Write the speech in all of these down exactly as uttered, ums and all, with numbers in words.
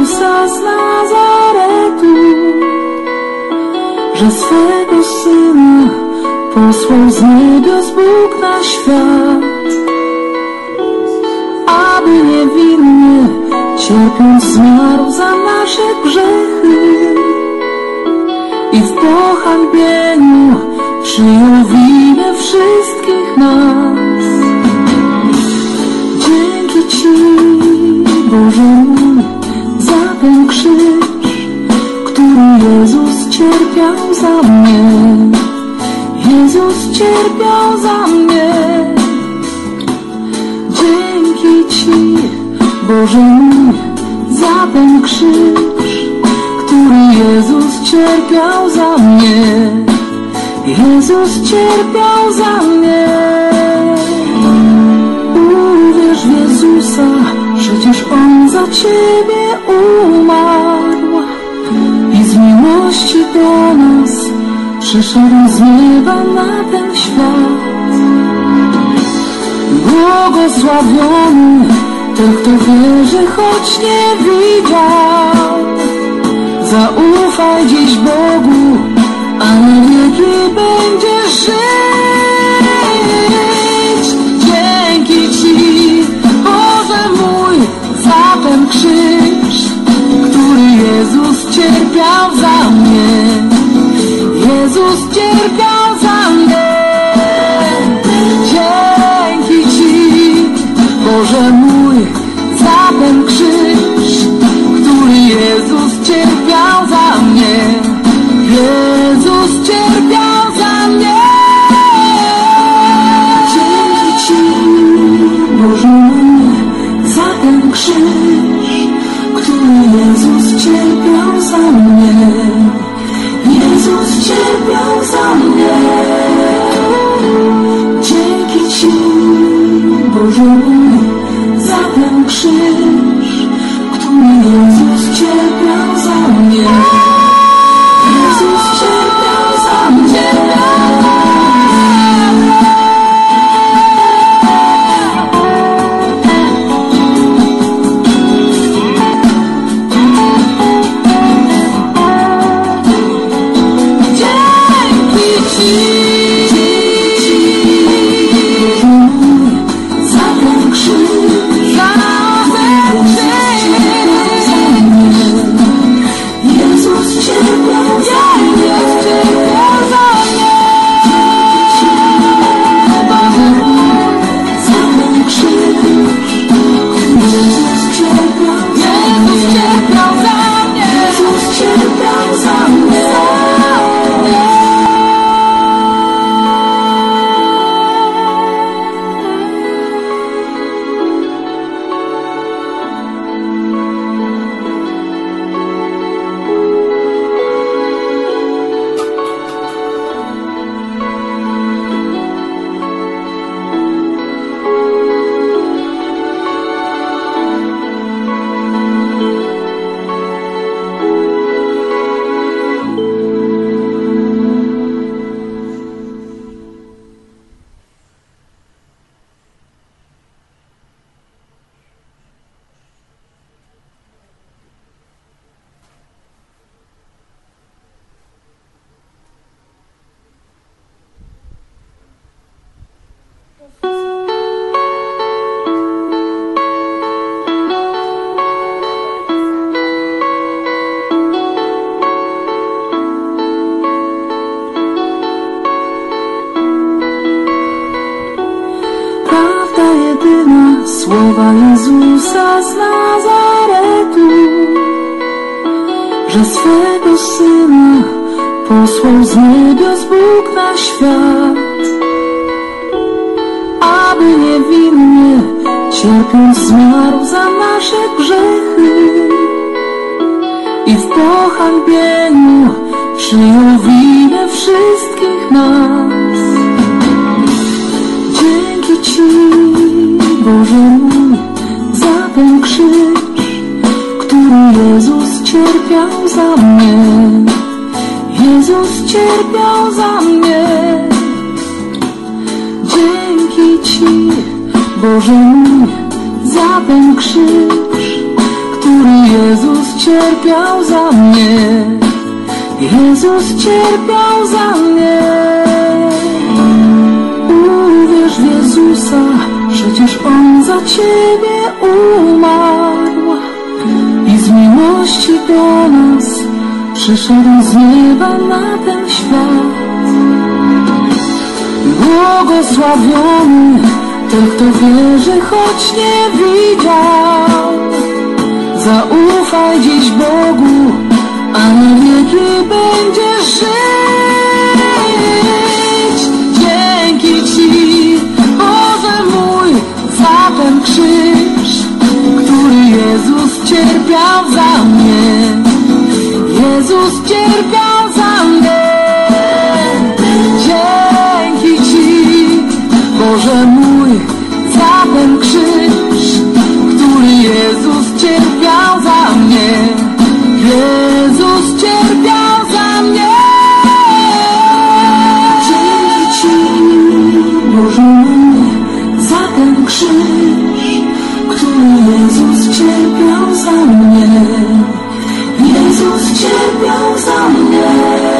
Jezusa z Nazaretu, że swego Syna posłał z niebios Bóg na świat, aby niewinnie cierpiąc zmarł za nasze grzechy i w pohańbieniu przyjął winę wszystkich nas. Dzięki Ci, Boże mój, za ten krzyż, który Jezus cierpiał za mnie. Jezus cierpiał za mnie. Dzięki Ci, Boże mój, za ten krzyż, który Jezus cierpiał za mnie. Jezus cierpiał za mnie. Uwierz w Jezusa, przecież On za Ciebie umarł i z miłości do nas przyszedł z nieba na ten świat. Błogosławiony ten, kto wierzy, choć nie widział. Zaufaj dziś Bogu, a na wieki będziesz żyć. Dzięki Ci, Boże mój, za ten krzyż, który Jezus cierpiał za mnie. Jezus cierpiał za mnie. Dzięki Ci, Boże mój, za ten krzyż, który Jezus cierpiał za mnie. Jezus cierpiał za mnie. Dzięki Ci, Boże mój, za ten krzyż, który Jezus cierpiał za mnie. Jezus cierpiał za mnie. Dzięki Ci, Boże mój, za ten krzyż, który Jezus cierpiał za mnie. Jezus cierpiał za mnie. Słowa Jezusa z Nazaretu, że swego Syna posłał z niebios Bóg na świat, aby niewinnie cierpiąc zmarł za nasze grzechy i w pohańbieniu przyjął winę wszystkich nas. Dzięki Ci, Boże mój, za ten krzyż, który Jezus cierpiał za mnie. Jezus cierpiał za mnie. Dzięki Ci, Boże mój, za ten krzyż, który Jezus cierpiał za mnie, Jezus cierpiał za mnie. Uwierz w Jezusa, przecież On za ciebie umarł i z miłości do nas przyszedł z nieba na ten świat. Błogosławiony ten, kto wierzy, choć nie widział. Zaufaj dziś Bogu, a na wieki będziesz żyć. Dzięki Ci, Boże mój, za ten krzyż, który Jezus cierpiał za mnie. Jezus cierpiał za mnie. Dzięki Ci, Boże mój, za ten krzyż, który Jezus cierpiał za mnie. Jezus cierpiał za mnie. Dzięki Ci, Boże mój, za ten krzyż, który Jezus cierpiał za mnie. Jezus cierpiał za mnie.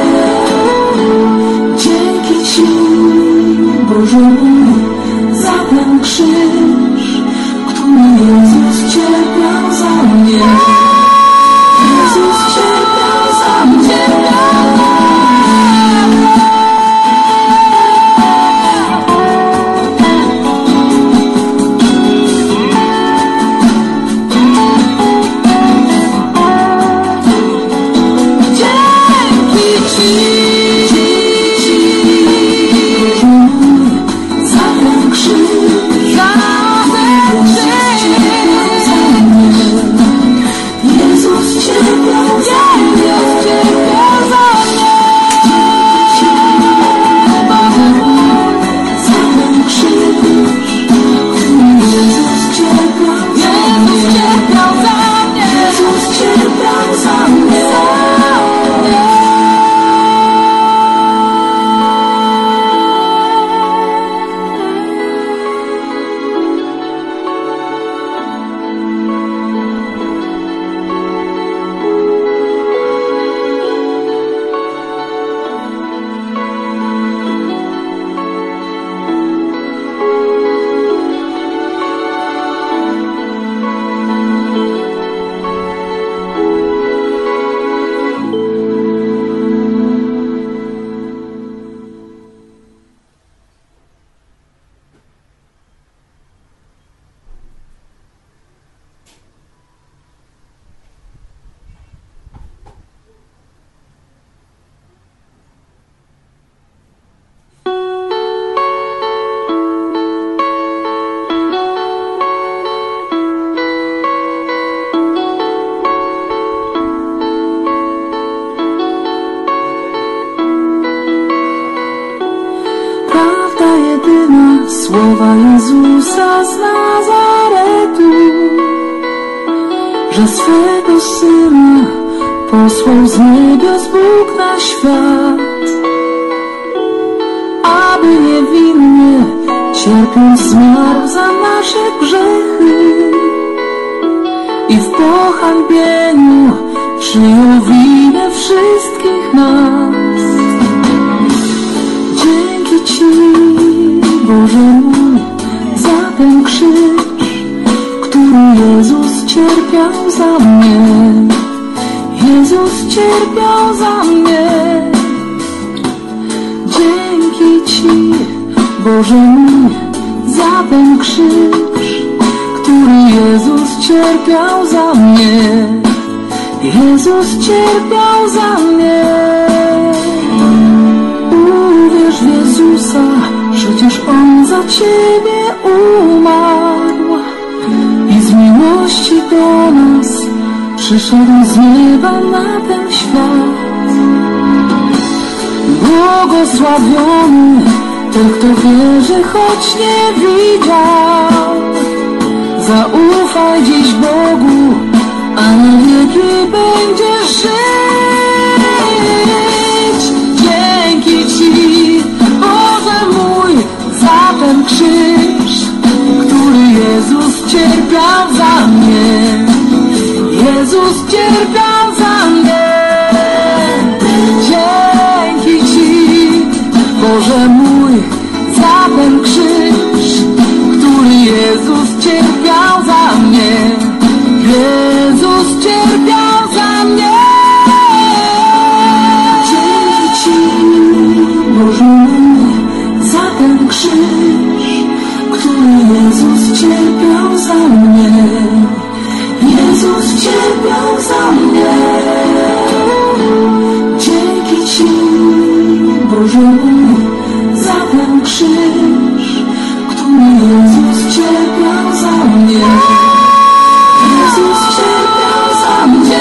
Dzięki Ci, Boże mój, za ten krzyż, który Jezus cierpiał za mnie. Jezus cierpiał za mnie. Słowa Jezusa z Nazaretu, że swego Syna posłał z niebios Bóg na świat, aby niewinnie cierpiąc zmarł za nasze grzechy i w pohańbieniu przyjął winę wszystkich nas. Dzięki Ci, Boże mój, za ten krzyż, który Jezus cierpiał za mnie. Jezus cierpiał za mnie. Dzięki Ci, Boże mój, za ten krzyż, który Jezus cierpiał za mnie. Jezus cierpiał za mnie. Uwierz w Jezusa, przecież On za ciebie umarł i z miłości do nas przyszedł z nieba na ten świat. Błogosławiony ten, kto wierzy, choć nie widział. Zaufaj dziś Bogu, a na wieki będziesz żyć. Dzięki Ci, Boże mój, za ten krzyż, który Jezus cierpiał za mnie. Jezus Jezus cierpiał za mnie. Dzięki Ci, Boże mój, za ten krzyż, który Jezus cierpiał za mnie. Jezus cierpiał za mnie. Dzięki Ci, Boże mój, za ten krzyż, który Jezus cierpiał za mnie. Jezus cierpiał za mnie. Dzięki Ci, Boże mój, za ten krzyż, który Jezus cierpiał za mnie. Jezus cierpiał za mnie.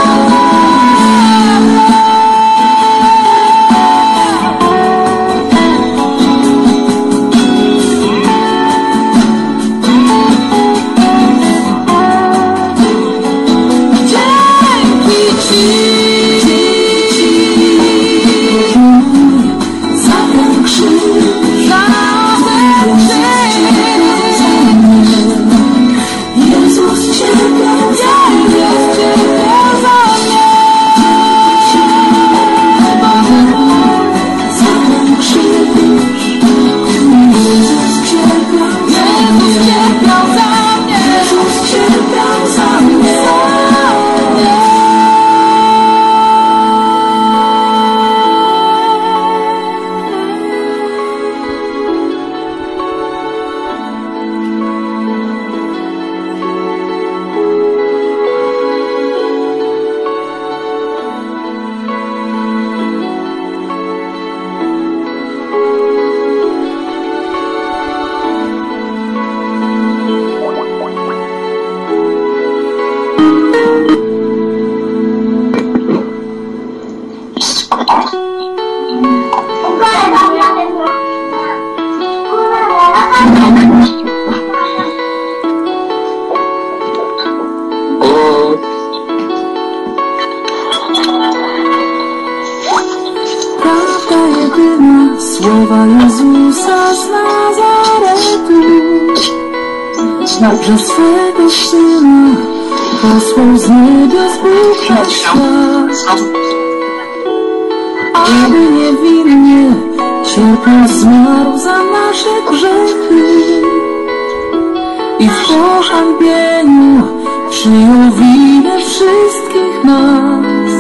Słowa Jezusa z Nazaretu, że swego Syna posłał z niebios Bóg na świat, aby niewinnie cierpiał, zmarł za nasze grzechy i w pohańbieniu przyjął winę wszystkich nas.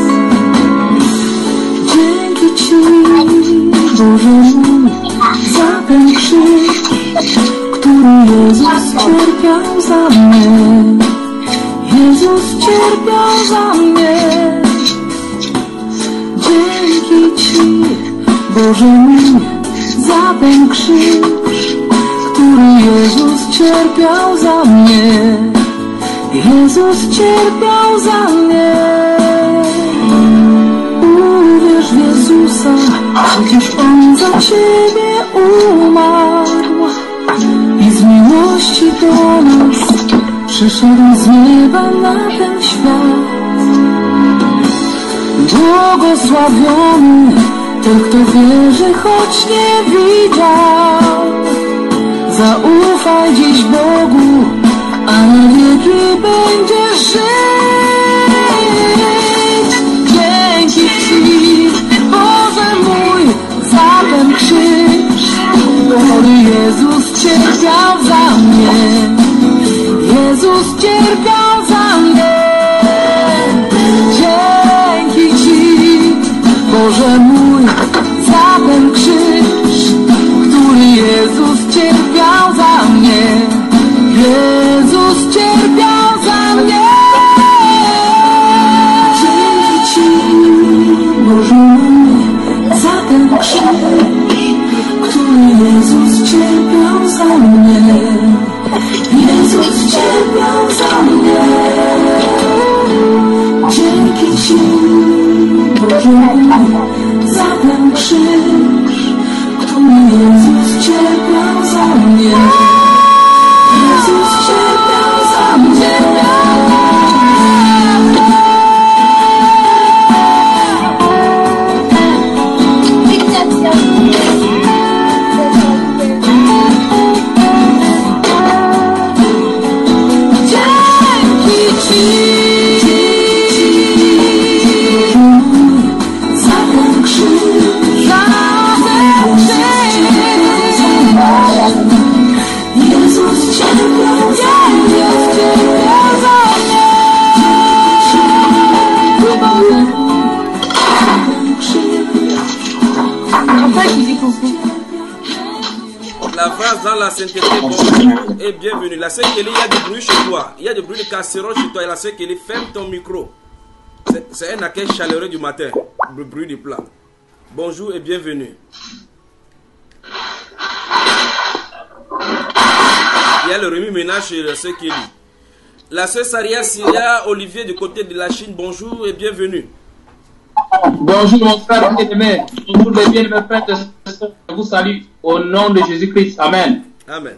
Dzięki Ci, Boże mój, za ten krzyż, który Jezus cierpiał za mnie. Jezus cierpiał za mnie. Dzięki Ci, Boże mój, za ten krzyż, który Jezus cierpiał za mnie. Jezus cierpiał za mnie. Uwierz w Jezusa, przecież On za Ciebie umarł i z miłości do nas przyszedł z nieba na ten świat. Błogosławiony ten, kto wierzy, choć nie widział. Zaufaj dziś Bogu, a na wieki będziesz żyć. Dzięki Ci, Boże mój, za ten krzyż, który Jezus cierpiał za mnie. Jezus cierpiał za mnie. Dzięki Ci, Boże mój, za ten krzyż, który Jezus cierpiał za mnie. Jezus cierpiał za mnie. Dzięki Ci, Boże mój, za ten krzyż, który Jezus cierpiał za mnie. Jezus cierpiał za mnie. Dzięki Ci, Boże mój, za ten krzyż, który Jezus cierpiał za mnie. Jezus cierpiał za mnie. Dzięki Ci, France dans la sainteté, bonjour et bienvenue. La sœur Kelly, il y a du bruit chez toi. Il y a du bruit de casserole chez toi. Et la sœur Kelly, ferme ton micro. C'est un accueil chaleureux du matin. Le bruit du plat. Bonjour et bienvenue. Il y a le remis ménage chez la sœur Kelly. La sœur Saria Syria Olivier du côté de la Chine, bonjour et bienvenue. Bonjour mon frère bien-aimé. Bonjour les bien-aimés frères et sœurs. Je vous salue au nom de Jésus-Christ. Amen. Amen.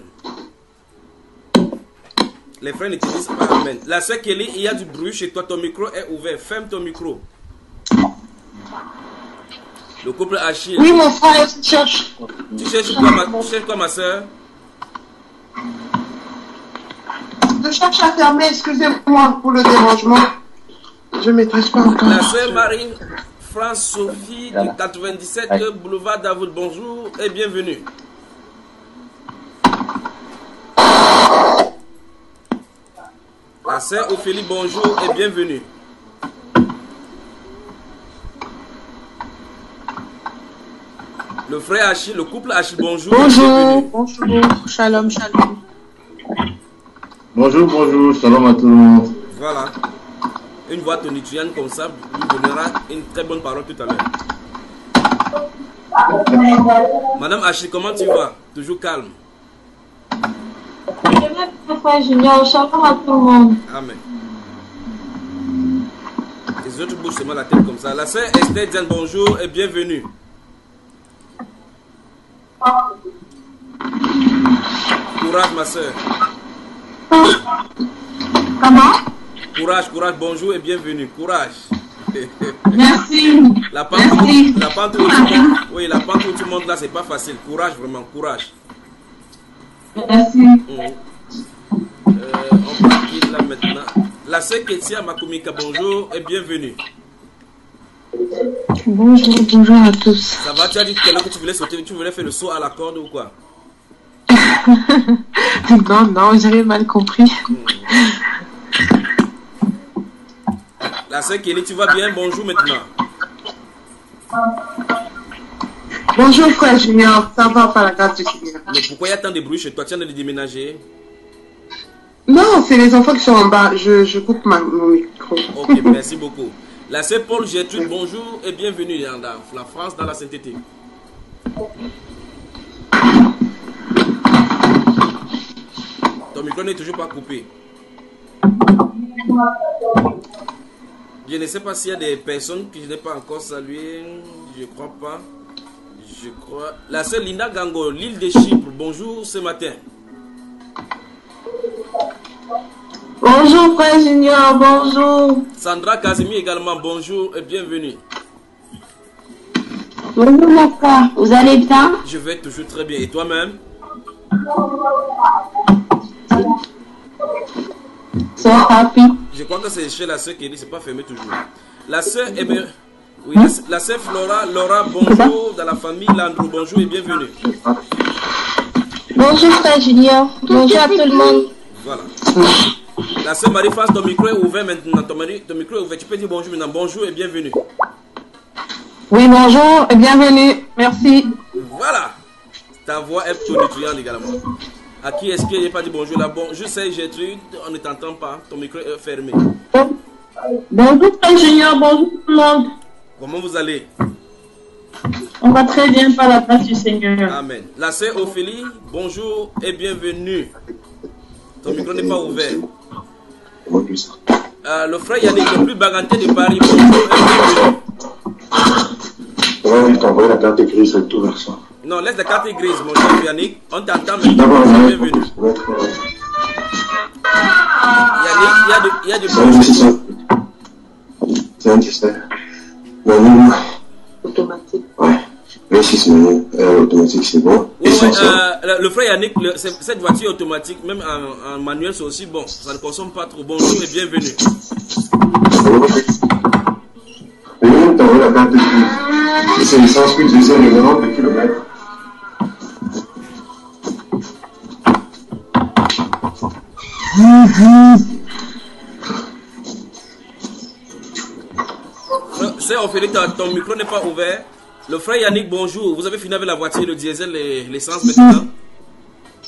Les frères n'utilisent pas Amen. La sœur Kelly, il y a du bruit chez toi. Ton micro est ouvert. Ferme ton micro. Le couple Achille. Oui, mon frère, je cherche. Tu cherches quoi, ma, tu cherches quoi, ma soeur? Je cherche à fermer, excusez-moi pour le dérangement. Je ne maîtrise pas encore. La sœur Marine France Sophie du quatre-vingt-dix-sept boulevard Davout, bonjour et bienvenue. La sœur Ophélie, bonjour et bienvenue. Le frère Achille, le couple Achille, bonjour. Bonjour, bonjour, shalom, shalom. Bonjour, bonjour, shalom à tout le monde. Voilà. Une voix tonitruante comme ça lui donnera une très bonne parole tout à l'heure. Madame Achille, comment tu vas? Toujours calme. Je vais frère Junior, shalom à tout le monde. Amen. Les autres bougent seulement la tête comme ça. La sœur Esther Diane, bonjour et bienvenue. Courage ma sœur. Comment? Courage, courage, bonjour et bienvenue. Courage. Merci. La pente, Merci. la pente où tu montes, oui, la pente où tu montes là, c'est pas facile. Courage, vraiment, courage. Merci. Mmh. Euh, on va qui là maintenant. La sœur Ketia Makumika, bonjour et bienvenue. Bonjour, bonjour à tous. Ça va, tu as dit tout à l'heure que tu voulais sauter, tu voulais faire le saut à la corde ou quoi? Non, non, j'avais mal compris. Mmh. La sœur Kelly, tu vas bien? Bonjour maintenant. Bonjour frère Junior, ça va par la grâce du Seigneur. Mais pourquoi il y a tant de bruit chez toi? Tu viens de déménager? Non, c'est les enfants qui sont en bas, je, je coupe ma, mon micro. Ok, merci beaucoup. La sœur Paul Gertrude, bonjour et bienvenue dans la France, dans la sainteté. Ton micro n'est toujours pas coupé. Je ne sais pas s'il y a des personnes que je n'ai pas encore saluées. Je crois pas. Je crois. La sœur Linda Gango, l'île de Chypre, bonjour ce matin. Bonjour frère Junior, bonjour. Sandra Casimi également, bonjour et bienvenue. Bonjour mon frère, vous allez bien? Je vais toujours très bien. Et toi-même? So happy. Je crois que c'est chez la sœur Kelly, c'est pas fermé toujours. La sœur, eh bien, oui, la, la sœur Flora, Laura, bonjour, dans la famille Landreau, bonjour et bienvenue. Bonjour frère Junior, bonjour à tout le monde. Voilà. La sœur Marie-France, ton micro est ouvert maintenant, ton, mari, ton micro est ouvert, tu peux dire bonjour maintenant, bonjour et bienvenue. Oui, bonjour et bienvenue, merci. Voilà, ta voix est tonitruante également. À qui est-ce qu'il n'y a pas dit bonjour là? Bon, je sais Gertrude, on ne t'entend pas, ton micro est fermé. Bonjour frère Junior, bonjour tout le monde. Comment vous allez? On va très bien par la grâce du Seigneur. Amen. La sœur Ophélie, bonjour et bienvenue. Ton micro n'est pas ouvert. Euh, le frère Yannick, le plus baganté de Paris, bonjour et bienvenue. Ouais, il t'a envoyé la carte grise avec tout vers ça. Non, laisse la carte grise, mon cher Yannick. On t'entend maintenant. Bienvenue. Yannick, il y a de, il y a de c'est un système. Non, Automatique. ouais. Mais si c'est euh, automatique, c'est bon. Oui, oui, euh, le frère Yannick, le, cette voiture automatique, même en, en manuel, c'est aussi bon. Ça ne consomme pas trop. Bonjour et bienvenue. Mais même t'as envoyé la carte grise. C'est l'essence que tu sais, le nombre de kilomètres. C'est Ophélie, ton micro n'est pas ouvert. Le frère Yannick, bonjour. Vous avez fini avec la voiture, le diesel, l'essence maintenant?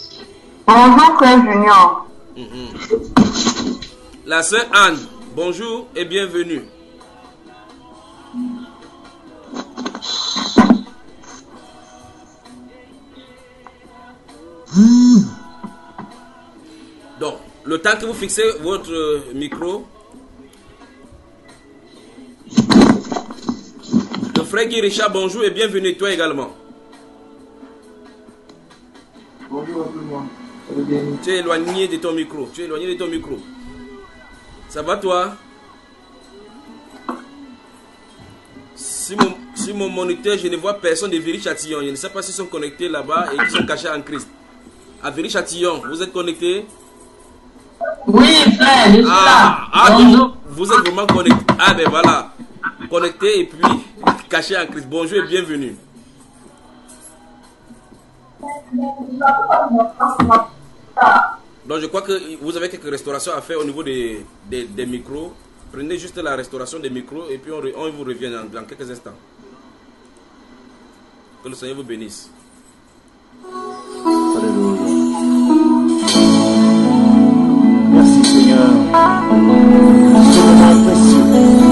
Bonjour, Frère Junior. Mm-hmm. La sœur Anne, bonjour et bienvenue. Donc, le temps que vous fixez votre euh, micro, le frère Guy Richard, bonjour et bienvenue, toi également. Bonjour à tout le monde. Tu es éloigné de ton micro, tu es éloigné de ton micro. Ça va toi? Si mon, si mon moniteur, je ne vois personne de Viry-Châtillon, je ne sais pas s'ils sont connectés là-bas et qu'ils sont cachés en Christ. À Viry-Châtillon, vous êtes connectés? Oui, frère, je suis Ah, là. ah Bonjour. vous êtes vraiment connectés. Ah ben voilà, connectés et puis cachés en Christ. Bonjour et bienvenue. Donc je crois que vous avez quelques restaurations à faire au niveau des, des, des micros. Prenez juste la restauration des micros et puis on, on vous revient dans, dans quelques instants. Que le Seigneur vous bénisse. Alléluia. Merci Seigneur. Ce moment précieux.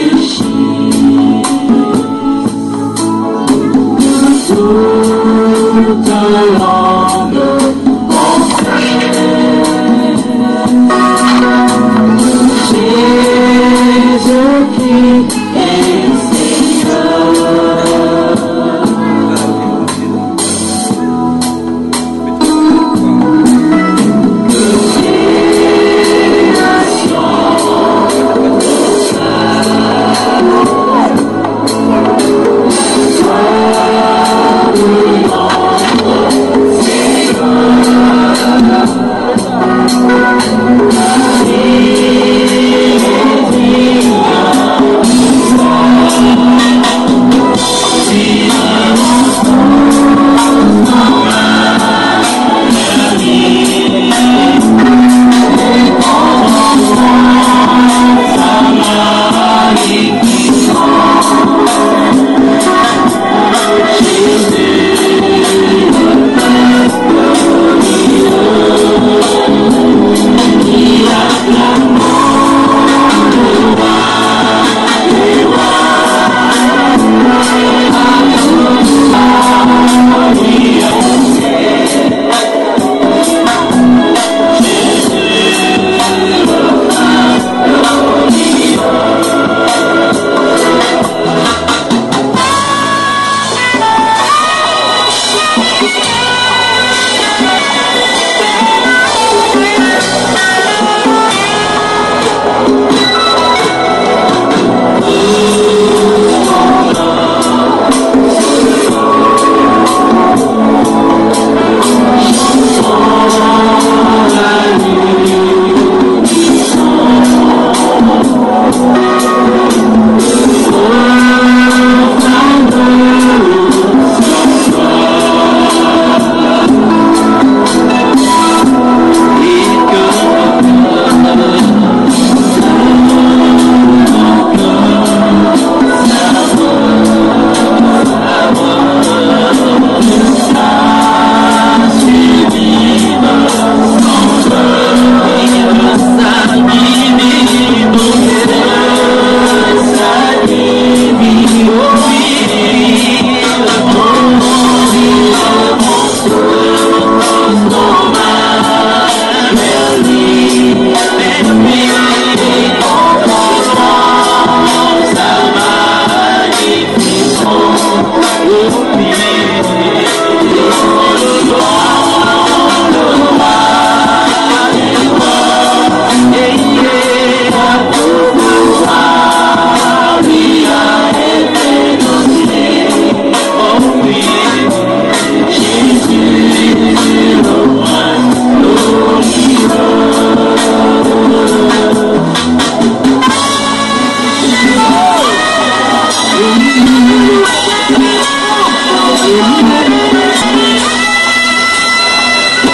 Oh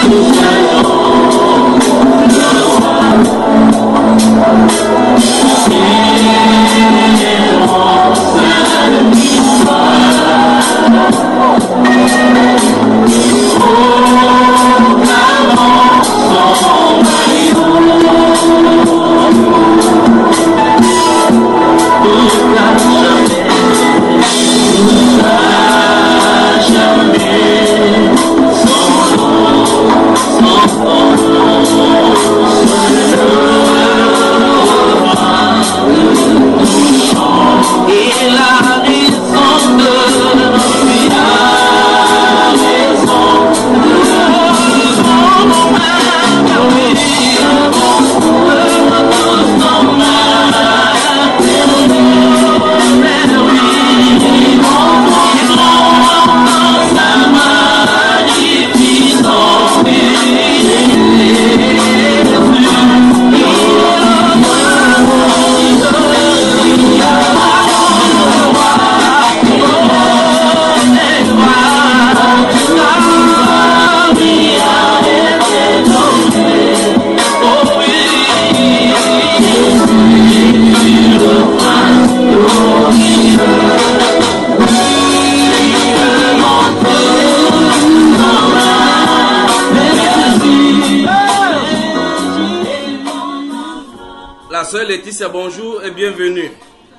Laetitia, bonjour et bienvenue.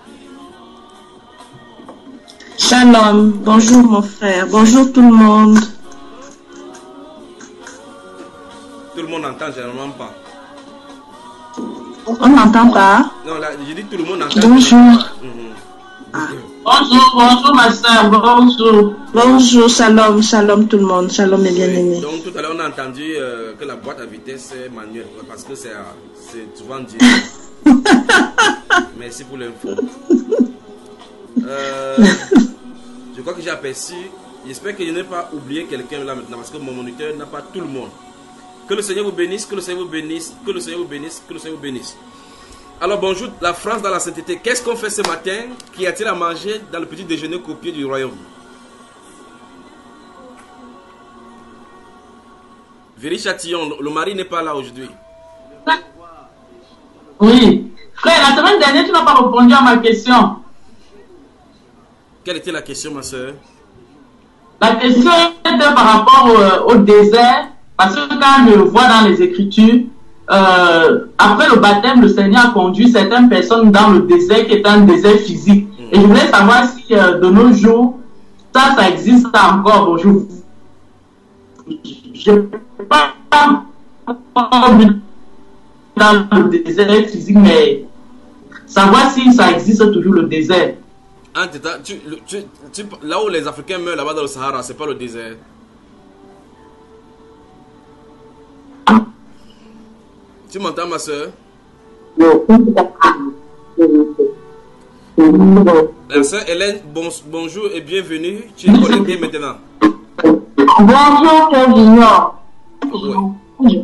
Shalom, bonjour mon frère, bonjour tout le monde. Tout le monde n'entend généralement pas. On n'entend pas? Non, là, je dis tout le monde entend. Bonjour. Mm-hmm. Ah. Bonjour, bonjour ma soeur, bonjour. Bonjour, shalom, shalom tout le monde, shalom mes bien-aimés. Oui, donc tout à l'heure on a entendu euh, que la boîte à vitesse est manuelle parce que c'est souvent dit. Merci pour l'info. Euh, je crois que j'ai aperçu. J'espère que je n'ai pas oublié quelqu'un là maintenant parce que mon moniteur n'a pas tout le monde. Que le Seigneur vous bénisse, que le Seigneur vous bénisse, que le Seigneur vous bénisse, que le Seigneur vous bénisse. Alors bonjour, la France dans la sainteté. Qu'est-ce qu'on fait ce matin? Qu'y a-t-il à manger dans le petit déjeuner copié du royaume? Véry Chatillon, le mari n'est pas là aujourd'hui. Oui. Frère, la semaine dernière, tu n'as pas répondu à ma question. Quelle était la question, ma soeur? La question était par rapport au, au désert, parce que quand je vois dans les Écritures, euh, après le baptême, le Seigneur a conduit certaines personnes dans le désert qui est un désert physique. Mm. Et je voulais savoir si euh, de nos jours, ça, ça existe encore. Bon, je je ne sais pas dans le désert physique, mais savoir si ça existe toujours le désert. Ah, tu, tu, tu, là où les Africains meurent là-bas dans le Sahara, c'est pas le désert. Tu m'entends, ma soeur? La soeur Hélène, bon, bonjour et bienvenue. Tu es connectée maintenant. Bonjour, Frère Junior. Oui.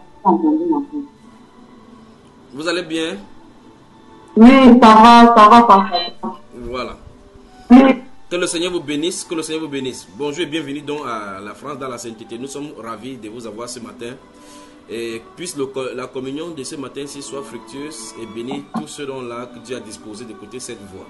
Vous allez bien? Oui, ça va, ça va parfaitement. Voilà. Oui. Que le Seigneur vous bénisse, que le Seigneur vous bénisse. Bonjour et bienvenue donc à la France dans la sainteté. Nous sommes ravis de vous avoir ce matin. Et puisse le, la communion de ce matin-ci soit fructueuse et bénisse tous ceux dont là que Dieu a disposé d'écouter cette voix.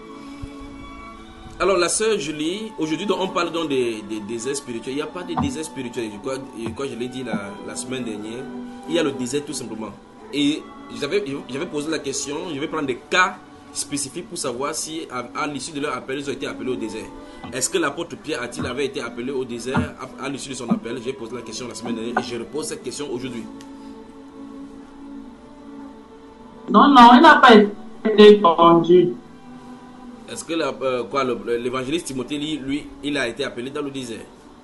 Alors la sœur Julie, aujourd'hui on parle donc des, des déserts spirituels. Il n'y a pas de désert spirituel. Quand je l'ai dit la, la semaine dernière, il y a le désert tout simplement. Et j'avais posé la question, je vais prendre des cas spécifiques pour savoir si à, à l'issue de leur appel, ils ont été appelés au désert. Est-ce que l'apôtre Pierre a-t-il avait été appelé au désert à, à l'issue de son appel? J'ai posé la question la semaine dernière et je repose cette question aujourd'hui. Non, non, il n'a pas été conduit. Est-ce que la, euh, quoi, l'évangéliste Timothée, lui, lui, il a été appelé dans le désert?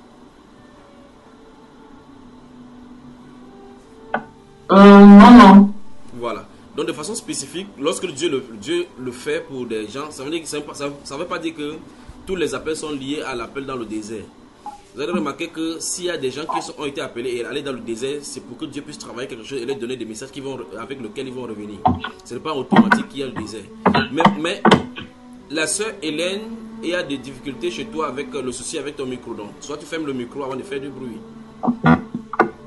Euh, non, non. Voilà. Donc de façon spécifique, lorsque Dieu le, Dieu le fait pour des gens, ça ne veut, veut pas dire que tous les appels sont liés à l'appel dans le désert. Vous avez remarqué que s'il y a des gens qui sont, ont été appelés et aller dans le désert, c'est pour que Dieu puisse travailler quelque chose et leur donner des messages qui vont, avec lesquels ils vont revenir. Ce n'est pas automatique qu'il y a le désert. Mais, mais la sœur Hélène, il y a des difficultés chez toi avec le souci avec ton micro. Donc, soit tu fermes le micro avant de faire du bruit.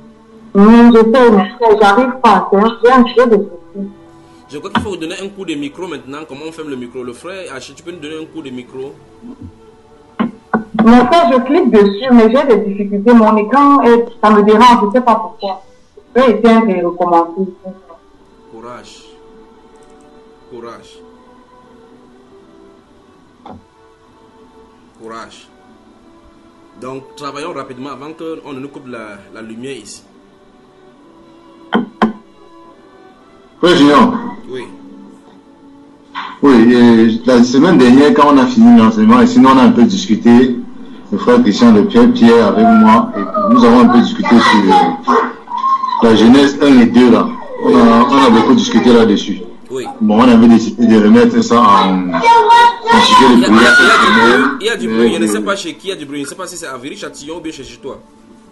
je fais, mais j'arrive pas à faire. J'ai un jeu de soucis. Je crois qu'il faut vous donner un coup de micro maintenant. Comment on ferme le micro? Le frère Haché, tu peux nous donner un coup de micro? Mon frère, je clique dessus, mais j'ai des difficultés. Mon écran, est, ça me dérange, je ne sais pas pourquoi. Je vais essayer de recommencer. Courage. Courage. Courage. Donc, travaillons rapidement avant qu'on ne nous coupe la, la lumière ici. Oui, Junior. Oui. Oui, et la semaine dernière, quand on a fini l'enseignement, et sinon on a un peu discuté, le frère Christian de Pierre, Pierre avec moi, et nous avons un peu discuté sur euh, la Genèse un et deux là. On a, on a beaucoup discuté là-dessus. Oui. Bon, on avait décidé de remettre ça en, en sujet de prière. Il y a du bruit, je ne sais pas chez qui il y a du bruit. Je ne sais pas si c'est à Viry-Châtillon ou bien chez toi.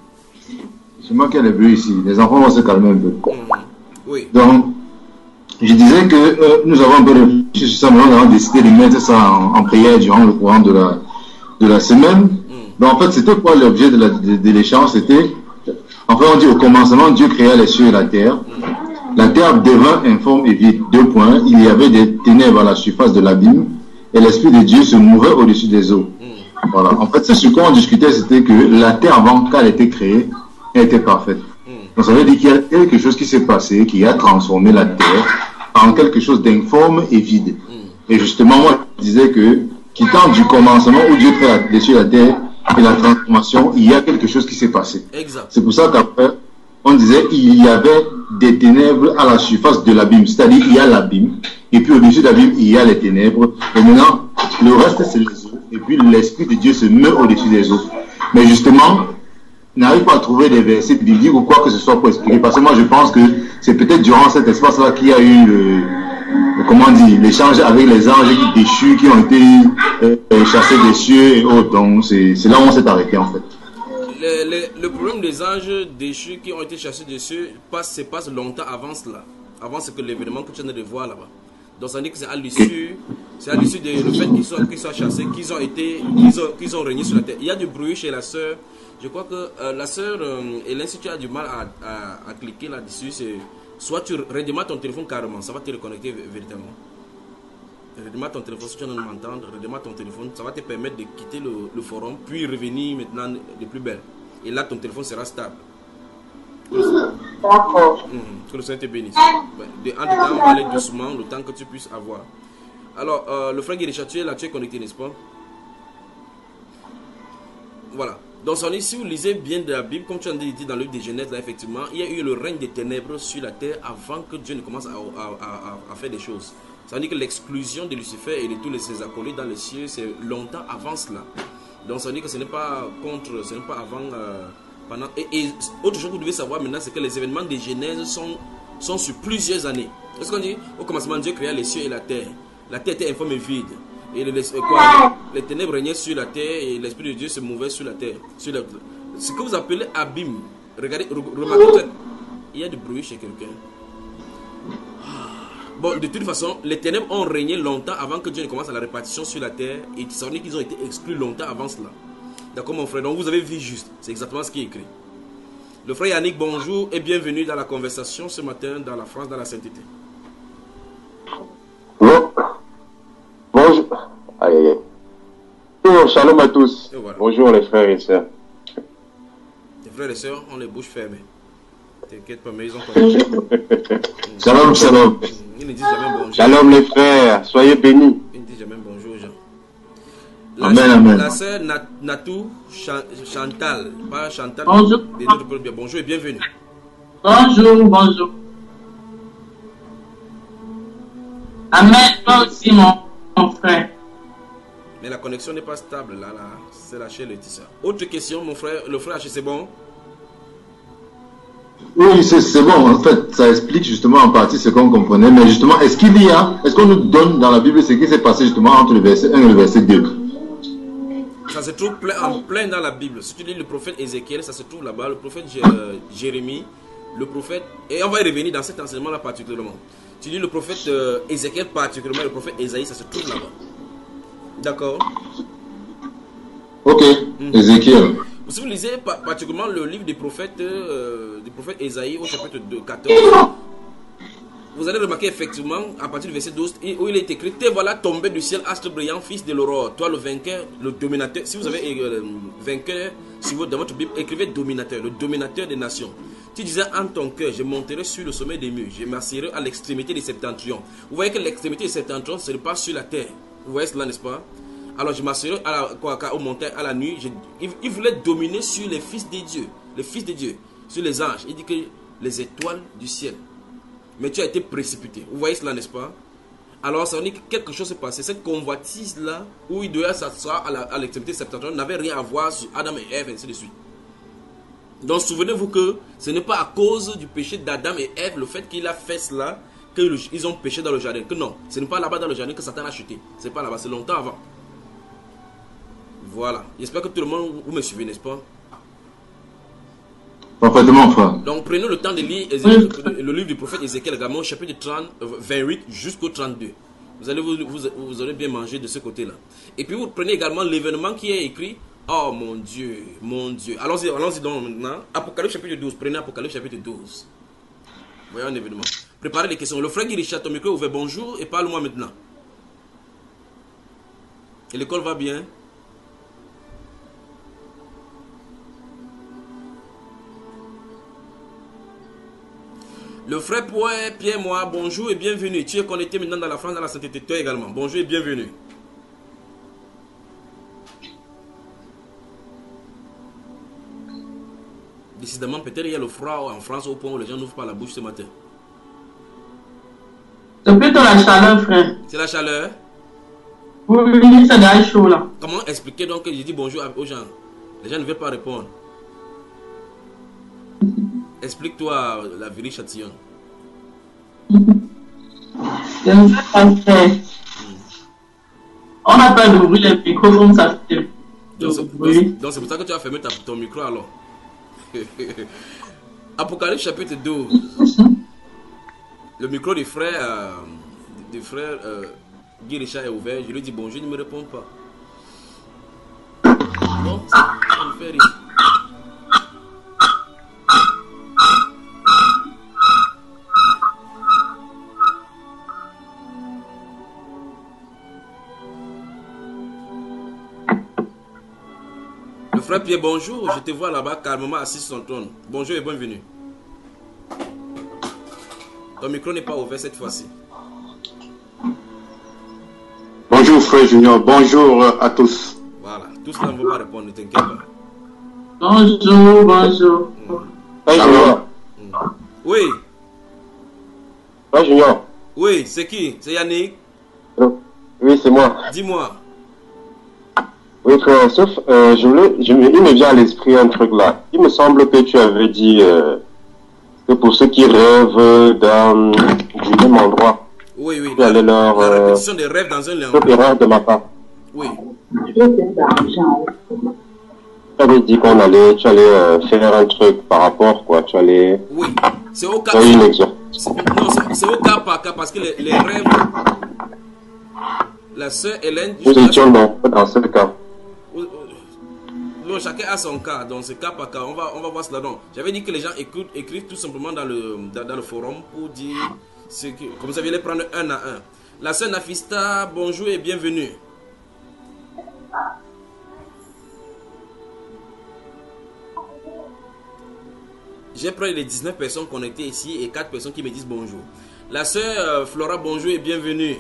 C'est moi qui ai le bruit ici. Les enfants vont se calmer un peu. Mmh. Oui. Donc, je disais que euh, nous avons un peu réfléchi sur ça, mais on a décidé de mettre ça en, en prière durant le courant de la, de la semaine. Mmh. Donc, en fait, c'était quoi l'objet de, la, de, de l'échange? C'était, en fait, on dit au commencement, Dieu créa les cieux et la terre. La terre devint informe et vide. Deux points. Il y avait des ténèbres à la surface de l'abîme et l'Esprit de Dieu se mouvait au-dessus des eaux. Mmh. Voilà. En fait, c'est ce qu'on discutait, c'était que la terre, avant qu'elle ait été créée, elle était parfaite. Mmh. Donc, ça veut dire qu'il y a quelque chose qui s'est passé, qui a transformé la terre en quelque chose d'informe et vide. Mmh. Et justement, moi, je disais que, quittant du commencement où Dieu crée les cieux et la terre et la transformation, il y a quelque chose qui s'est passé. Exact. C'est pour ça qu'après, on disait il y avait des ténèbres à la surface de l'abîme, c'est-à-dire il y a l'abîme, et puis au-dessus de l'abîme, il y a les ténèbres, et maintenant, le reste c'est les eaux, et puis l'Esprit de Dieu se met au-dessus des eaux. Mais justement, n'arrive pas à trouver des versets bibliques ou quoi que ce soit pour expliquer, parce que moi je pense que c'est peut-être durant cet espace-là qu'il y a eu le, comment dire, l'échange avec les anges déchus qui ont été euh, chassés des cieux et autres, donc c'est là où on s'est arrêté en fait. Le, le, le problème des anges déchus qui ont été chassés dessus passe, se passe longtemps avant cela, avant ce que l'événement que tu viens de voir là-bas. Donc ça dit que c'est à l'issue, c'est à l'issue du fait qu'ils soient, qu'ils soient chassés, qu'ils ont été, qu'ils ont, qu'ils ont régné sur la terre. Il y a du bruit chez la sœur. Je crois que euh, la sœur euh, Hélène, si tu as du mal à, à, à cliquer là-dessus, c'est soit tu redémarres ton téléphone carrément, ça va te reconnecter véritablement. Redémarre ton téléphone, si tu as envie de m'entendre, redémarre ton téléphone, ça va te permettre de quitter le, le forum, puis revenir maintenant de plus belle. Et là, ton téléphone sera stable. D'accord. Mmh, que le Seigneur te bénisse. De, en tout cas, on va aller doucement, le temps que tu puisses avoir. Alors, euh, le frère Guérisha, tu es là, tu es connecté, n'est-ce pas? Voilà. Donc, si vous lisez bien de la Bible, comme tu as dit dans le livre de Genèse, là, effectivement, il y a eu le règne des ténèbres sur la terre avant que Dieu ne commence à, à, à, à faire des choses. Ça veut dire que l'exclusion de Lucifer et de tous les, ses acolytes dans le ciel, c'est longtemps avant cela. Donc ça veut dire que ce n'est pas contre, ce n'est pas avant, euh, pendant. Et, et autre chose que vous devez savoir maintenant, c'est que les événements de Genèse sont, sont sur plusieurs années. Qu'est-ce qu'on dit? Au commencement, Dieu créa les cieux et la terre. La terre était informe et vide. Et les, quoi, les ténèbres régnaient sur la terre et l'Esprit de Dieu se mouvait sur la terre. Sur la, ce que vous appelez abîme. Regardez, remarquez, il y a du bruit chez quelqu'un. Bon, de toute façon, les ténèbres ont régné longtemps avant que Dieu ne commence à la répartition sur la terre. Et ça veut dire qu'ils ont été exclus longtemps avant cela. D'accord, mon frère? Donc, vous avez vu juste. C'est exactement ce qui est écrit. Le frère Yannick, bonjour et bienvenue dans la conversation ce matin dans la France, dans la sainteté. Bon. Bonjour. Aïe, aïe, aïe. Bonjour, shalom à tous. Voilà. Bonjour les frères et sœurs. Les frères et sœurs ont les bouches fermées. T'inquiète pas, mais ils ont pas. Shalom, shalom. Ils ne disent jamais bonjour. Shalom les frères, soyez bénis. Ils ne disent jamais bonjour aux gens. La, Amen, amen. La sœur Nat, Natou Chantal, pas Chantal. Bonjour. Bonjour et bienvenue. Bonjour, bonjour. Amen, toi aussi, mon, mon frère. Mais la connexion n'est pas stable là, là. C'est la chaîne Laetitia. Autre question, mon frère, le frère H, c'est bon? Oui, c'est bon. En fait, ça explique justement en partie ce qu'on comprenait. Mais justement, est-ce qu'il y a, est-ce qu'on nous donne dans la Bible ce qui s'est passé justement entre le verset un et le verset deux? Ça se trouve plein, en plein dans la Bible. Si tu lis le prophète Ézéchiel, ça se trouve là-bas. Le prophète euh, Jérémie, le prophète. Et on va y revenir dans cet enseignement-là particulièrement. Tu lis le prophète euh, Ézéchiel particulièrement, le prophète Ésaïe, ça se trouve là-bas. D'accord? Ok, mmh. Ézéchiel. Si vous lisez particulièrement le livre des prophètes, euh, du prophète Ésaïe au chapitre deux, quatorze, vous allez remarquer effectivement à partir du verset douze où il est écrit: te voilà tombé du ciel, astre brillant, fils de l'aurore, toi le vainqueur, le dominateur. Si vous avez euh, vainqueur si vous, dans votre Bible, écrivez dominateur, le dominateur des nations. Tu disais en ton cœur: je monterai sur le sommet des murs, je m'assiérai à l'extrémité des septentrions. Vous voyez que l'extrémité des septentrions, ce n'est pas sur la terre. Vous voyez cela, n'est-ce pas? Alors je m'assurais à la, quoi, au montagne, à la nuit. Je, il, il voulait dominer sur les fils des dieux, les fils de Dieu, sur les anges. Il dit que les étoiles du ciel. Mais tu as été précipité. Vous voyez cela, n'est-ce pas? Alors ça veut dire que quelque chose s'est passé. Cette convoitise-là, où il devait s'asseoir à l'extrémité septentrionale, n'avait rien à voir sur Adam et Ève, et ainsi de suite. Donc souvenez-vous que ce n'est pas à cause du péché d'Adam et Ève, le fait qu'il a fait cela, qu'ils ont péché dans le jardin. Que non, ce n'est pas là-bas dans le jardin que Satan a chuté. C'est pas là-bas, c'est longtemps avant. Voilà. J'espère que tout le monde, vous me suivez, n'est-ce pas? Parfaitement, frère. Donc prenez le temps de lire Ézéchiel, le livre du prophète Ézéchiel également, chapitre trente, vingt-huit jusqu'au trente-deux. Vous allez vous, vous, vous aurez bien mangé de ce côté-là. Et puis vous prenez également l'événement qui est écrit. Oh mon Dieu, mon Dieu. Allons-y, allons-y donc maintenant. Apocalypse chapitre douze. Prenez Apocalypse chapitre douze. Voyons un événement. Préparez les questions. Le frère Guiricha, ton micro est ouvert. Bonjour et parle-moi maintenant. Et l'école va bien? Le frère Pierre, moi, bonjour et bienvenue. Tu es connecté maintenant dans la France, dans la sainteté. Toi également. Bonjour et bienvenue. Décidément, peut-être il y a le froid en France au point où les gens n'ouvrent pas la bouche ce matin. C'est plutôt la chaleur, frère. C'est la chaleur? Oui, c'est déjà chaud là. Comment expliquer donc que j'ai dit bonjour aux gens? Les gens ne veulent pas répondre. Explique-toi la Virie Châtillon. Je ne sais pas faire. On n'a pas d'ouvrir les micros comme ça. Donc c'est pour ça que tu as fermé ta, ton micro alors. Apocalypse chapitre douze. Le micro du frère, euh, du frère euh, Guy Richard est ouvert. Je lui dis bonjour, il ne me répond pas. Bon, ça, ça me fait rire. Le frère Pierre, bonjour, je te vois là-bas calmement assis sur son trône. Bonjour et bienvenue. Ton micro n'est pas ouvert cette fois-ci. Bonjour frère Junior, bonjour à tous. Voilà, tous là ne vont pas répondre, ne t'inquiète pas. Bonjour, bonjour. Frère Junior. Oui. Frère Junior. Oui, c'est qui? C'est Yannick? Oui, c'est moi. Dis-moi. Oui, frère, sauf, euh, je voulais, je, il me vient à l'esprit un truc là. Il me semble que tu avais dit euh, que pour ceux qui rêvent dans du même endroit, oui, oui, tu allais leur... La euh, répétition des rêves dans un lieu. Sauf erreur de ma part. Oui. Tu avais dit qu'on allait, tu allais euh, faire un truc par rapport, quoi. Tu allais... Oui, c'est au cas... Faire une exor- Non, c'est au cas par cas, parce que les, les rêves... La sœur Hélène... Nous étions dans, dans ce cas. Non, chacun a son cas, donc c'est cas par cas. On va, on va voir cela. Donc, j'avais dit que les gens écoutent, écrivent tout simplement dans le, dans, dans le forum pour dire ce que, comme ça, vous allez prendre un à un. La sœur Nafista, bonjour et bienvenue. J'ai pris les dix-neuf personnes connectées ici et quatre personnes qui me disent bonjour. La sœur euh, Flora, bonjour et bienvenue.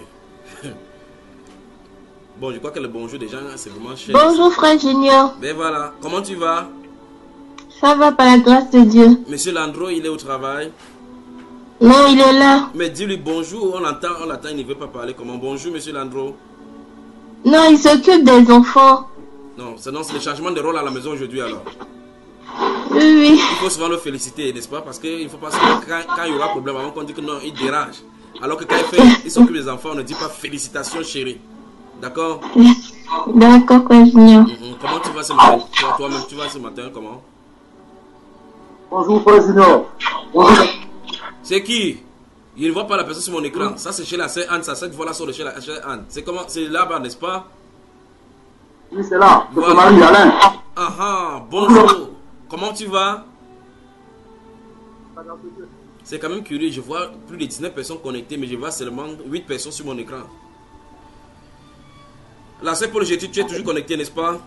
Bon, je crois que le bonjour des gens, c'est vraiment cher. Bonjour frère Junior. Ben voilà, comment tu vas? Ça va par la grâce de Dieu. Monsieur Landreau, il est au travail? Non, il est là. Mais dis-lui bonjour, on l'entend, on l'attend, il ne veut pas parler. Comment? Bonjour monsieur Landreau. Non, il s'occupe des enfants. Non, c'est le changement de rôle à la maison aujourd'hui alors. Oui, oui. Il faut souvent le féliciter, n'est-ce pas? Parce qu'il faut pas souvent, quand, quand il y aura problème, avant qu'on dit que non, il dérange. Alors que quand il fait, il s'occupe des enfants, on ne dit pas félicitations chérie. D'accord? D'accord, frère Junior. Mm-hmm. Comment tu vas ce matin? Toi-même, tu vas ce matin, comment? Bonjour, frère Junior. Bonjour. C'est qui? Je ne vois pas la personne sur mon écran. Ça, c'est chez la sœur Anne. Ça, cette voix-là sur le chez la sœur Anne. C'est comment? C'est là-bas, n'est-ce pas? Oui, c'est là. Voilà. Marie Alain. Ah, Ah ah, bonjour. Comment tu vas? C'est quand même curieux, je vois plus de dix-neuf personnes connectées, mais je vois seulement huit personnes sur mon écran. La sœur Paul Gétu, tu es toujours connecté, n'est-ce pas?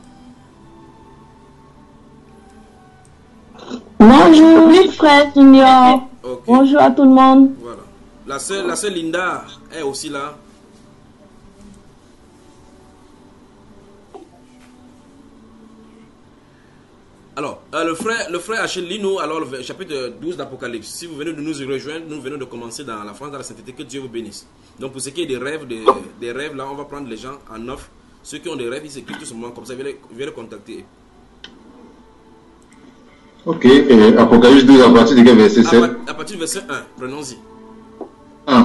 Bonjour, oui, frère Junior. Okay. Bonjour à tout le monde. Voilà. La sœur, la sœur Linda est aussi là. Alors, euh, le frère, le frère Achille, lis-nous alors le chapitre douze d'Apocalypse. Si vous venez de nous rejoindre, nous venons de commencer dans la France, dans la sainteté, que Dieu vous bénisse. Donc, pour ce qui est des rêves, des, des rêves, là, on va prendre les gens en offre. Ceux qui ont des rêves, ils s'écrivent tout simplement comme ça, viens les, viens les contacter. Ok, et Apocalypse douze, à partir de quel verset sept? À, à partir du verset un, prenons-y. un.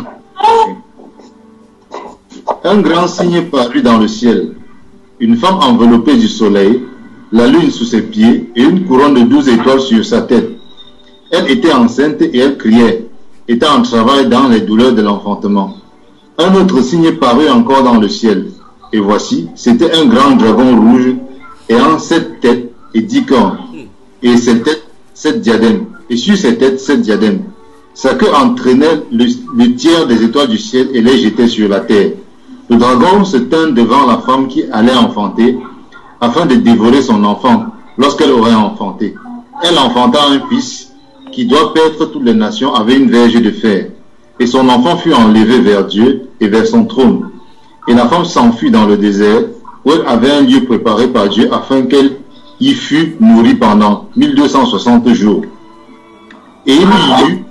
Un grand signe parut dans le ciel. Une femme enveloppée du soleil, la lune sous ses pieds et une couronne de douze étoiles sur sa tête. Elle était enceinte et elle criait, étant en travail dans les douleurs de l'enfantement. Un autre signe parut encore dans le ciel. Et voici, c'était un grand dragon rouge ayant sept têtes et dix cornes. Et ses têtes, sept diadèmes. Et sur ses têtes, sept diadèmes. Sa queue entraînait le, le tiers des étoiles du ciel et les jetait sur la terre. Le dragon se tint devant la femme qui allait enfanter, afin de dévorer son enfant lorsqu'elle aurait enfanté. Elle enfanta un fils qui doit paître toutes les nations avec une verge de fer. Et son enfant fut enlevé vers Dieu et vers son trône. Et la femme s'enfuit dans le désert, où elle avait un lieu préparé par Dieu afin qu'elle y fût nourrie pendant mille deux cent soixante jours. Et il y eut,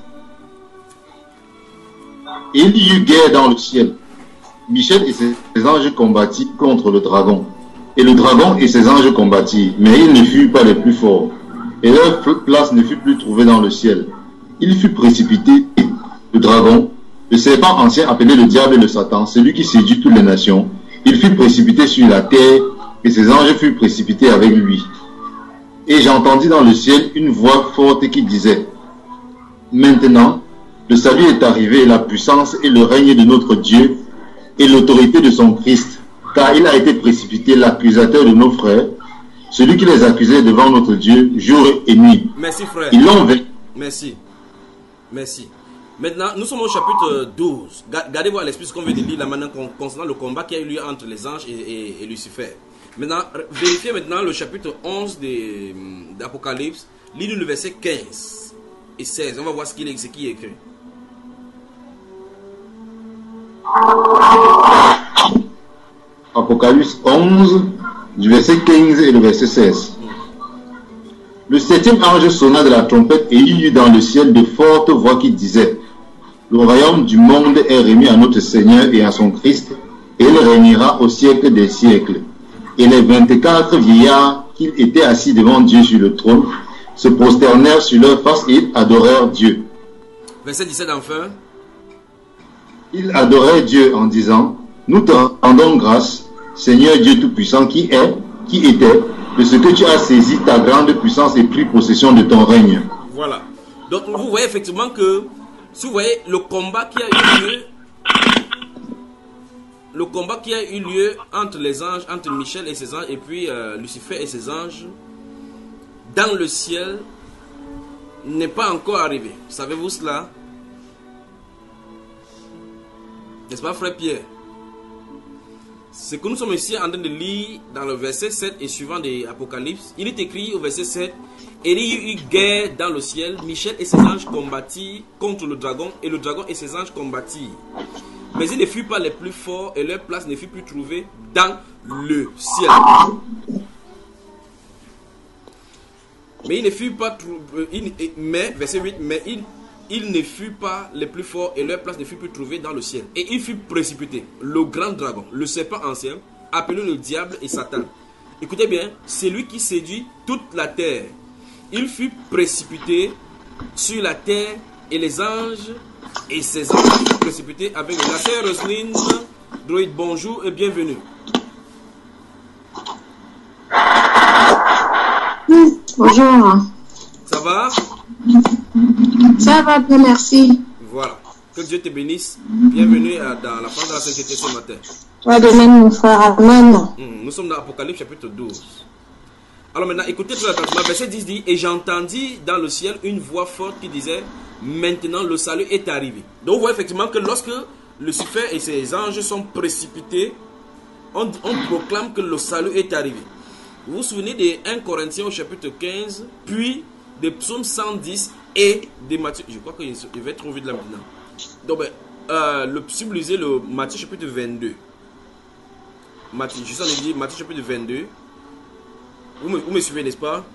et il y eut guerre dans le ciel. Michel et ses anges combattirent contre le dragon. Et le dragon et ses anges combattirent, mais ils ne furent pas les plus forts. Et leur place ne fut plus trouvée dans le ciel. Il fut précipité, le dragon, le serpent ancien appelé le diable et le Satan, celui qui séduit toutes les nations. Il fut précipité sur la terre, et ses anges furent précipités avec lui. Et j'entendis dans le ciel une voix forte qui disait, « Maintenant, le salut est arrivé, et la puissance et le règne de notre Dieu, et l'autorité de son Christ, car il a été précipité, l'accusateur de nos frères, celui qui les accusait devant notre Dieu jour et nuit. » Merci frère. Ils l'ont vaincu. Merci. Merci. Maintenant, nous sommes au chapitre douze. Gardez-vous à l'esprit ce qu'on vient de lire là maintenant concernant le combat qui a eu lieu entre les anges et, et, et Lucifer. Maintenant, vérifiez maintenant le chapitre onze d'Apocalypse. Lisez le verset quinze et seize. On va voir ce qu'il est, ce qui est écrit. Apocalypse onze, du verset quinze et le verset seize. Le septième ange sonna de la trompette et il y eut dans le ciel de fortes voix qui disaient, « Le royaume du monde est remis à notre Seigneur et à son Christ, et il régnera au siècle des siècles. » Et les vingt-quatre vieillards qui étaient assis devant Dieu sur le trône se prosternèrent sur leur face et ils adorèrent Dieu. Verset dix-sept enfin. Ils adorèrent Dieu en disant, « Nous te rendons grâce, Seigneur Dieu Tout-Puissant, qui est, qui était, de ce que tu as saisi ta grande puissance et pris possession de ton règne. » Voilà. Donc vous voyez effectivement que, si vous voyez le combat qui a eu lieu, le combat qui a eu lieu entre les anges, entre Michel et ses anges, et puis euh, Lucifer et ses anges, dans le ciel, n'est pas encore arrivé. Savez-vous cela? N'est-ce pas, frère Pierre? Ce que nous sommes ici en train de lire dans le verset sept et suivant de Apocalypse, il est écrit au verset sept, et il y a eu guerre dans le ciel, Michel et ses anges combattirent contre le dragon, et le dragon et ses anges combattirent. Mais ils ne furent pas les plus forts, et leur place ne fut plus trouvée dans le ciel. Mais il ne fut pas trouvé, mais, verset huit, mais il Ils ne furent pas les plus forts et leur place ne fut plus trouvée dans le ciel. Et il fut précipité, le grand dragon, le serpent ancien, appelé le diable et Satan. Écoutez bien, c'est lui qui séduit toute la terre. Il fut précipité sur la terre et les anges et ses anges furent précipités avec lui. La sœur Roselyne, Droïde, bonjour et bienvenue. Bonjour. Ça va? Ça va bien, merci. Voilà. Que Dieu te bénisse. Bienvenue à, dans la France de la sainteté ce matin. Ouais, de même, mon frère. Amen. Mmh. Nous sommes dans Apocalypse chapitre douze. Alors maintenant, écoutez très attentivement. Verset dix dit, et j'entendis dans le ciel une voix forte qui disait, maintenant le salut est arrivé. Donc, vous voyez effectivement que lorsque Lucifer et ses anges sont précipités, on, on proclame que le salut est arrivé. Vous vous souvenez des premier Corinthiens au chapitre quinze, puis des psaumes cent dix et des Matthieu. Je crois que je vais trop vite là maintenant. Donc, ben, euh, le, si vous lisez le Matthieu chapitre vingt-deux, Matthieu, je s'en ai dit, Matthieu chapitre vingt-deux, vous me, vous me suivez, n'est-ce pas?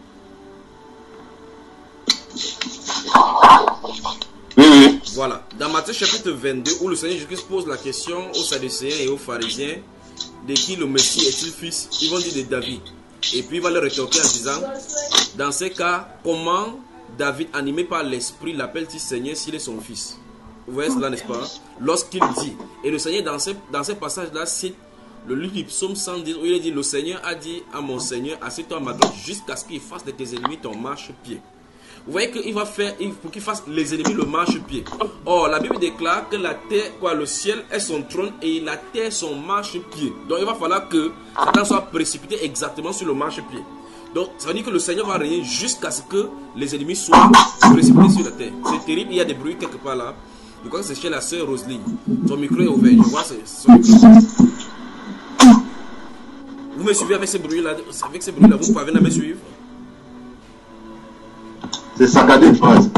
Oui, oui. Voilà. Dans Matthieu chapitre vingt-deux, où le Seigneur Jésus-Christ pose la question aux Sadducéens et aux pharisiens de qui le Messie est-il fils? Ils vont dire de David. Et puis il va leur rétorquer en disant, dans ces cas, comment David, animé par l'Esprit, l'appelle-t-il Seigneur s'il est son fils? Vous voyez cela, n'est-ce pas? Lorsqu'il dit, et le Seigneur dans ces, dans ces passages-là cite le livre du psaume cent dix, où il dit, le Seigneur a dit à mon Seigneur, assieds-toi à ma droite jusqu'à ce qu'il fasse de tes ennemis ton marche-pied. Vous voyez qu'il va faire, pour qu'il fasse les ennemis le marche-pied. Or, la Bible déclare que la terre, quoi, le ciel est son trône et la terre son marche-pied. Donc, il va falloir que Satan soit précipité exactement sur le marche-pied. Donc, ça veut dire que le Seigneur va régner jusqu'à ce que les ennemis soient précipités sur la terre. C'est terrible, il y a des bruits quelque part là. Je crois que c'est chez la sœur Roselyne. Son micro est ouvert, je vois son micro. Vous me suivez avec ces bruits-là? Avec ces bruits-là, vous pouvez me suivre? C'est saccadé une phrase.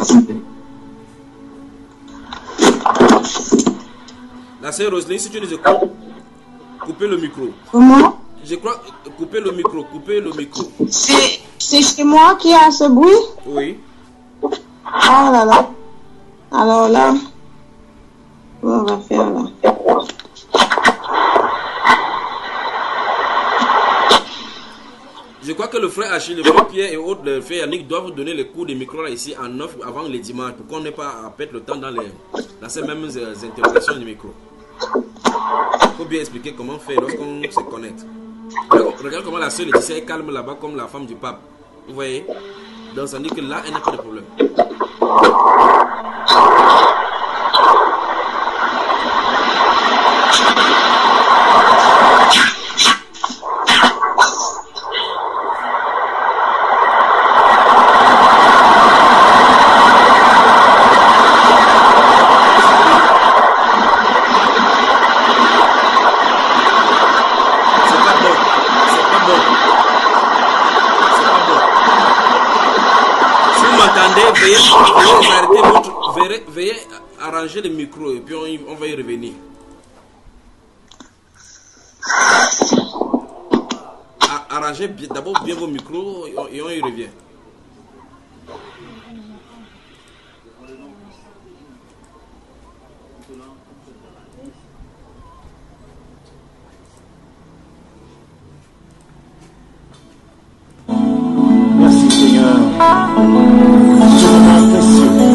La sœur Roselyne, si tu nous écoutes, coupez le micro. Comment? Je crois, coupez le micro, coupez le micro. C'est chez moi qui a ce bruit? Oui. Oh là là. Alors là, on va faire là. Je crois que le frère Achille, le frère Pierre et autres, le frère Yannick doivent donner les cours des micros là ici en offre avant les dimanches pour qu'on n'ait pas à perdre le temps dans, les, dans ces mêmes euh, interrogations du micro. Il faut bien expliquer comment faire lorsqu'on se connecte. Regarde, regarde comment la sœur Laetitia est calme là-bas comme la femme du pape. Vous voyez? Donc ça dit que là, elle n'a pas de problème. Veuillez, veuillez arrêter votre, veuillez, veuillez arranger le micro et puis on, on va y revenir. Arrangez d'abord bien vos micros et on, et on y revient. Merci Seigneur. Ce moment précieux.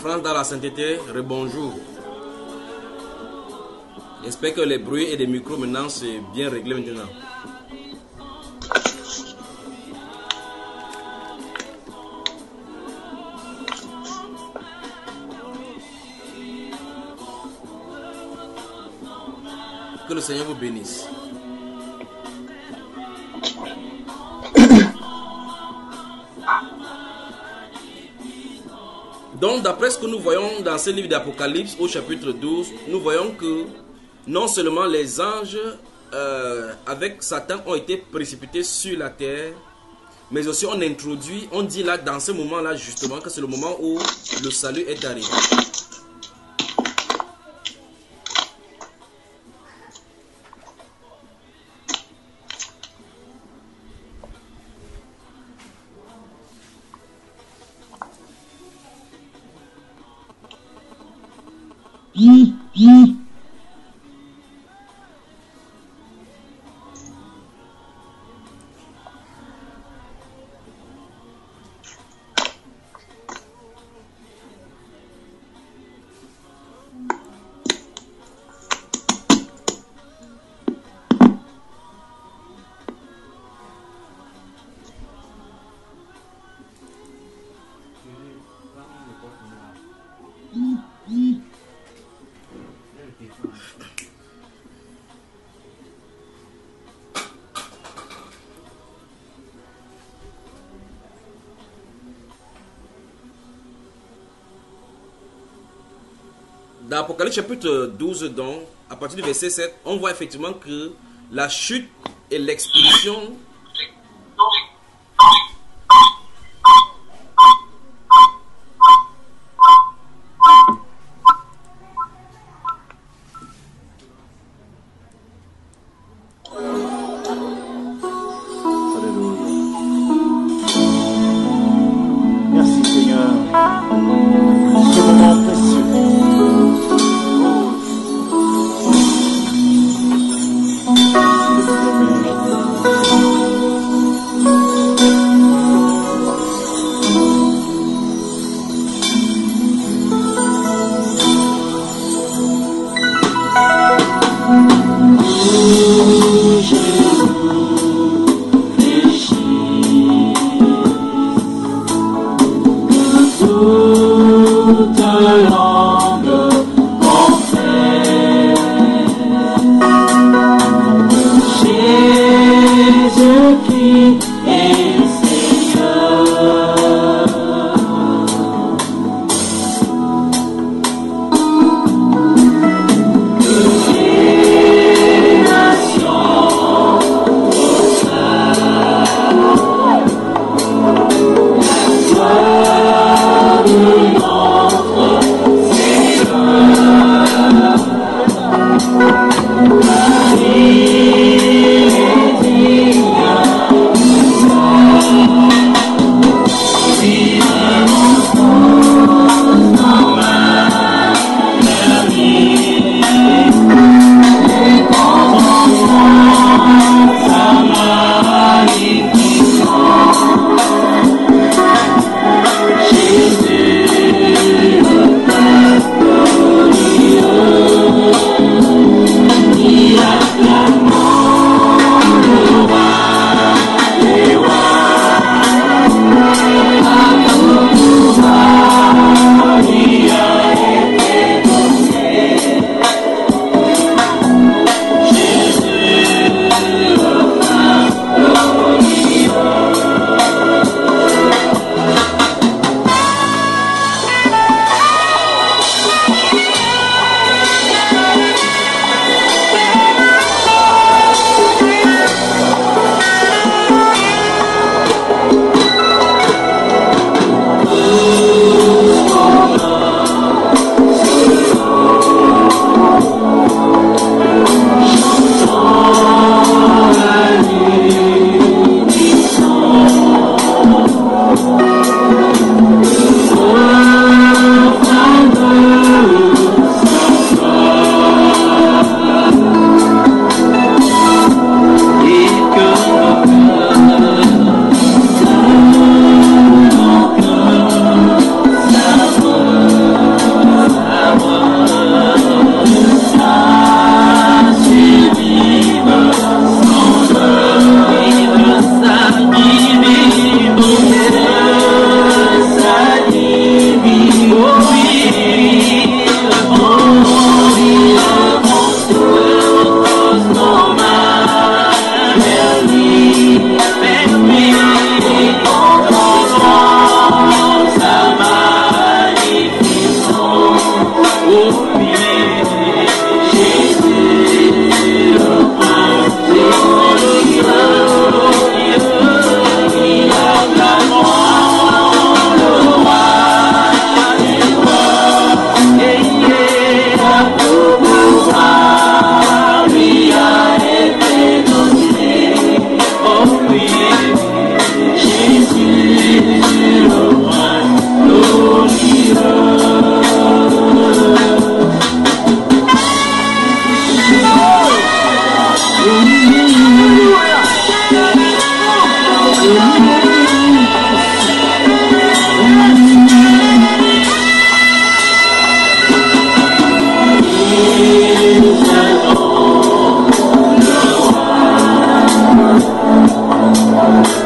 France dans la sainteté, rebonjour. J'espère que les bruits et les micros maintenant c'est bien réglé maintenant. Que le Seigneur vous bénisse. Donc, d'après ce que nous voyons dans ce livre d'Apocalypse au chapitre douze, nous voyons que non seulement les anges euh, avec Satan ont été précipités sur la terre, mais aussi on introduit, on dit là dans ce moment-là justement que c'est le moment où le salut est arrivé. Dans Apocalypse chapitre douze, donc, à partir du verset sept, on voit effectivement que la chute et l'expulsion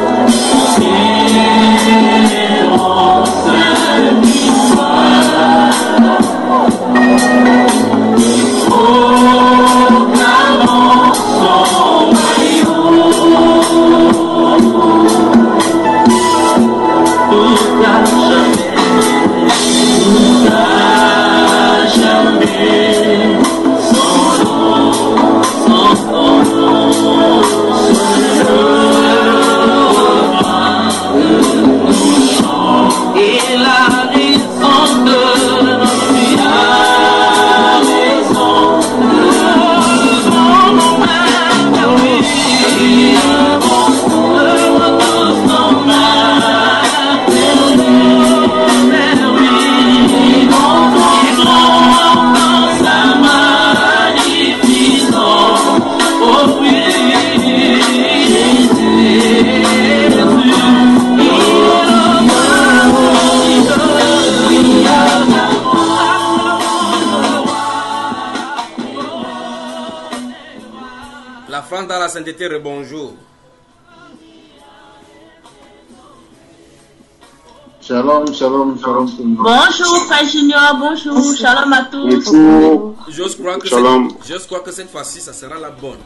Dans la sainteté, bonjour. Shalom, shalom, shalom. Bonjour, Frère Junior, bonjour, shalom à tous. J'ose croire que, shalom. Cette, j'ose croire que cette fois-ci, ça sera la bonne.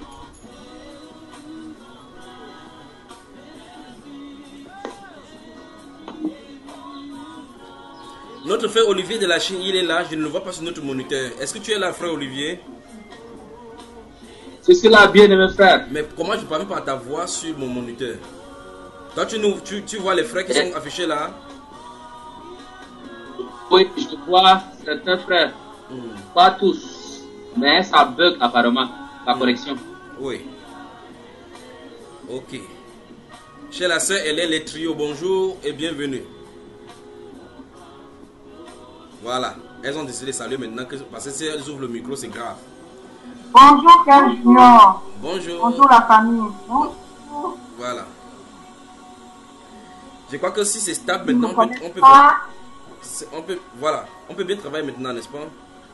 Notre frère Olivier de la Chine, il est là, je ne le vois pas sur notre moniteur. Est-ce que tu es là, frère Olivier? C'est cela, bien aimé frère. Mais comment je ne parle pas ta voix sur mon moniteur? Toi, tu, nous, tu, tu vois les frères qui sont affichés là? Oui, je vois certains frères. Hmm. Pas tous. Mais ça bug apparemment, la hmm. connexion. Oui. Ok. Chez la sœur Hélène, les trios, bonjour et bienvenue. Voilà. Elles ont décidé de saluer maintenant que, parce que si elles ouvrent le micro, c'est grave. Bonjour, Frère Junior. Bonjour. Bonjour, la famille. Bonjour. Voilà. Je crois que si c'est stable maintenant, on peut, on peut, on peut, voilà, on peut bien travailler maintenant, n'est-ce pas?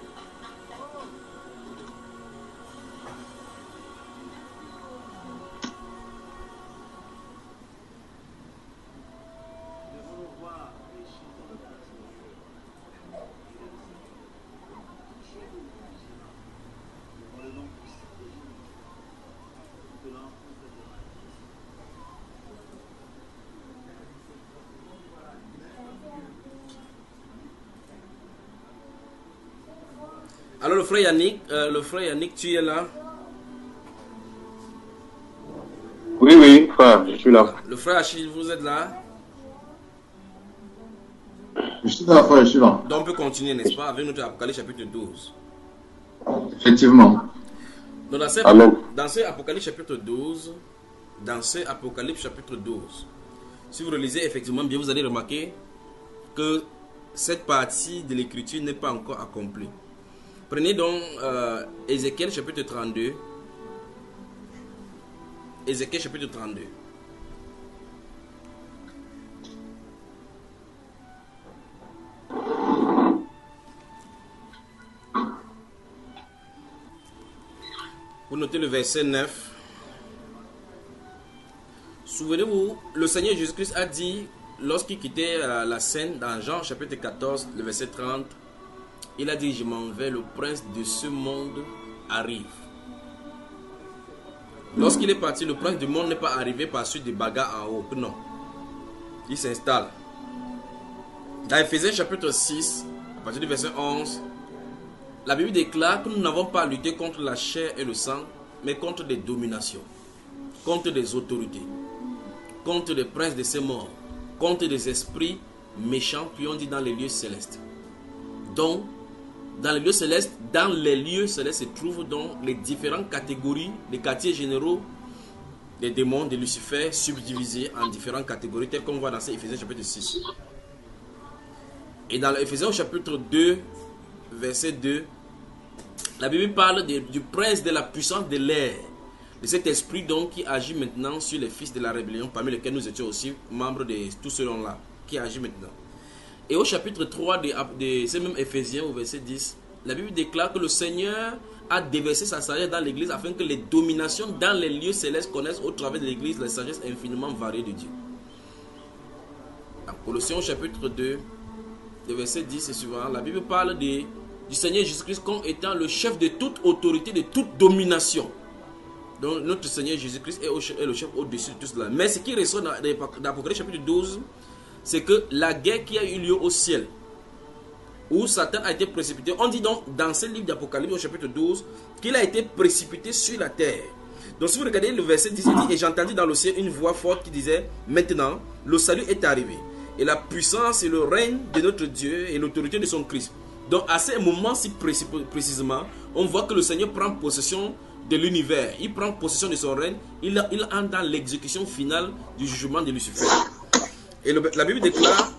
Alors le frère Yannick, euh, le frère Yannick, tu es là? Oui, oui, frère, je suis là. Le frère Achille, vous êtes là? Je suis là, frère, je suis là. Donc on peut continuer, n'est-ce pas, avec notre Apocalypse chapitre douze. Effectivement. Donc dans ce, Amen. Dans ce Apocalypse chapitre douze, dans ce Apocalypse chapitre douze, si vous relisez effectivement bien, vous allez remarquer que cette partie de l'écriture n'est pas encore accomplie. Prenez donc euh, Ézéchiel chapitre trente-deux. Ézéchiel chapitre trente-deux. Vous notez le verset neuf. Souvenez-vous, le Seigneur Jésus-Christ a dit, lorsqu'il quittait euh, la scène dans Jean chapitre quatorze, le verset trente, il a dit, je m'en vais, le prince de ce monde arrive. Lorsqu'il est parti, le prince du monde n'est pas arrivé par suite des bagarres en haut. Non. Il s'installe. Dans Ephésiens chapitre six, à partir du verset onze, la Bible déclare que nous n'avons pas à lutter contre la chair et le sang, mais contre des dominations, contre des autorités, contre des princes de ces morts, contre des esprits méchants qui ont dit dans les lieux célestes. Donc, dans les lieux célestes, dans les lieux célestes se trouvent donc les différentes catégories, les quartiers généraux des démons, de Lucifer, subdivisés en différentes catégories, telles qu'on voit dans Ephésiens chapitre six. Et dans Ephésiens chapitre deux, verset deux, la Bible parle de, du prince de la puissance de l'air, de cet esprit donc qui agit maintenant sur les fils de la rébellion, parmi lesquels nous étions aussi membres de tous ceux-là, qui agit maintenant. Et au chapitre trois de, de ces mêmes Éphésiens, au verset dix, la Bible déclare que le Seigneur a déversé sa sagesse dans l'église afin que les dominations dans les lieux célestes connaissent au travers de l'église la sagesse infiniment variée de Dieu. En Colossiens chapitre deux, le verset dix et suivant, la Bible parle de, du Seigneur Jésus-Christ comme étant le chef de toute autorité, de toute domination. Donc notre Seigneur Jésus-Christ est, est le chef au-dessus de tout cela. Mais ce qui ressort dans l'Apocalypse chapitre douze, c'est que la guerre qui a eu lieu au ciel, où Satan a été précipité, on dit donc dans ce livre d'Apocalypse au chapitre douze, qu'il a été précipité sur la terre. Donc si vous regardez le verset dix, il dit, et j'entendis dans le ciel une voix forte qui disait, maintenant le salut est arrivé, et la puissance et le règne de notre Dieu et l'autorité de son Christ. Donc à ce moment-ci précisément, on voit que le Seigneur prend possession de l'univers, il prend possession de son règne, il, il entre dans l'exécution finale du jugement de Lucifer. Et le, la Bible déclare,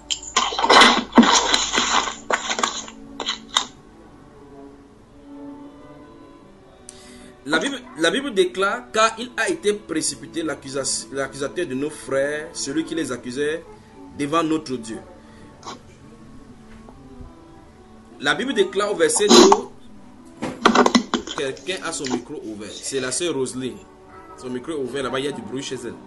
la Bible, la Bible déclare, car il a été précipité l'accusateur de nos frères, celui qui les accusait devant notre Dieu. La Bible déclare au verset deux, quelqu'un a son micro ouvert. C'est la sœur Roselyne. Son micro est ouvert, là-bas il y a du bruit chez elle.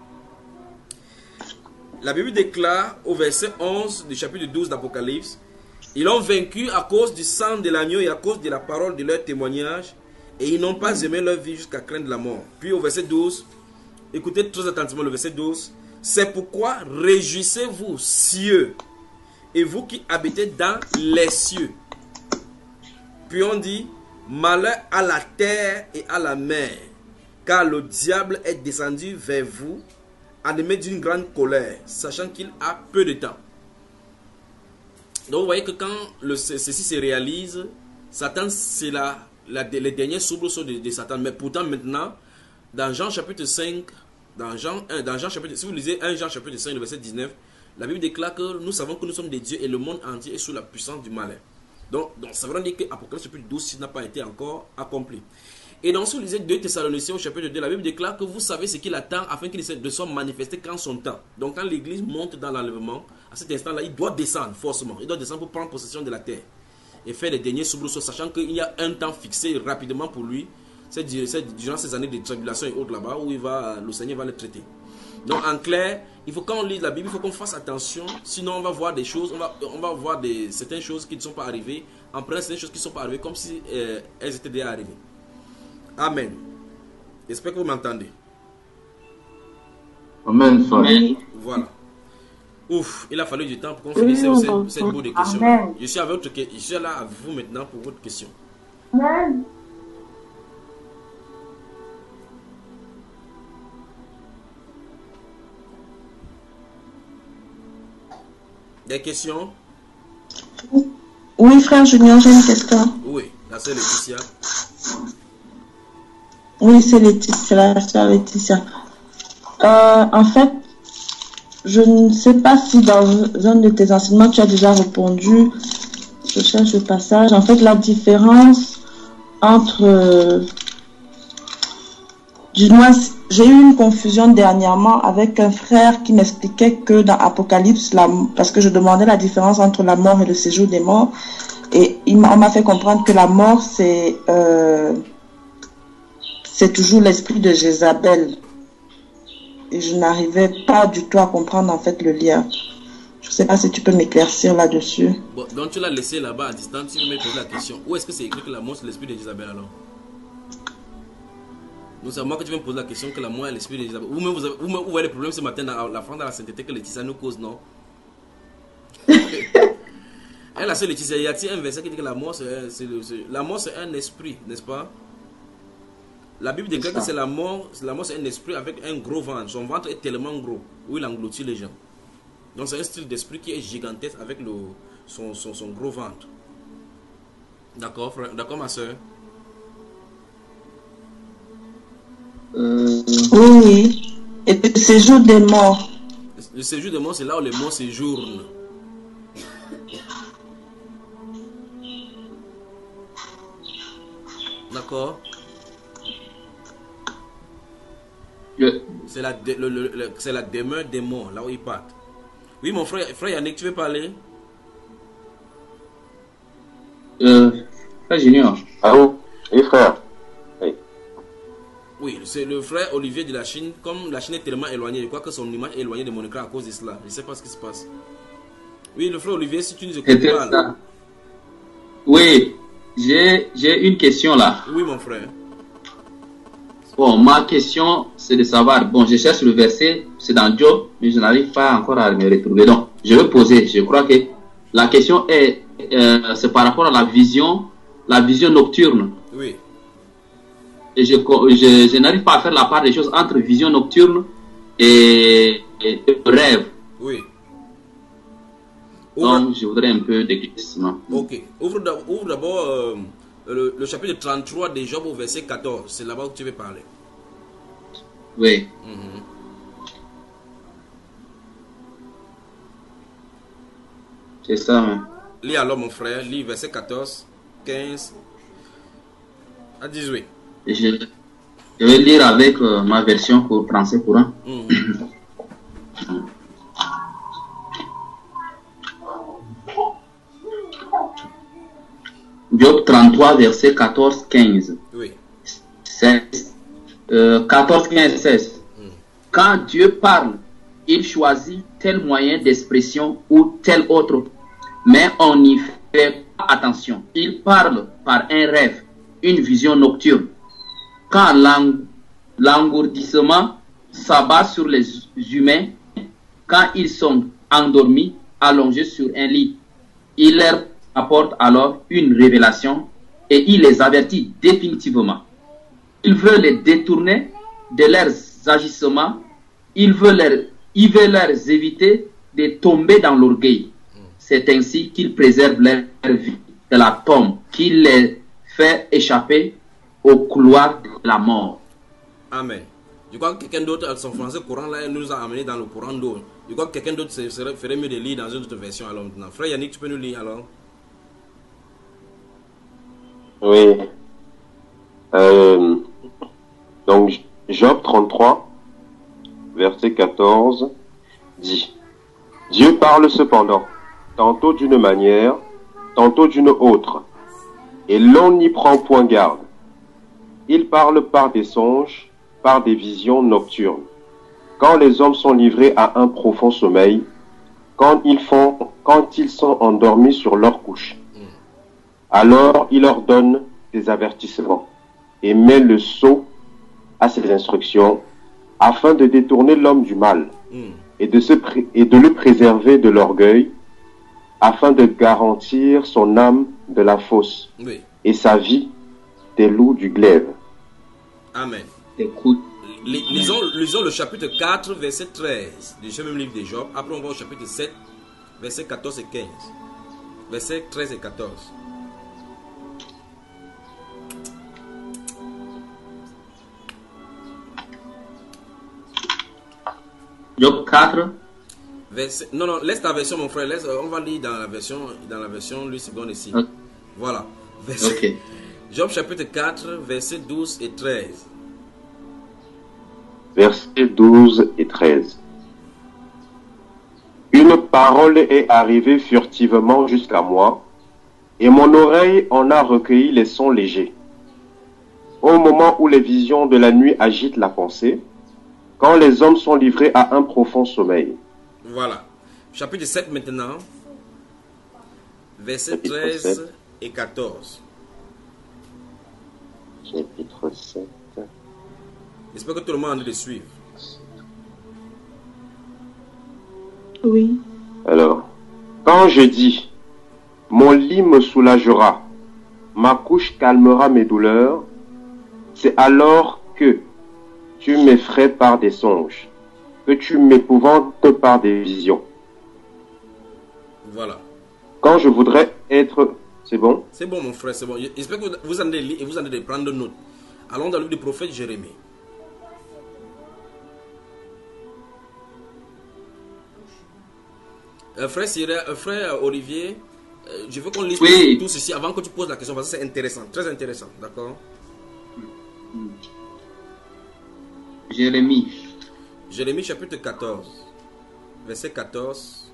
La Bible déclare au verset onze du chapitre douze d'Apocalypse, ils ont vaincu à cause du sang de l'agneau et à cause de la parole de leur témoignage, et ils n'ont pas aimé leur vie jusqu'à craindre la mort. Puis au verset douze, écoutez très attentivement le verset douze, c'est pourquoi réjouissez-vous, cieux, et vous qui habitez dans les cieux. Puis on dit, malheur à la terre et à la mer, car le diable est descendu vers vous, animé d'une grande colère, sachant qu'il a peu de temps. Donc vous voyez que quand le, ceci se réalise, Satan, c'est la, la, les derniers soubresauts de, de Satan. Mais pourtant maintenant, dans Jean chapitre cinq, dans Jean un, dans Jean chapitre, si vous lisez un Jean chapitre cinq, le verset dix-neuf, la Bible déclare que nous savons que nous sommes des dieux et le monde entier est sous la puissance du malin. Donc, donc ça veut dire que Apocalypse chapitre douze n'a pas été encore accompli. Et donc, si vous lisez deux Thessaloniciens au chapitre deux, la Bible déclare que vous savez ce qu'il attend afin qu'il ne soit manifesté qu'en son temps. Donc, quand l'église monte dans l'enlèvement, à cet instant-là, il doit descendre forcément. Il doit descendre pour prendre possession de la terre et faire les derniers soubresauts, sachant qu'il y a un temps fixé rapidement pour lui. C'est durant ces années de tribulation et autres là-bas où il va, le Seigneur va le traiter. Donc, en clair, il faut quand on lit la Bible, il faut qu'on fasse attention. Sinon, on va voir des choses, on va, on va voir des, certaines choses qui ne sont pas arrivées, en prenant certaines choses qui ne sont pas arrivées comme si euh, elles étaient déjà arrivées. Amen. J'espère que vous m'entendez. Amen. Amen. Voilà. Ouf, il a fallu du temps pour qu'on finisse cette, cette bout de questions. Amen. Je suis, avec votre, je suis là avec vous maintenant pour votre question. Amen. Des questions? Oui, frère Junior, j'ai une question. Oui, la sœur Laetitia. Oui, c'est Laetitia, la sœur Laetitia. Euh, en fait, je ne sais pas si dans un de tes enseignements, tu as déjà répondu. Je cherche le passage. En fait, la différence entre... Euh, du moins, j'ai eu une confusion dernièrement avec un frère qui m'expliquait que dans Apocalypse, la, parce que je demandais la différence entre la mort et le séjour des morts, et il m'a, on m'a fait comprendre que la mort, c'est euh, c'est toujours l'esprit de Jézabel. Et je n'arrivais pas du tout à comprendre en fait le lien. Je ne sais pas si tu peux m'éclaircir là-dessus. Bon, donc tu l'as laissé là-bas à distance, tu veux me poser la question. Où est-ce que c'est écrit que la mort c'est l'esprit de Jézabel alors? Donc c'est moi que tu viens me poser la question que la mort est l'esprit de Jézabel. Vous-même vous, avez, vous, vous voyez le problème ce matin dans la France, dans la sainteté que Laetitia nous cause, non? Elle a seule Laetitia, il y a un verset qui dit que la mort c'est, c'est, c'est, la mort c'est un esprit, n'est-ce pas? La Bible déclare que c'est la mort, la mort c'est un esprit avec un gros ventre. Son ventre est tellement gros où il engloutit les gens. Donc c'est un style d'esprit qui est gigantesque avec le, son, son, son gros ventre. D'accord, frère? D'accord, ma soeur? Euh... Oui, oui. Et le séjour des morts. Le séjour des morts, c'est là où les morts séjournent. D'accord? C'est la, le, le, le, c'est la demeure des morts, là où ils partent. Oui, mon frère, frère Yannick, tu veux parler? Euh, Frère Junior. Ah oui, oui frère. Oui, Oui, c'est le frère Olivier de la Chine. Comme la Chine est tellement éloignée, je crois que son image est éloignée de mon écran à cause de cela. Je ne sais pas ce qui se passe. Oui, le frère Olivier, si tu nous écoutes C'était pas. ça. Oui, j'ai j'ai une question là. Oui, mon frère. Bon, ma question, c'est de savoir, bon, je cherche le verset, c'est dans Job, mais je n'arrive pas encore à me retrouver. Donc, je vais poser, je crois que la question est, euh, c'est par rapport à la vision, la vision nocturne. Oui. Et je, je, je n'arrive pas à faire la part des choses entre vision nocturne et, et, et rêve. Oui. Donc, je voudrais un peu d'éclaircissement. Ok. Ouvre d'abord euh, le, le chapitre trente-trois de Job au verset quatorze. C'est là-bas que tu veux parler. Oui. Mm-hmm. C'est ça. Hein. Lis alors, mon frère. Lis verset quatorze, quinze à dix-huit. Je, je vais lire avec euh, ma version pour français courant. Mm-hmm. Job trente-trois, verset quatorze, quinze. Oui. seize, euh, quatorze, quinze, seize. Mm. Quand Dieu parle, il choisit tel moyen d'expression ou tel autre, mais on n'y fait pas attention. Il parle par un rêve, une vision nocturne. Quand l'engourdissement s'abat sur les humains, quand ils sont endormis, allongés sur un lit, il leur apporte alors une révélation et il les avertit définitivement. Il veut les détourner de leurs agissements, il veut leur, il veut leur éviter de tomber dans l'orgueil. C'est ainsi qu'il préserve leur vie de la tombe, qu'il les fait échapper au couloir de la mort. Amen. Je crois que quelqu'un d'autre, son français courant là, nous a amené dans le courant d'eau. Je crois que quelqu'un d'autre ferait mieux de lire dans une autre version alors maintenant. Frère Yannick, tu peux nous lire alors? Oui. Euh, donc, Job trente-trois, verset quatorze, dit: Dieu parle cependant, tantôt d'une manière, tantôt d'une autre, et l'on n'y prend point garde. Il parle par des songes, par des visions nocturnes. Quand les hommes sont livrés à un profond sommeil, quand ils font, quand ils sont endormis sur leur couche, alors il leur donne des avertissements et met le sceau à ses instructions afin de détourner l'homme du mal mm. et, de se et de le préserver de l'orgueil, afin de garantir son âme de la fosse oui. et sa vie des loups du glaive. Amen. Écoute. Lisons, lisons le chapitre quatre, verset treize du même livre de Job. Après, on va au chapitre sept, verset quatorze et quinze. Verset treize et quatorze. Job quatre. Verset, non, non, laisse ta version, mon frère. Laisse, on va lire dans la version, dans la version lui seconde ici. Okay. Voilà. Verset, okay. Job chapitre quatre, verset douze et treize. Versets douze et treize. Une parole est arrivée furtivement jusqu'à moi, et mon oreille en a recueilli les sons légers. Au moment où les visions de la nuit agitent la pensée, quand les hommes sont livrés à un profond sommeil. Voilà. Chapitre sept maintenant, versets treize et quatorze. Chapitre sept. J'espère que tout le monde a de suivre. Oui. Alors, quand je dis, mon lit me soulagera, ma couche calmera mes douleurs, c'est alors que tu m'effraies par des songes, que tu m'épouvantes par des visions. Voilà. Quand je voudrais être... C'est bon? C'est bon, mon frère, c'est bon. J'espère que vous en allez lire et vous en allez prendre note. Allons dans le livre du prophète Jérémie. Euh, frère, Cyril, euh, frère Olivier, euh, je veux qu'on lise oui. tout ceci avant que tu poses la question parce que c'est intéressant, très intéressant, d'accord? Jérémie. Jérémie chapitre quatorze, verset quatorze.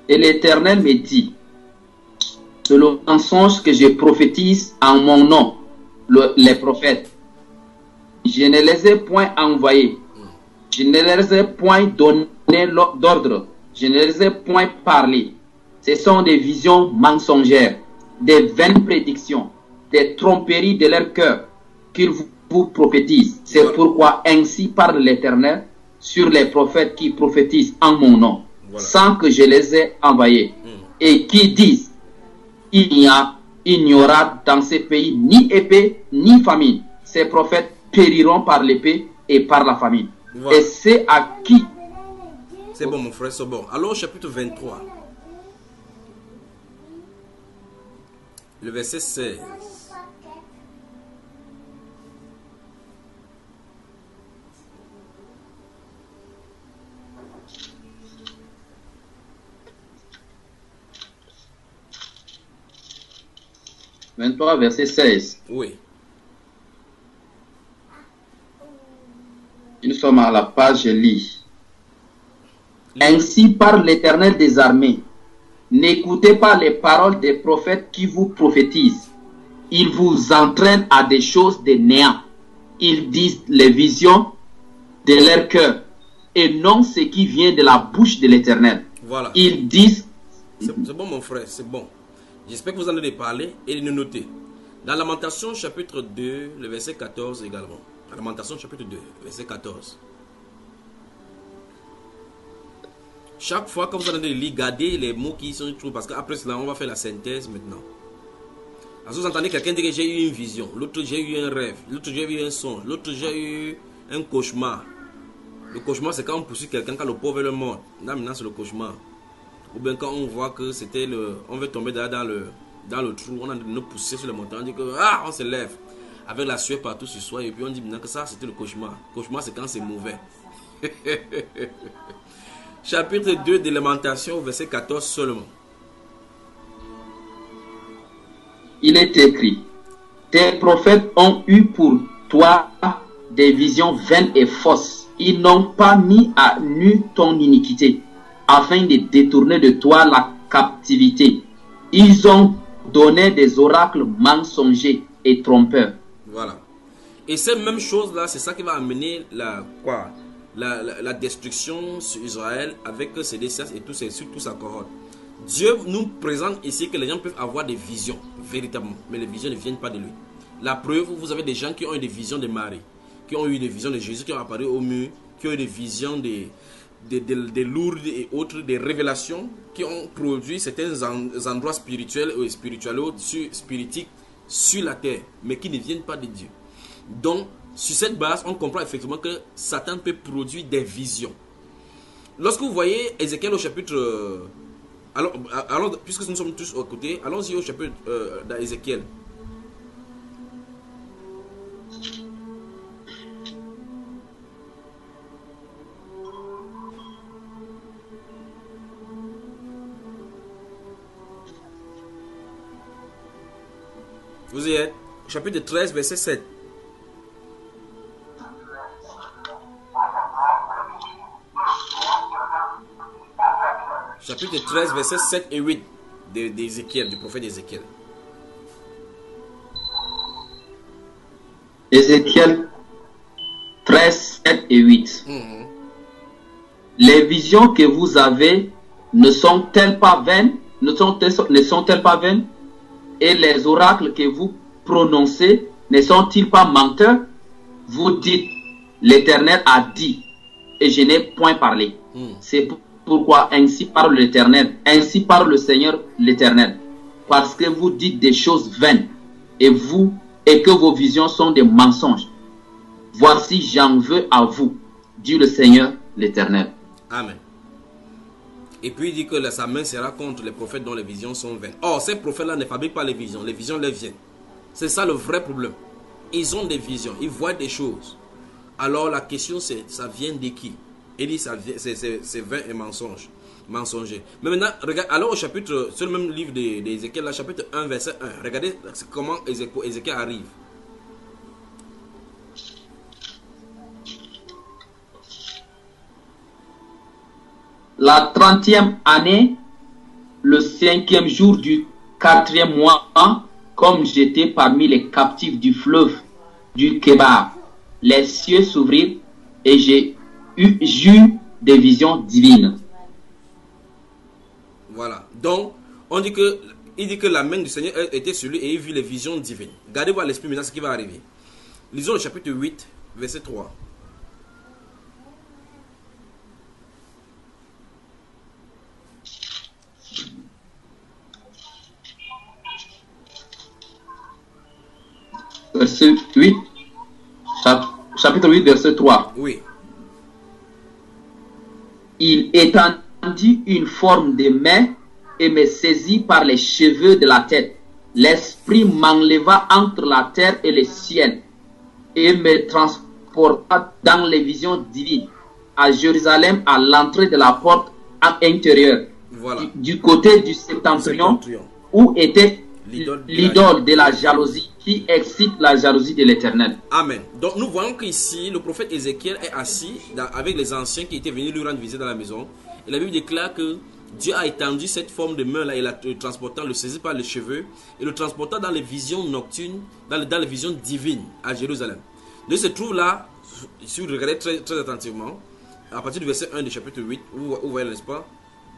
Et l'Éternel me dit, c'est le mensonge que je prophétise en mon nom, le, les prophètes. Je ne les ai point envoyés. Je ne les ai point donné d'ordre. Je ne les ai point parlé. Ce sont des visions mensongères, des vaines prédictions, des tromperies de leur cœur qu'ils vous, vous prophétisent. C'est pourquoi ainsi parle l'Éternel sur les prophètes qui prophétisent en mon nom, voilà, sans que je les ai envoyés, mmh. et qui disent, il n'y a, il n'y aura dans ces pays ni épée ni famine. Ces prophètes périront par l'épée et par la famine. Voilà. Et c'est à qui? C'est bon mon frère, c'est bon. Alors chapitre vingt-trois, le verset seize. vingt-trois, verset seize. Oui. Nous sommes à la page, je lis. Ainsi parle l'Éternel des armées. N'écoutez pas les paroles des prophètes qui vous prophétisent. Ils vous entraînent à des choses de néant. Ils disent les visions de leur cœur et non ce qui vient de la bouche de l'Éternel. Voilà. Ils disent... C'est bon mon frère, c'est bon. J'espère que vous en avez parlé et de noter. Dans Lamentation chapitre deux, le verset quatorze également. Lamentation chapitre deux, verset quatorze. Chaque fois que vous allez lire, gardez les mots qui sont trous, parce qu'après cela, on va faire la synthèse maintenant. Alors, vous entendez quelqu'un dire que j'ai eu une vision, l'autre j'ai eu un rêve, l'autre j'ai eu un songe, l'autre j'ai eu un cauchemar. Le cauchemar, c'est quand on poursuit quelqu'un, quand le pauvre est le mort. Là, maintenant, c'est le cauchemar. Ou bien quand on voit que c'était le... On veut tomber dans, dans, le, dans le trou, on a nous pousser sur le montant, on dit que... Ah, on se lève avec la sueur partout sur soi, et puis on dit maintenant que ça, c'était le cauchemar. Le cauchemar, c'est quand c'est mauvais. Chapitre deux de Lamentation, verset quatorze seulement. Il est écrit, tes prophètes ont eu pour toi des visions vaines et fausses. Ils n'ont pas mis à nu ton iniquité, afin de détourner de toi la captivité. Ils ont donné des oracles mensongers et trompeurs. Voilà. Et cette même chose-là, c'est ça qui va amener la quoi la, la, la destruction sur Israël avec ses descendants et tous ses, surtout sa cohorte. Dieu nous présente ici que les gens peuvent avoir des visions, véritablement. Mais les visions ne viennent pas de lui. La preuve, vous avez des gens qui ont eu des visions de Marie, qui ont eu des visions de Jésus, qui ont apparu au mur, qui ont eu des visions des, des, des, des Lourdes et autres, des révélations, qui ont produit certains endroits spirituels ou spirituels, spiritiques sur la terre, mais qui ne viennent pas de Dieu. Donc, sur cette base, on comprend effectivement que Satan peut produire des visions. Lorsque vous voyez Ézéchiel au chapitre... Euh, alors, alors, puisque nous sommes tous au côté, allons-y au chapitre euh, d'Ézéchiel. Vous y êtes. Chapitre treize, verset sept. Chapitre treize, versets sept et huit d'Ézéchiel, du prophète Ézéchiel. Ézéchiel treize, sept et huit. Mm-hmm. Les visions que vous avez ne sont-elles pas vaines? Ne sont-elles ne sont-elles pas vaines? Et les oracles que vous prononcez ne sont-ils pas menteurs? Vous dites, l'Éternel a dit, et je n'ai point parlé. Mm. C'est pour Pourquoi ainsi parle l'Éternel, ainsi parle le Seigneur l'Éternel, parce que vous dites des choses vaines et vous et que vos visions sont des mensonges. Voici, j'en veux à vous, dit le Seigneur l'Éternel. Amen. Et puis il dit que sa main sera contre les prophètes dont les visions sont vaines. Or, ces prophètes-là ne fabriquent pas les visions, les visions les viennent. C'est ça le vrai problème. Ils ont des visions, ils voient des choses. Alors la question c'est, ça vient de qui? Il dit c'est vain et mensonge, mensonger. Mais maintenant, regarde, alors au chapitre, c'est le même livre d'Ézéchiel, de, chapitre un, verset un. Regardez comment Ézéchiel arrive. La trentième année le cinquième jour du quatrième mois, comme j'étais parmi les captifs du fleuve du Kébar, les cieux s'ouvrirent et j'ai eu, eu des visions divines. Voilà. Donc, on dit que, il dit que la main du Seigneur était sur lui et il vit les visions divines. Regardez voir l'esprit maintenant ce qui va arriver. Lisons le chapitre huit, verset trois. Verset huit, chapitre huit, verset trois. Oui. Il étendit une forme de main et me saisit par les cheveux de la tête. L'esprit m'enleva entre la terre et le ciel et me transporta dans les visions divines à Jérusalem, à l'entrée de la porte intérieure, voilà. du, du côté du septentrion, où était l'idole de la jalousie qui excite la jalousie de l'Éternel. Amen. Donc nous voyons qu'ici le prophète Ézéchiel est assis dans, avec les anciens qui étaient venus lui rendre visite dans la maison. Et la Bible déclare que Dieu a étendu cette forme de main là et la le transportant, le saisi par les cheveux et le transportant dans les visions nocturnes, dans les, dans les visions divines à Jérusalem. Il se trouve là, si vous regardez très, très attentivement, à partir du verset un du chapitre huit, vous, vous voyez, n'est-ce pas?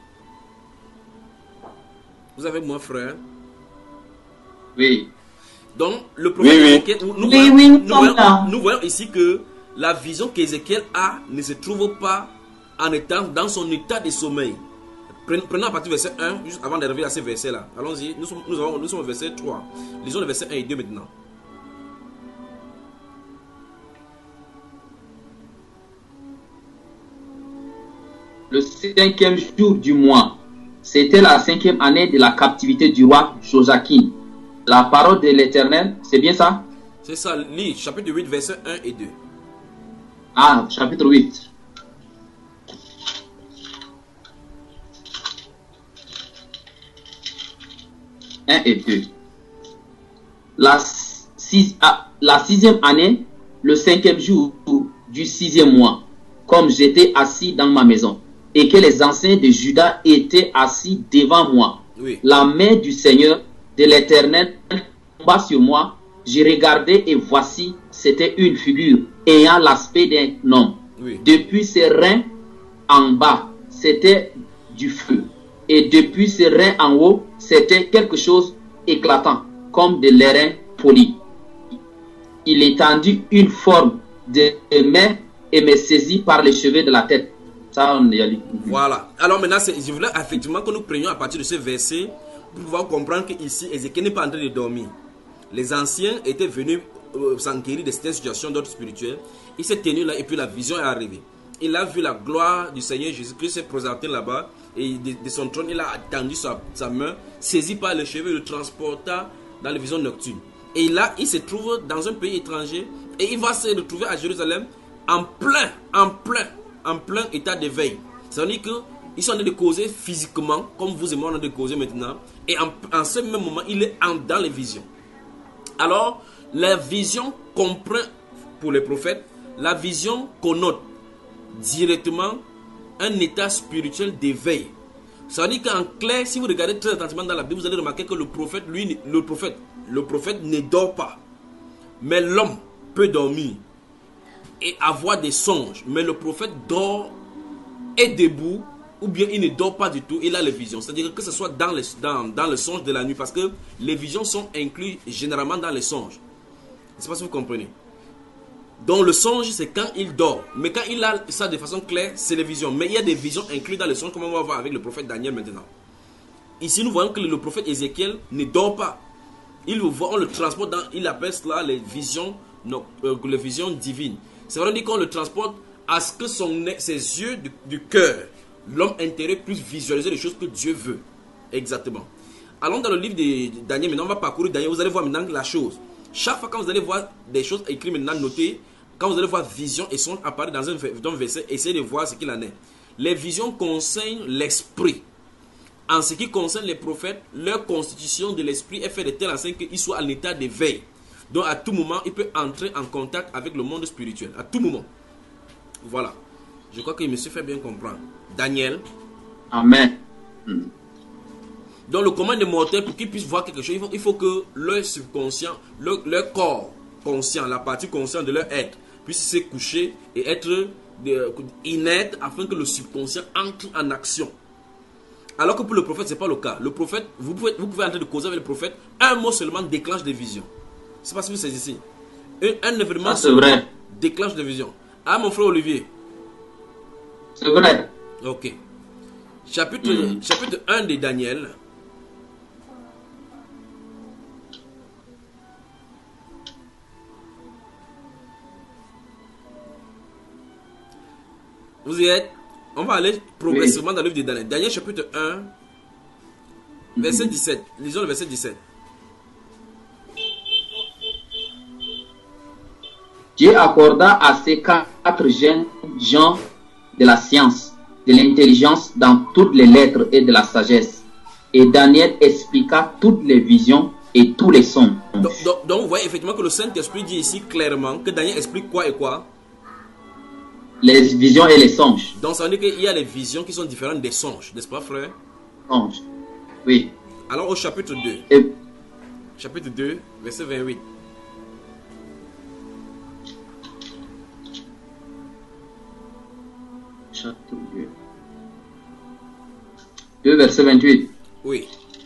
Vous avez moi, frère? Oui. Donc, le prophète oui, oui. Ézéchiel, nous, nous, oui, voyons, oui, nous, voyons, nous voyons ici que la vision qu'Ézéchiel a ne se trouve pas en étant dans son état de sommeil. Prenons à partir du verset un, juste avant d'arriver à ce verset-là. Allons-y, nous sommes, nous, avons, nous sommes au verset trois. Lisons le verset un et deux maintenant. Le cinquième jour du mois, c'était la cinquième année de la captivité du roi Joachim. La parole de l'Éternel, c'est bien ça? C'est ça, lis chapitre huit, verset un et deux. Ah, chapitre huit. un et deux. La, six, ah, la sixième année, le cinquième jour du sixième mois, comme j'étais assis dans ma maison, et que les anciens de Juda étaient assis devant moi. Oui. La main du Seigneur, de l'Éternel, tomba sur moi. J'ai regardé et voici, c'était une figure ayant l'aspect d'un homme. Oui. Depuis ses reins en bas, c'était du feu. Et depuis ses reins en haut, c'était quelque chose éclatant, comme de l'airain poli. Il étendit une forme de main et me saisit par les cheveux de la tête. Ça, on y a lu. Voilà. Alors maintenant, je voulais effectivement que nous prenions à partir de ce verset pour pouvoir comprendre qu'ici, Ézéchiel n'est pas en train de dormir. Les anciens étaient venus euh, s'enquérir de cette situation d'ordre spirituel. Il s'est tenu là et puis la vision est arrivée. Il a vu la gloire du Seigneur Jésus-Christ se présenter là-bas et de, de son trône, il a tendu sa, sa main, saisi par les cheveux, le transporta dans les visions nocturnes. Et là, il se trouve dans un pays étranger et il va se retrouver à Jérusalem en plein, en plein, en plein état d'éveil. Ça veut dire qu'ils sont en train de causer physiquement, comme vous et moi on est en train de causer maintenant, et en, en ce même moment, il est en, dans les visions. Alors, la vision comprend, pour les prophètes, la vision connote directement un état spirituel d'éveil. Ça veut dire qu'en clair, si vous regardez très attentivement dans la Bible, vous allez remarquer que le prophète, lui, le prophète, le prophète ne dort pas. Mais l'homme peut dormir et avoir des songes. Mais le prophète dort, est debout, ou bien il ne dort pas du tout, il a les visions. C'est-à-dire que ce soit dans, les, dans, dans le songe de la nuit, parce que les visions sont incluses généralement dans les songes. Je ne sais pas si vous comprenez. Donc le songe, c'est quand il dort. Mais quand il a ça de façon claire, c'est les visions. Mais il y a des visions incluses dans le songe, comme on va voir avec le prophète Daniel maintenant. Ici, nous voyons que le prophète Ézéchiel ne dort pas. Il le voit, on le transporte dans, il appelle cela les visions, non, euh, les visions divines. C'est vrai qu'on le transporte à ce que son, ses yeux du, du cœur, l'homme intérieur, puisse visualiser les choses que Dieu veut. Exactement. Allons dans le livre de Daniel, maintenant on va parcourir Daniel, vous allez voir maintenant la chose. Chaque fois quand vous allez voir des choses écrites maintenant notées, quand vous allez voir vision et songe apparaître dans un, dans un verset, essayez de voir ce qu'il en est. Les visions concernent l'esprit. En ce qui concerne les prophètes, leur constitution de l'esprit est faite de telle façon qu'ils soient en état d'éveil. Donc à tout moment, il peut entrer en contact avec le monde spirituel. À tout moment. Voilà. Je crois qu'il me fait bien comprendre. Daniel. Amen. Donc le commun des mortels, pour qu'ils puissent voir quelque chose, il faut, il faut que leur subconscient, leur, leur corps conscient, la partie consciente de leur être, puisse se coucher et être de, inerte afin que le subconscient entre en action. Alors que pour le prophète, ce n'est pas le cas. Le prophète, vous pouvez, vous pouvez entrer de causer avec le prophète, un mot seulement déclenche des visions. C'est pas ce que vous saisissez. Un, un événement c'est vrai. Déclenche des visions. Ah, mon frère Olivier. C'est vrai. Ok. Chapitre, mm. chapitre un de Daniel. Vous y êtes? On va aller progressivement oui. dans le livre de Daniel. Daniel chapitre un, verset dix-sept. Lisons le verset dix-sept. Dieu accorda à ces quatre jeunes gens de la science, de l'intelligence dans toutes les lettres et de la sagesse. Et Daniel expliqua toutes les visions et tous les sons. Donc, donc, donc vous voyez effectivement que le Saint-Esprit dit ici clairement que Daniel explique quoi et quoi? Les visions et les songes. Donc ça veut dire qu'il y a les visions qui sont différentes des songes, n'est-ce pas, frère? Songes. Oui. Alors au chapitre deux. Et... Chapitre deux, verset vingt-huit. Chapitre deux. deux, verset vingt-huit. Oui.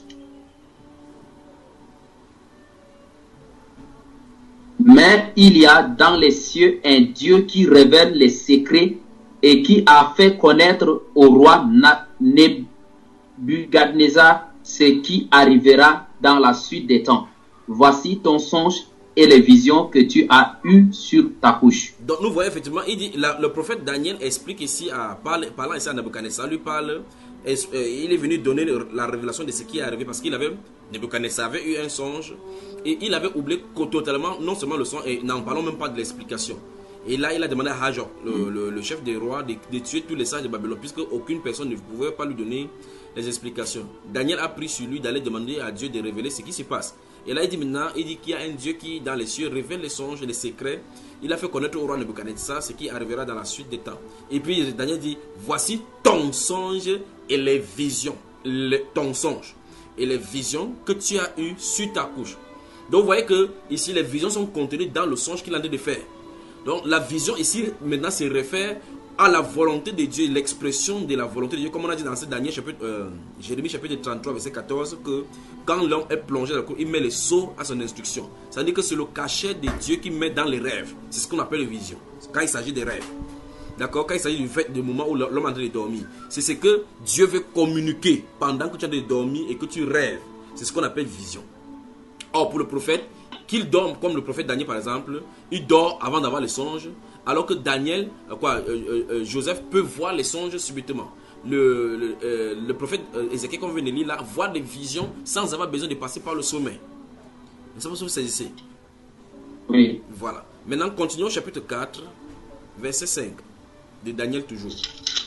Mais il y a dans les cieux un Dieu qui révèle les secrets et qui a fait connaître au roi Nebuchadnezzar ce qui arrivera dans la suite des temps. Voici ton songe et les visions que tu as eues sur ta couche. Donc nous voyons effectivement, il dit, la, le prophète Daniel explique ici, à, parle, parlant ici à Nebuchadnezzar, lui parle, et, euh, il est venu donner le, la révélation de ce qui est arrivé parce qu'il avait, Nebuchadnezzar avait eu un songe et il avait oublié totalement, non seulement le songe, et n'en parlons même pas de l'explication. Et là, il a demandé à Hajor, le, le, le chef des rois, de, de tuer tous les sages de Babylone, puisque aucune personne ne pouvait pas lui donner les explications. Daniel a pris sur lui d'aller demander à Dieu de révéler ce qui se passe. Et là, il dit maintenant, il dit qu'il y a un Dieu qui, dans les cieux, révèle les songes et les secrets. Il a fait connaître au roi Nebuchadnezzar ce qui arrivera dans la suite des temps. Et puis, Daniel dit, voici ton songe et les visions. Le, ton songe et les visions que tu as eues sur ta couche. Donc, vous voyez que ici, les visions sont contenues dans le songe qu'il est en train de faire. Donc, la vision ici, maintenant, se réfère à la volonté de Dieu, l'expression de la volonté de Dieu, comme on a dit dans ce dernier chapitre, euh, Jérémie chapitre trente-trois, verset quatorze, que quand l'homme est plongé dans la cour, il met les sceaux à son instruction. Ça veut dire que c'est le cachet de Dieu qu'il met dans les rêves. C'est ce qu'on appelle les visions, quand il s'agit des rêves. D'accord? Quand il s'agit du fait du moment où l'homme est en train de dormir. C'est ce que Dieu veut communiquer pendant que tu es en train de dormir et que tu rêves. C'est ce qu'on appelle vision. Or, pour le prophète, qu'il dorme comme le prophète Daniel par exemple, il dort avant d'avoir les songes, alors que Daniel, quoi, euh, euh, Joseph peut voir les songes subitement. Le, le, euh, le prophète euh, Ézéchiel, comme vous venez de lire là, voit des visions sans avoir besoin de passer par le sommeil. C'est pour ça que vous saisissez. Oui. Voilà. Maintenant, continuons au chapitre quatre, verset cinq, de Daniel toujours.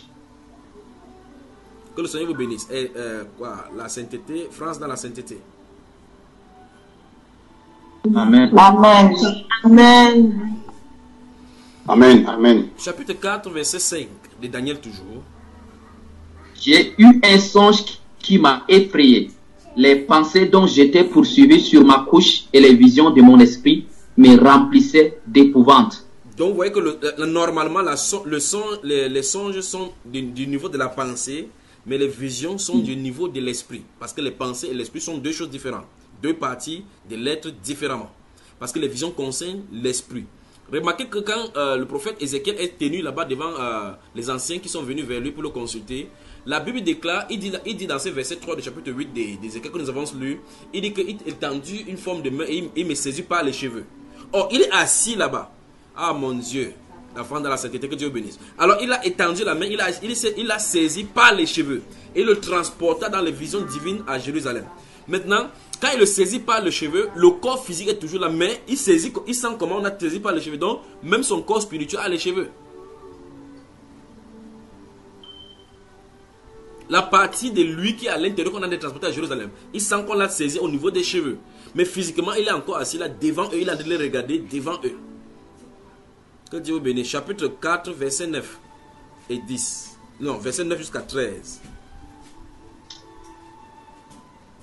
Que le Seigneur vous bénisse. Et euh, quoi, la sainteté, France dans la sainteté. Amen. Amen. Amen. Amen. Amen. Chapitre quatre, verset cinq de Daniel toujours. J'ai eu un songe qui m'a effrayé. Les pensées dont j'étais poursuivi sur ma couche et les visions de mon esprit me remplissaient d'épouvante. Donc vous voyez que le, le, normalement la son, le son, les, les songes sont du, du niveau de la pensée, mais les visions sont mm. du niveau de l'esprit. Parce que les pensées et l'esprit sont deux choses différentes. Deux parties de l'être différemment. Parce que les visions concernent l'esprit. Remarquez que quand euh, le prophète Ézéchiel est tenu là-bas devant euh, les anciens qui sont venus vers lui pour le consulter, la Bible déclare, il dit, il dit dans ce verset trois du chapitre huit d'Ézéchiel que nous avons lu, il dit qu'il a tendu une forme de main et il, il me saisit par les cheveux. Or, il est assis là-bas. Ah mon Dieu, l'enfant dans la sainteté, que Dieu bénisse. Alors, il a étendu la main, il a, il, il a saisi par les cheveux et le transporta dans les visions divines à Jérusalem. Maintenant, quand il le saisit par le cheveu, le corps physique est toujours là, mais il, saisit, il sent comment on a saisi par les cheveux. Donc, même son corps spirituel a les cheveux. La partie de lui qui est à l'intérieur qu'on a transporté à Jérusalem, il sent qu'on l'a saisi au niveau des cheveux. Mais physiquement, il est encore assis là devant eux, il a de les regarder devant eux. Que Dieu vous bénisse. Chapitre quatre, verset neuf et dix. Non, verset neuf jusqu'à treize.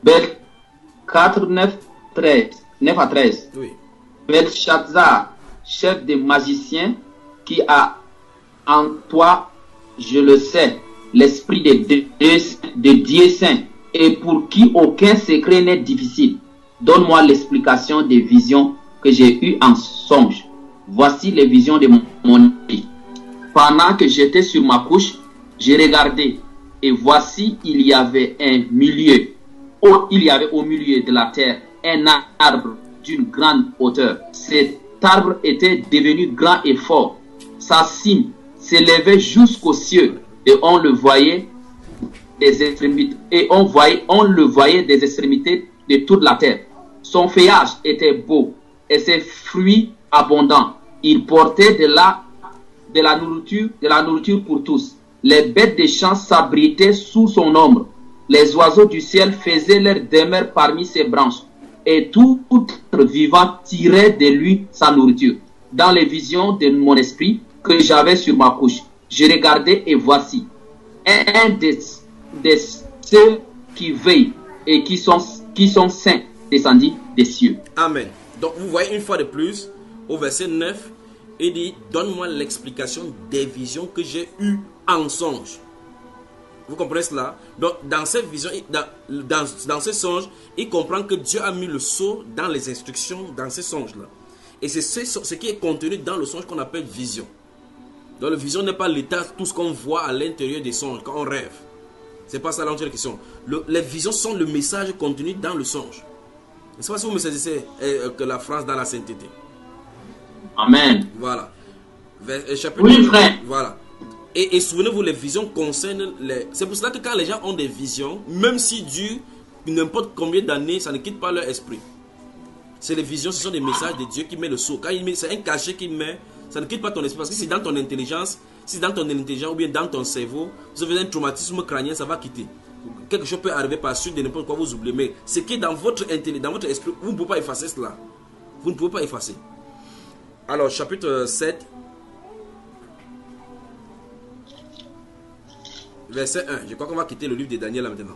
Bel quatre, neuf, treize, neuf à treize. Oui. Belshazzar, chef des magiciens, qui a en toi, je le sais, l'esprit de, de, de, de Dieu saint, et pour qui aucun secret n'est difficile. Donne-moi l'explication des visions que j'ai eues en songe. Voici les visions de mon, mon esprit. Pendant que j'étais sur ma couche, j'ai regardé, et voici, il y avait un milieu, oh, il y avait au milieu de la terre un arbre d'une grande hauteur. Cet arbre était devenu grand et fort. Sa cime s'élevait jusqu'aux cieux, et on le voyait des extrémités, et on voyait, on le voyait des extrémités de toute la terre. Son feuillage était beau, et ses fruits abondants. Il portait de la, de la nourriture, de la nourriture pour tous. Les bêtes des champs s'abritaient sous son ombre. Les oiseaux du ciel faisaient leur demeure parmi ses branches. Et tout être vivant tirait de lui sa nourriture. Dans les visions de mon esprit que j'avais sur ma couche, je regardais et voici un des, des ceux qui veillent et qui sont, qui sont saints descendit des cieux. Amen. Donc vous voyez une fois de plus au verset neuf, il dit donne-moi l'explication des visions que j'ai eues en songe. Vous comprenez cela? Donc dans cette vision, dans, dans, dans ce songe, il comprend que Dieu a mis le sceau dans les instructions dans ces songes-là. Et c'est ce, ce qui est contenu dans le songe qu'on appelle vision. Donc la vision n'est pas l'état, tout ce qu'on voit à l'intérieur des songes, quand on rêve. C'est pas ça l'entière question. Le, les visions sont le message contenu dans le songe. Je ne sais pas si vous me saisissez euh, que la phrase dans la sainteté. Amen. Voilà. Vers, chapitre oui, frère. Voilà. Et, et souvenez-vous, les visions concernent les... C'est pour cela que quand les gens ont des visions, même si Dieu, n'importe combien d'années, ça ne quitte pas leur esprit. C'est les visions, ce sont des messages de Dieu qui met le sceau. Quand il met, c'est un cachet qu'il met, ça ne quitte pas ton esprit. Parce que si dans ton intelligence, si dans ton intelligence ou bien dans ton cerveau, vous avez un traumatisme crânien, ça va quitter. Quelque chose peut arriver par suite de n'importe quoi, vous oubliez. Mais ce qui est dans votre intelligence, dans votre esprit, vous ne pouvez pas effacer cela. Vous ne pouvez pas effacer. Alors, chapitre sept. Verset un. Je crois qu'on va quitter le livre de Daniel là maintenant.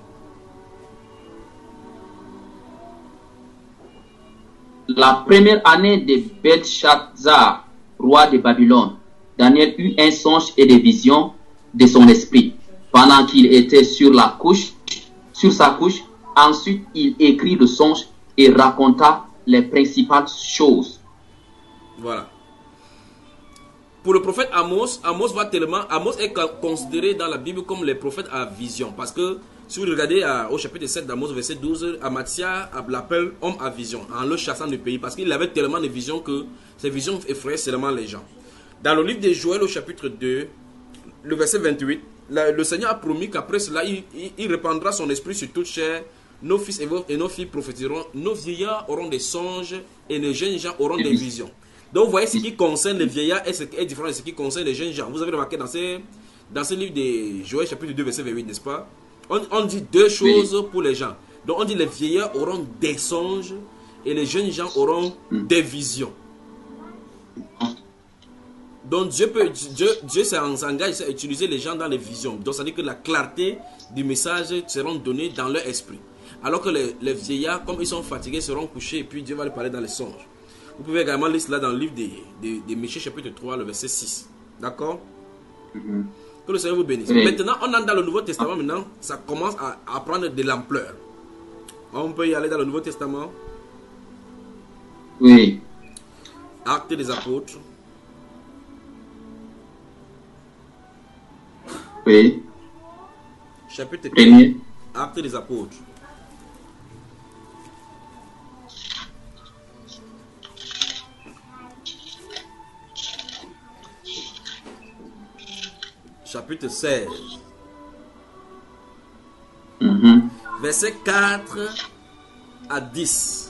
La première année de Belshazzar, roi de Babylone, Daniel eut un songe et des visions de son esprit. Pendant qu'il était sur la couche, sur sa couche, ensuite il écrit le songe et raconta les principales choses. Voilà. Pour le prophète Amos, Amos va tellement, Amos est considéré dans la Bible comme le prophète à vision. Parce que si vous regardez à, au chapitre sept d'Amos, verset douze, Amathia l'appelle homme à vision, en le chassant du pays. Parce qu'il avait tellement de visions que ces visions effrayaient seulement les gens. Dans le livre de Joël au chapitre deux, le verset vingt-huit, la, le Seigneur a promis qu'après cela, il, il, il répandra son esprit sur toute chair. Nos fils et, vos, et nos filles prophétiseront, nos vieillards auront des songes et les jeunes gens auront des visions. Donc vous voyez, ce qui concerne les vieillards est, est différent de ce qui concerne les jeunes gens. Vous avez remarqué dans, ces, dans ce livre de Joël chapitre deux verset vingt-huit, n'est-ce pas? On, on dit deux choses pour les gens. Donc on dit les vieillards auront des songes et les jeunes gens auront des visions. Donc Dieu, peut, Dieu, Dieu s'engage à utiliser les gens dans les visions. Donc ça veut dire que la clarté du message sera donnée dans leur esprit. Alors que les, les vieillards, comme ils sont fatigués, seront couchés et puis Dieu va les parler dans les songes. Vous pouvez également lire cela dans le livre des, des, des Michée chapitre trois, le verset six. D'accord? Mm-hmm. Que le Seigneur vous bénisse. Oui. Maintenant, on entre dans le Nouveau Testament. Maintenant, ça commence à, à prendre de l'ampleur. On peut y aller dans le Nouveau Testament. Oui. Actes des Apôtres. Oui. Chapitre quatre. Actes des Apôtres. Chapitre seize. Mm-hmm. Verset quatre à dix.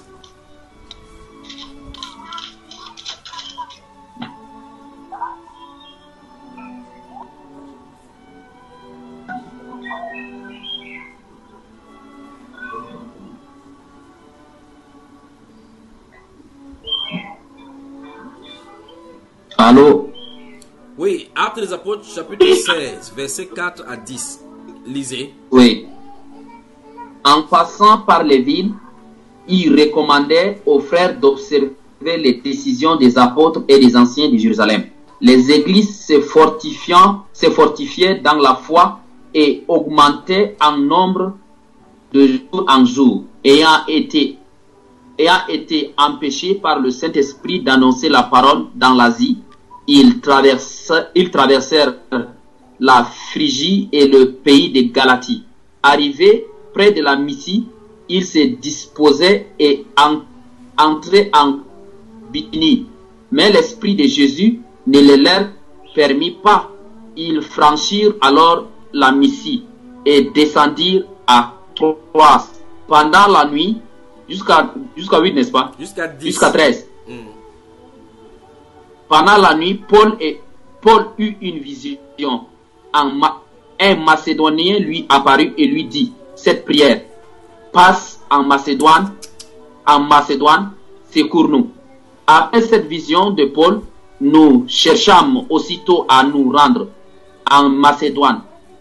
Allô? Oui, Actes des Apôtres, chapitre seize, verset quatre à dix. Lisez. Oui. En passant par les villes, il recommandait aux frères d'observer les décisions des apôtres et des anciens de Jérusalem. Les églises se fortifiant, se fortifiaient dans la foi et augmentaient en nombre de jour en jour, ayant été, ayant été empêchés par le Saint-Esprit d'annoncer la parole dans l'Asie. Ils traversèrent, ils traversèrent la Phrygie et le pays de Galatie. Arrivés près de la Mysie, ils se disposaient et en, entraient en Bithynie. Mais l'Esprit de Jésus ne les leur permit pas. Ils franchirent alors la Mysie et descendirent à Troas. Pendant la nuit, jusqu'à jusqu'à huit, n'est-ce pas? Jusqu'à dix. Jusqu'à treize. Mm. Pendant la nuit, Paul, et, Paul eut une vision. Un, un Macédonien lui apparut et lui dit, cette prière passe en Macédoine, en Macédoine, secours-nous. Après cette vision de Paul, nous cherchâmes aussitôt à nous rendre en Macédoine,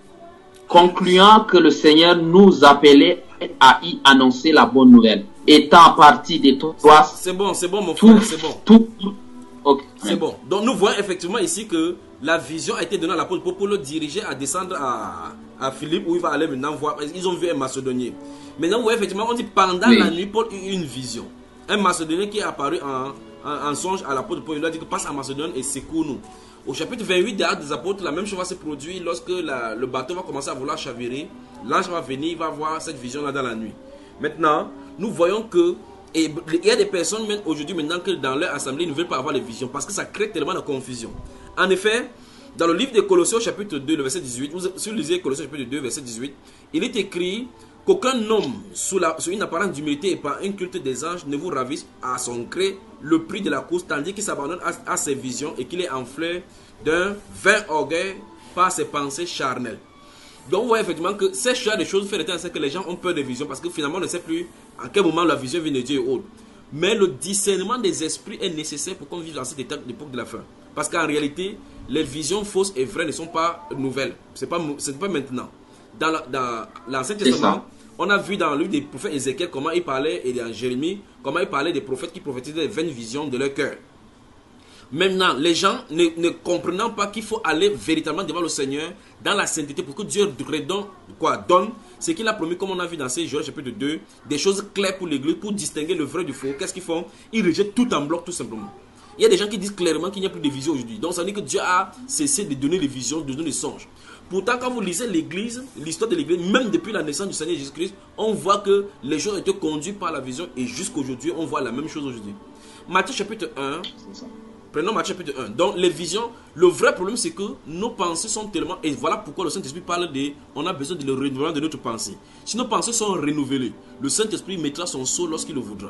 concluant que le Seigneur nous appelait à y annoncer la bonne nouvelle. Étant parti de Troas, c'est bon, c'est bon, mon frère, c'est bon. Tout, okay. C'est bon. Donc nous voyons effectivement ici que la vision a été donnée à l'apôtre pour le diriger à descendre à, à Philippe, où il va aller maintenant voir. Ils ont vu un Macédonien. Maintenant, vous voyez effectivement, on dit pendant oui. la nuit, Paul eut une vision. Un Macédonien qui est apparu en, en, en songe à l'apôtre Paul. Il lui a dit que passe en Macédoine et secours-nous. Au chapitre vingt-huit des Actes des Apôtres, la même chose va se produire lorsque la, le bateau va commencer à vouloir chavirer. L'ange va venir, il va voir cette vision-là dans la nuit. Maintenant, nous voyons que et il y a des personnes même aujourd'hui maintenant que dans leur assemblée ils ne veulent pas avoir les visions parce que ça crée tellement de confusion. En effet, dans le livre de Colossiens chapitre deux, le verset dix-huit, vous, si vous lisez Colossiens chapitre deux, verset dix-huit, il est écrit qu'aucun homme sous, la, sous une apparence d'humilité et par un culte des anges ne vous ravisse à son gré le prix de la course, tandis qu'il s'abandonne à, à ses visions et qu'il est enflé d'un vain orgueil par ses pensées charnelles. Donc vous voyez effectivement que ces choses des choses fait le temps, c'est que les gens ont peur des visions parce que finalement on ne sait plus à quel moment la vision vient de Dieu et autres. Mais le discernement des esprits est nécessaire pour qu'on vive dans cette époque de la fin. Parce qu'en réalité, les visions fausses et vraies ne sont pas nouvelles. Ce n'est pas, pas maintenant. Dans l'Ancien Testament, on a vu dans le livre des prophètes Ézéchiel comment il parlait, et dans Jérémie, comment il parlait des prophètes qui prophétisaient des vaines visions de leur cœur. Maintenant, les gens ne, ne comprenant pas qu'il faut aller véritablement devant le Seigneur dans la sainteté pour que Dieu redonne, quoi, donne ce qu'il a promis, comme on a vu dans ces Joël chapitre deux, des choses claires pour l'église, pour distinguer le vrai du faux. Qu'est-ce qu'ils font? Ils rejettent tout en bloc, tout simplement. Il y a des gens qui disent clairement qu'il n'y a plus de vision aujourd'hui. Donc ça veut dire que Dieu a cessé de donner les visions, de donner les songes. Pourtant, quand vous lisez l'église, l'histoire de l'église, même depuis la naissance du Seigneur Jésus-Christ, on voit que les choses ont été conduites par la vision et jusqu'aujourd'hui, on voit la même chose aujourd'hui. Matthieu chapitre un, prenons Matthieu chapitre un. Donc les visions, le vrai problème c'est que nos pensées sont tellement, et voilà pourquoi le Saint-Esprit parle de, on a besoin de le renouvellement de notre pensée. Si nos pensées sont renouvelées, le Saint-Esprit mettra son sceau lorsqu'il le voudra.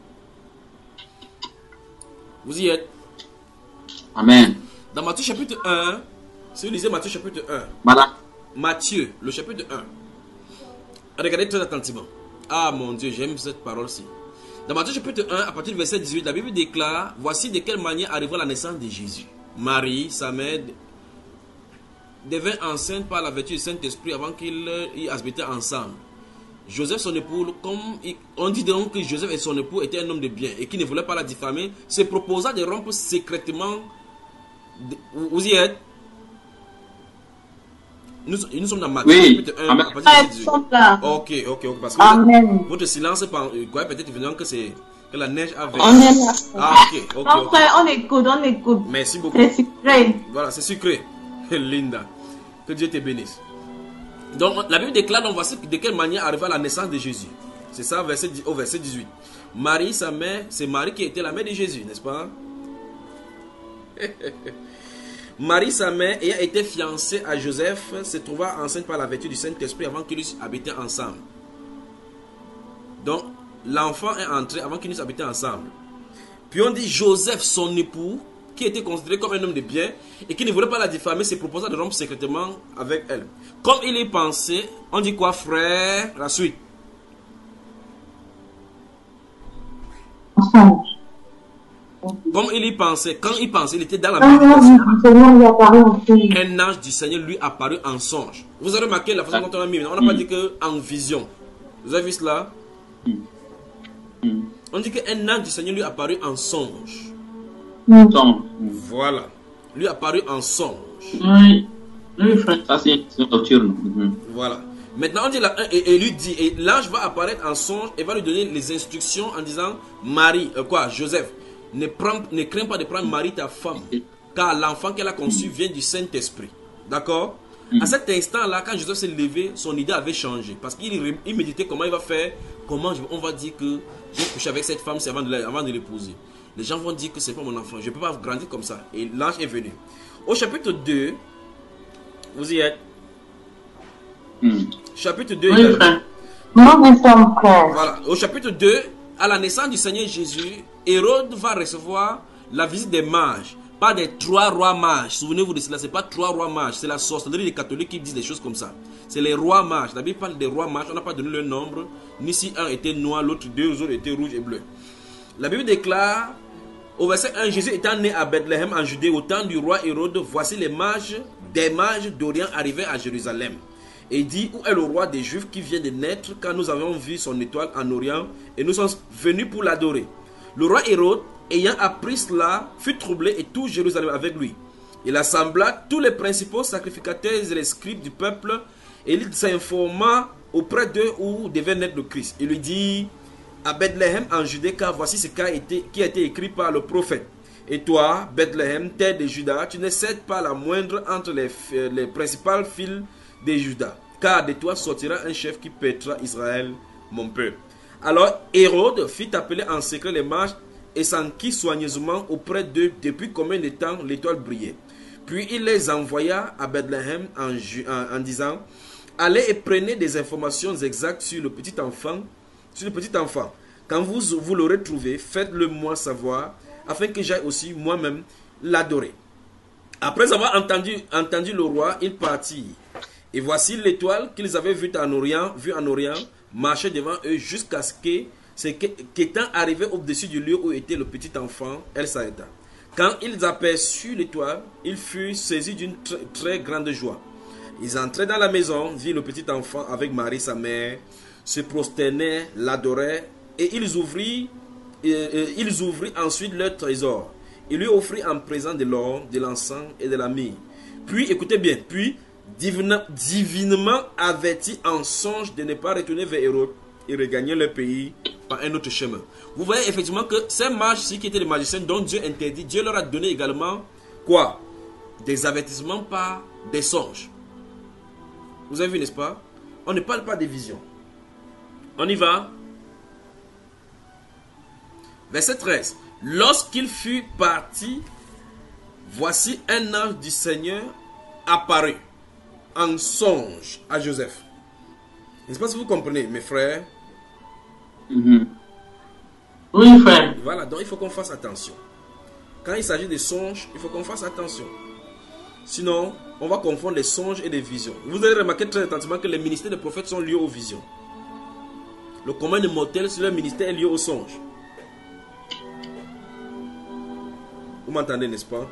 Vous y êtes? Amen. Dans Matthieu chapitre un, si vous lisez Matthieu chapitre un, voilà. Matthieu, le chapitre un, regardez très attentivement. Ah mon Dieu, j'aime cette parole-ci. Dans Matthieu chapitre un, à partir du verset dix-huit, la Bible déclare, voici de quelle manière arriva la naissance de Jésus. Marie, sa mère, devint enceinte par la vertu du Saint-Esprit avant qu'ils habitaient ensemble. Joseph, son époux, comme il, on dit donc que Joseph et son époux étaient un homme de bien et qui ne voulait pas la diffamer, se proposa de rompre secrètement. De, vous y êtes? Nous, nous sommes dans Matthieu oui. chapitre un, à partir du dix-huit. Ok, ok, ok. Parce que Amen. Votre silence, peut-être venant que c'est que la neige a veillé. On est là. Ah, ok, ok. Non, okay. frère, on écoute, on écoute. Merci beaucoup. C'est sucré. Voilà, c'est sucré. Linda. Que Dieu te bénisse. Donc, la Bible déclare, donc voici de quelle manière arriva la naissance de Jésus. C'est ça, verset, au verset dix-huit. Marie, sa mère, c'est Marie qui était la mère de Jésus, n'est-ce pas? Marie, sa mère, ayant été fiancée à Joseph, se trouva enceinte par la vertu du Saint-Esprit avant qu'ils eussent habité ensemble. Donc, l'enfant est entré avant qu'ils eussent habité ensemble. Puis on dit Joseph, son époux, qui était considéré comme un homme de bien et qui ne voulait pas la diffamer, se proposa de rompre secrètement avec elle. Comme il y pensait, on dit quoi, frère? La suite. Comme il y pensait, quand il pensait, il était dans la méditation. Un ange du Seigneur lui apparut en songe. Vous avez remarqué la façon dont on a mis, on n'a pas dit que en vision. Vous avez vu cela? On dit qu'un ange du Seigneur lui apparut en songe. Voilà. Lui apparut en songe. Oui. Ça, c'est une nocturne. Voilà. Maintenant, on dit là, et, et lui dit, et l'ange va apparaître en songe et va lui donner les instructions en disant, Marie, euh, quoi, Joseph, ne, prends, ne crains pas de prendre Marie, ta femme, car l'enfant qu'elle a conçu vient du Saint-Esprit. D'accord? À cet instant-là, quand Joseph s'est levé, son idée avait changé. Parce qu'il il méditait comment il va faire, comment je, on va dire que j'ai couché avec cette femme avant de, avant de l'épouser. Les gens vont dire que c'est pas mon enfant, je ne peux pas grandir comme ça. Et l'ange est venu. Au chapitre deux, vous y êtes? Hmm. Chapitre deux. Oui, frère. Nous sommes frères. Voilà. Au chapitre deux, à la naissance du Seigneur Jésus, Hérode va recevoir la visite des mages. Pas des trois rois mages. Souvenez-vous de cela, ce n'est pas trois rois mages. C'est la sorcellerie des catholiques qui disent des choses comme ça. C'est les rois mages. La Bible parle des rois mages. On n'a pas donné le nombre. Ni si un était noir, l'autre deux autres étaient rouges et bleus. La Bible déclare, au verset un, Jésus étant né à Bethléem en Judée au temps du roi Hérode, voici les mages, des mages d'Orient arrivés à Jérusalem. Et dit, où est le roi des Juifs qui vient de naître, quand nous avons vu son étoile en Orient et nous sommes venus pour l'adorer. Le roi Hérode, ayant appris cela, fut troublé et tout Jérusalem avec lui. Il assembla tous les principaux sacrificateurs et les scribes du peuple et il s'informa auprès d'eux où devait naître le Christ. Il lui dit, à Bethléem en Judée, car voici ce qui a été, qui a été écrit par le prophète. Et toi, Bethléem, terre de Juda, tu ne cèdes pas la moindre entre les, les principales files de Juda, car de toi sortira un chef qui pètera Israël, mon peuple. Alors Hérode fit appeler en secret les mages et s'enquit soigneusement auprès d'eux depuis combien de temps l'étoile brillait. Puis il les envoya à Bethléem en, en, en disant, allez et prenez des informations exactes sur le petit enfant, sur le petit enfant. Quand vous, vous l'aurez trouvé, faites-le moi savoir, afin que j'aille aussi moi-même l'adorer. Après avoir entendu, entendu le roi, il partit. Et voici l'étoile qu'ils avaient vue en Orient, vue en Orient, marchait devant eux jusqu'à ce que, ce qu'étant arrivé au-dessus du lieu où était le petit enfant, elle s'arrêta. Quand ils aperçurent l'étoile, ils furent saisis d'une très, très grande joie. Ils entraient dans la maison, virent le petit enfant avec Marie sa mère, se prosternaient, l'adoraient, et ils ouvrirent, et, et, ils ouvrirent ensuite leur trésor. Ils lui offrirent en présent de l'or, de l'encens et de la myrrhe. Puis, écoutez bien, puis, Divina, divinement avertis en songe de ne pas retourner vers Hérode et regagner leur pays par un autre chemin. Vous voyez effectivement que ces mages-ci qui étaient les magiciens dont Dieu interdit, Dieu leur a donné également quoi? Des avertissements par des songes. Vous avez vu, n'est-ce pas? On ne parle pas des visions. On y va. Verset treize. Lorsqu'il fut parti, voici un ange du Seigneur apparut en songe à Joseph. Je ne sais pas si vous comprenez, mes frères. Mm-hmm. Oui, frère. Voilà, donc il faut qu'on fasse attention. Quand il s'agit de songes, il faut qu'on fasse attention. Sinon, on va confondre les songes et les visions. Vous allez remarquer très attentivement que les ministères des prophètes sont liés aux visions. Le commun des mortels sur leur ministère est lié aux songes. Vous m'entendez, n'est-ce pas?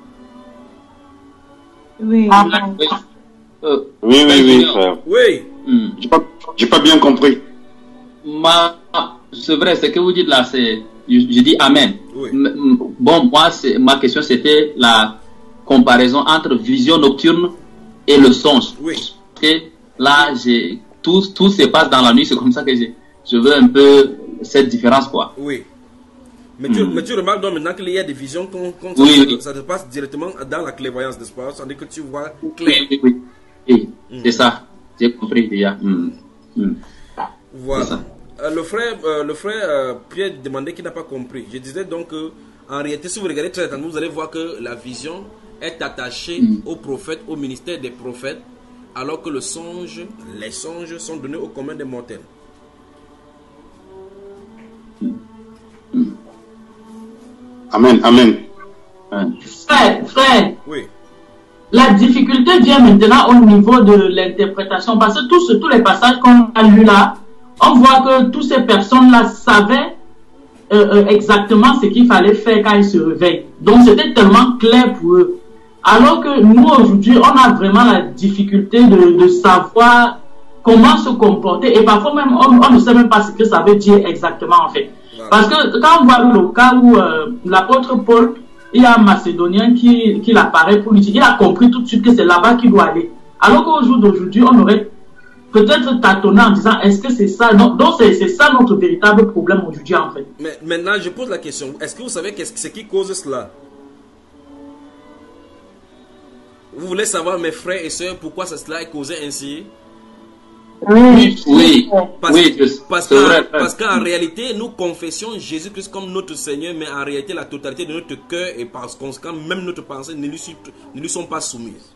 Oui. Ah, oui. Euh, oui, oui, oui, frère. Oui. Hmm. J'ai pas, j'ai pas bien compris. Ma, c'est vrai, ce que vous dites là, c'est, je, je dis amen. Oui. M bon, moi, ma question c'était la comparaison entre vision nocturne et le songe. Oui. Et là, j'ai tout, tout se passe dans la nuit, c'est comme ça que je veux un peu cette différence, quoi. Oui. Mais tu, mm. mais tu remarques donc maintenant qu'il y a des visions qu'on, qu'on oui, ça, oui. ça se passe directement dans la clairvoyance, n'est-ce pas? C'est-à-dire que tu vois clair. Oui, oui, oui. oui. Mm. C'est ça. J'ai compris déjà. Mm. Mm. Voilà. Euh, le frère, euh, le frère euh, Pierre demandait qu'il n'a pas compris. Je disais donc que, en réalité, si vous regardez très attentivement, vous allez voir que la vision est attachée mm. au prophète, au ministère des prophètes, alors que le songe, les songes sont donnés au commun des mortels. Mm. Amen, amen. Frère, frère. Oui. La difficulté vient maintenant au niveau de l'interprétation, parce que tous, tous les passages qu'on a lus là, on voit que toutes ces personnes-là savaient euh, euh, exactement ce qu'il fallait faire quand ils se réveillent. Donc c'était tellement clair pour eux. Alors que nous aujourd'hui, on a vraiment la difficulté de, de savoir comment se comporter. Et parfois même, on, on ne sait même pas ce que ça veut dire exactement en fait. Voilà. Parce que quand on voit le cas où euh, l'apôtre Paul, il y a un Macédonien qui, qui l'apparaît pour lui dire, il a compris tout de suite que c'est là-bas qu'il doit aller. Alors qu'au jour d'aujourd'hui, on aurait peut-être tâtonné en disant, est-ce que c'est ça? Donc, donc c'est, c'est ça notre véritable problème aujourd'hui en fait. Mais maintenant, je pose la question, est-ce que vous savez qu'est-ce, ce qui cause cela? Vous voulez savoir, mes frères et sœurs, pourquoi cela est causé ainsi? Oui, oui, parce, oui, parce, qu'en, parce qu'en réalité, nous confessons Jésus-Christ comme notre Seigneur, mais en réalité, la totalité de notre cœur et par conséquent, même notre pensée ne lui, ne lui sont pas soumises.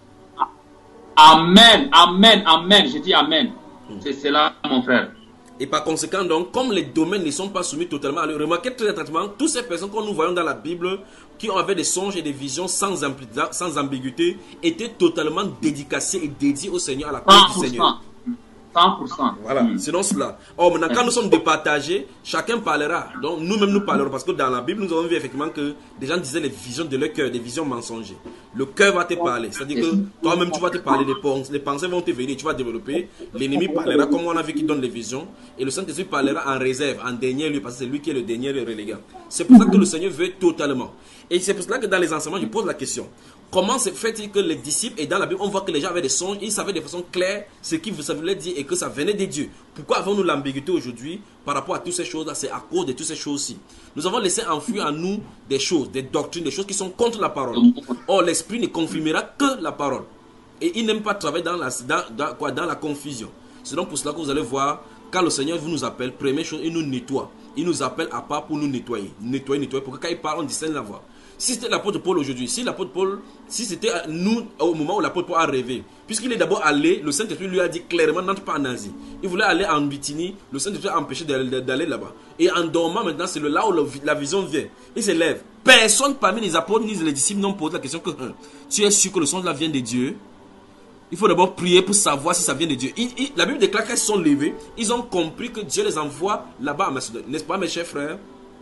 Amen, amen, amen, je dis amen. Hmm. C'est cela, mon frère. Et par conséquent, donc, comme les domaines ne sont pas soumis totalement à lui, remarquez très attentivement, toutes ces personnes que nous voyons dans la Bible, qui avaient des songes et des visions sans, sans ambiguïté, étaient totalement dédicacées et dédiées au Seigneur, à la cause du Seigneur. cent pour cent. Voilà, mmh. Sinon cela. Or, maintenant, quand nous sommes départagés, chacun parlera. Donc, nous-mêmes, nous parlerons. Parce que dans la Bible, nous avons vu effectivement que des gens disaient les visions de leur cœur, des visions mensongères. Le cœur va te parler. C'est-à-dire que toi-même, tu vas te parler des pensées. Les pensées vont te venir, tu vas développer. L'ennemi parlera comme on a vu qu'il donne les visions. Et le Saint-Esprit parlera en réserve, en dernier lieu, parce que c'est lui qui est le dernier relégat. C'est pour ça que le Seigneur veut totalement. Et c'est pour cela que dans les enseignements, je pose la question. Comment se fait-il que les disciples, et dans la Bible, on voit que les gens avaient des songes, ils savaient de façon claire ce qu'ils voulaient dire et que ça venait de Dieu. Pourquoi avons-nous l'ambiguïté aujourd'hui par rapport à toutes ces choses-là? C'est à cause de toutes ces choses-ci. Nous avons laissé enfouir en nous des choses, des doctrines, des choses qui sont contre la parole. Or, l'esprit ne confirmera que la parole. Et il n'aime pas travailler dans la, dans, dans, quoi, dans la confusion. C'est donc pour cela que vous allez voir, quand le Seigneur vous nous appelle, première chose, il nous nettoie. Il nous appelle à part pour nous nettoyer. Nettoyer, nettoyer, pour que quand il parle, on discerne la voix. Si c'était l'apôtre Paul aujourd'hui, si l'apôtre Paul, si c'était nous au moment où l'apôtre Paul a rêvé, puisqu'il est d'abord allé, le Saint-Esprit lui a dit clairement n'entre pas en Asie. Il voulait aller en Bithynie, le Saint-Esprit a empêché d'aller là-bas. Et en dormant maintenant, c'est là où la vision vient. Il se lève. Personne parmi les apôtres ni les disciples n'ont posé la question que hein, tu es sûr que le songe là vient de Dieu? Il faut d'abord prier pour savoir si ça vient de Dieu. Il, il, la Bible déclare qu'ils sont levés, ils ont compris que Dieu les envoie là-bas à Macédoine. N'est-ce pas, mes chers frères?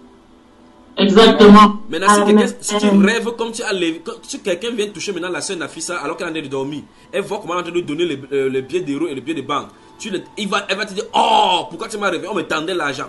Exactement. Maintenant, si, si tu rêves comme tu as levé, si quelqu'un vient toucher maintenant la sœur Nafissa alors qu'elle est en train de dormir, elle voit comment on est en train de lui donner les, euh, les billets d'euros et les billets de banque. Tu le, il va, elle va te dire, oh, pourquoi tu m'as rêvé? On me tendait l'argent.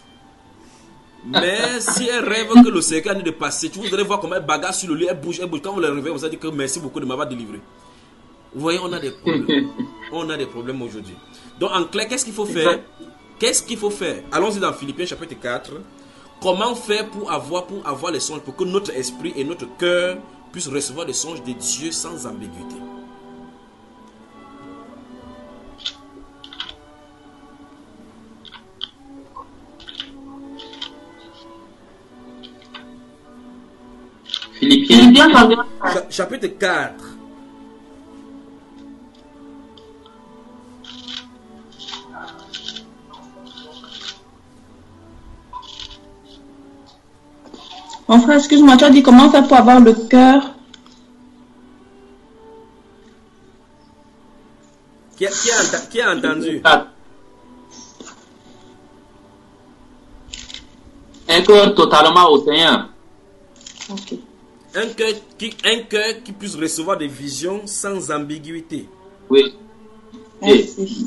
Mais si elle rêve que le Seigneur est en train de passer, tu vous allez voir comment elle bagarre sur le lit, elle bouge, elle bouge. Quand vous le réveillez, vous allez dire que merci beaucoup de m'avoir délivré. Vous voyez, on a des problèmes. On a des problèmes aujourd'hui. Donc, en clair, qu'est-ce qu'il faut faire? Qu'est-ce qu'il faut faire? Allons-y dans Philippiens chapitre quatre. Comment faire pour avoir, pour avoir les songes, pour que notre esprit et notre cœur puissent recevoir les songes de Dieu sans ambiguïté? Philippiens chapitre quatre. Mon frère, excuse-moi, tu as dit comment faire pour avoir le cœur? Qui a, qui a, qui a entendu? Un cœur totalement au Seigneur. Okay. Un cœur qui, un cœur qui puisse recevoir des visions sans ambiguïté. Oui. Merci. Merci.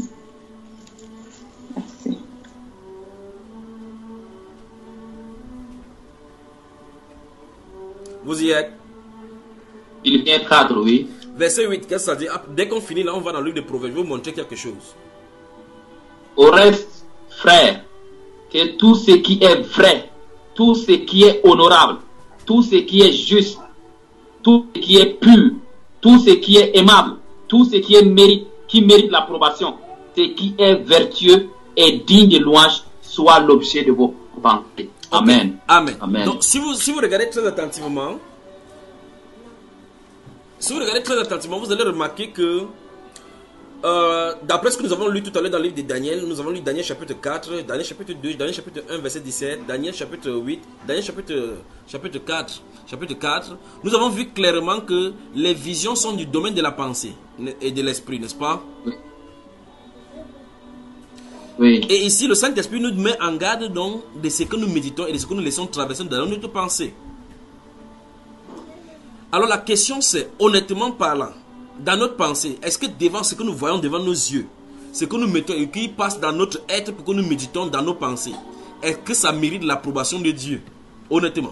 Vous y êtes? Philippiens quatre, oui. Verset huit, qu'est-ce que ça dit? Dès qu'on finit là, on va dans le livre de Proverbes. Je vais vous montrer quelque chose. Au reste, frère, que tout ce qui est vrai, tout ce qui est honorable, tout ce qui est juste, tout ce qui est pur, tout ce qui est aimable, tout ce qui est mérite, qui mérite l'approbation, ce qui est vertueux et digne de louange, soit l'objet de vos pensées. Amen. Okay. Amen. Amen. Donc, si vous, si vous regardez très attentivement, si vous regardez très attentivement, vous allez remarquer que, euh, d'après ce que nous avons lu tout à l'heure dans le livre de Daniel, nous avons lu Daniel chapitre quatre, Daniel chapitre deux, Daniel chapitre un, verset dix-sept, Daniel chapitre huit, Daniel chapitre, chapitre quatre, chapitre quatre, nous avons vu clairement que les visions sont du domaine de la pensée et de l'esprit, n'est-ce pas? Oui. Oui. Et ici, le Saint-Esprit nous met en garde donc de ce que nous méditons et de ce que nous laissons traverser dans notre pensée. Alors la question c'est, honnêtement parlant, dans notre pensée, est-ce que devant ce que nous voyons devant nos yeux, ce que nous mettons et qui passe dans notre être pour que nous méditons dans nos pensées, est-ce que ça mérite l'approbation de Dieu? Honnêtement.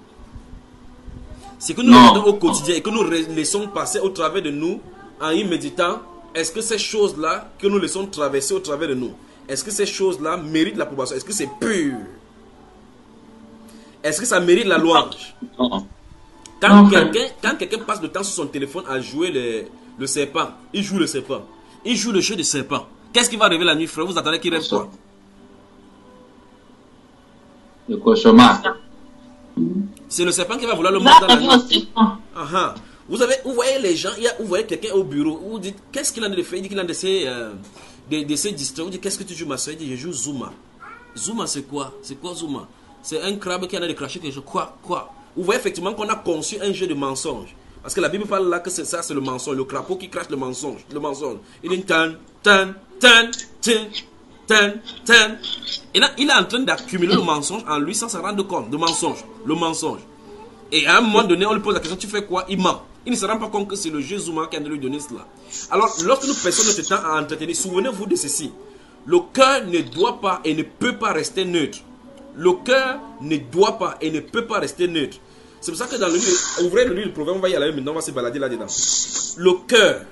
Ce que nous regardons au quotidien et que nous laissons passer au travers de nous en y méditant, est-ce que ces choses-là que nous laissons traverser au travers de nous, est-ce que ces choses-là méritent l'approbation? Est-ce que c'est pur? Est-ce que ça mérite la louange? Quand quelqu'un quand quelqu'un passe le temps sur son téléphone à jouer le, le serpent, il joue le serpent, il joue le jeu de serpent. Qu'est-ce qui va arriver la nuit, frère? Vous attendez qu'il rêve quoi? Le cauchemar. C'est le serpent qui va vouloir le mordre dans la nuit. Uh-huh. Vous, avez, vous voyez les gens, il y a, vous voyez quelqu'un au bureau, vous dites, qu'est-ce qu'il a de faire? Il dit qu'il a de ces, euh, de, de ces distractions. Vous dites, qu'est-ce que tu joues, ma soeur? Il dit, je joue Zuma. Zuma, c'est quoi? C'est quoi Zuma? C'est un crabe qui a de cracher quelque chose. Quoi? Quoi? Vous voyez effectivement qu'on a conçu un jeu de mensonge. Parce que la Bible parle là que c'est ça, c'est le mensonge. Le crapaud qui crache le mensonge. Le mensonge. Il dit, tan, tan, tan, tan, tan, tan. Et là, il est en train d'accumuler le mensonge en lui sans se rendre compte. Le mensonge. Le mensonge. Et à un moment donné, on lui pose la question, tu fais quoi? Il ment. Il ne se rend pas compte que c'est le jeu Zuma qui a de lui donner cela. Alors, lorsque nous passons notre temps à entretenir, souvenez-vous de ceci. Le cœur ne doit pas et ne peut pas rester neutre. Le cœur ne doit pas et ne peut pas rester neutre. C'est pour ça que dans le livre, ouvrez le livre du Proverbe, on va y aller maintenant, on va se balader là-dedans. Le cœur,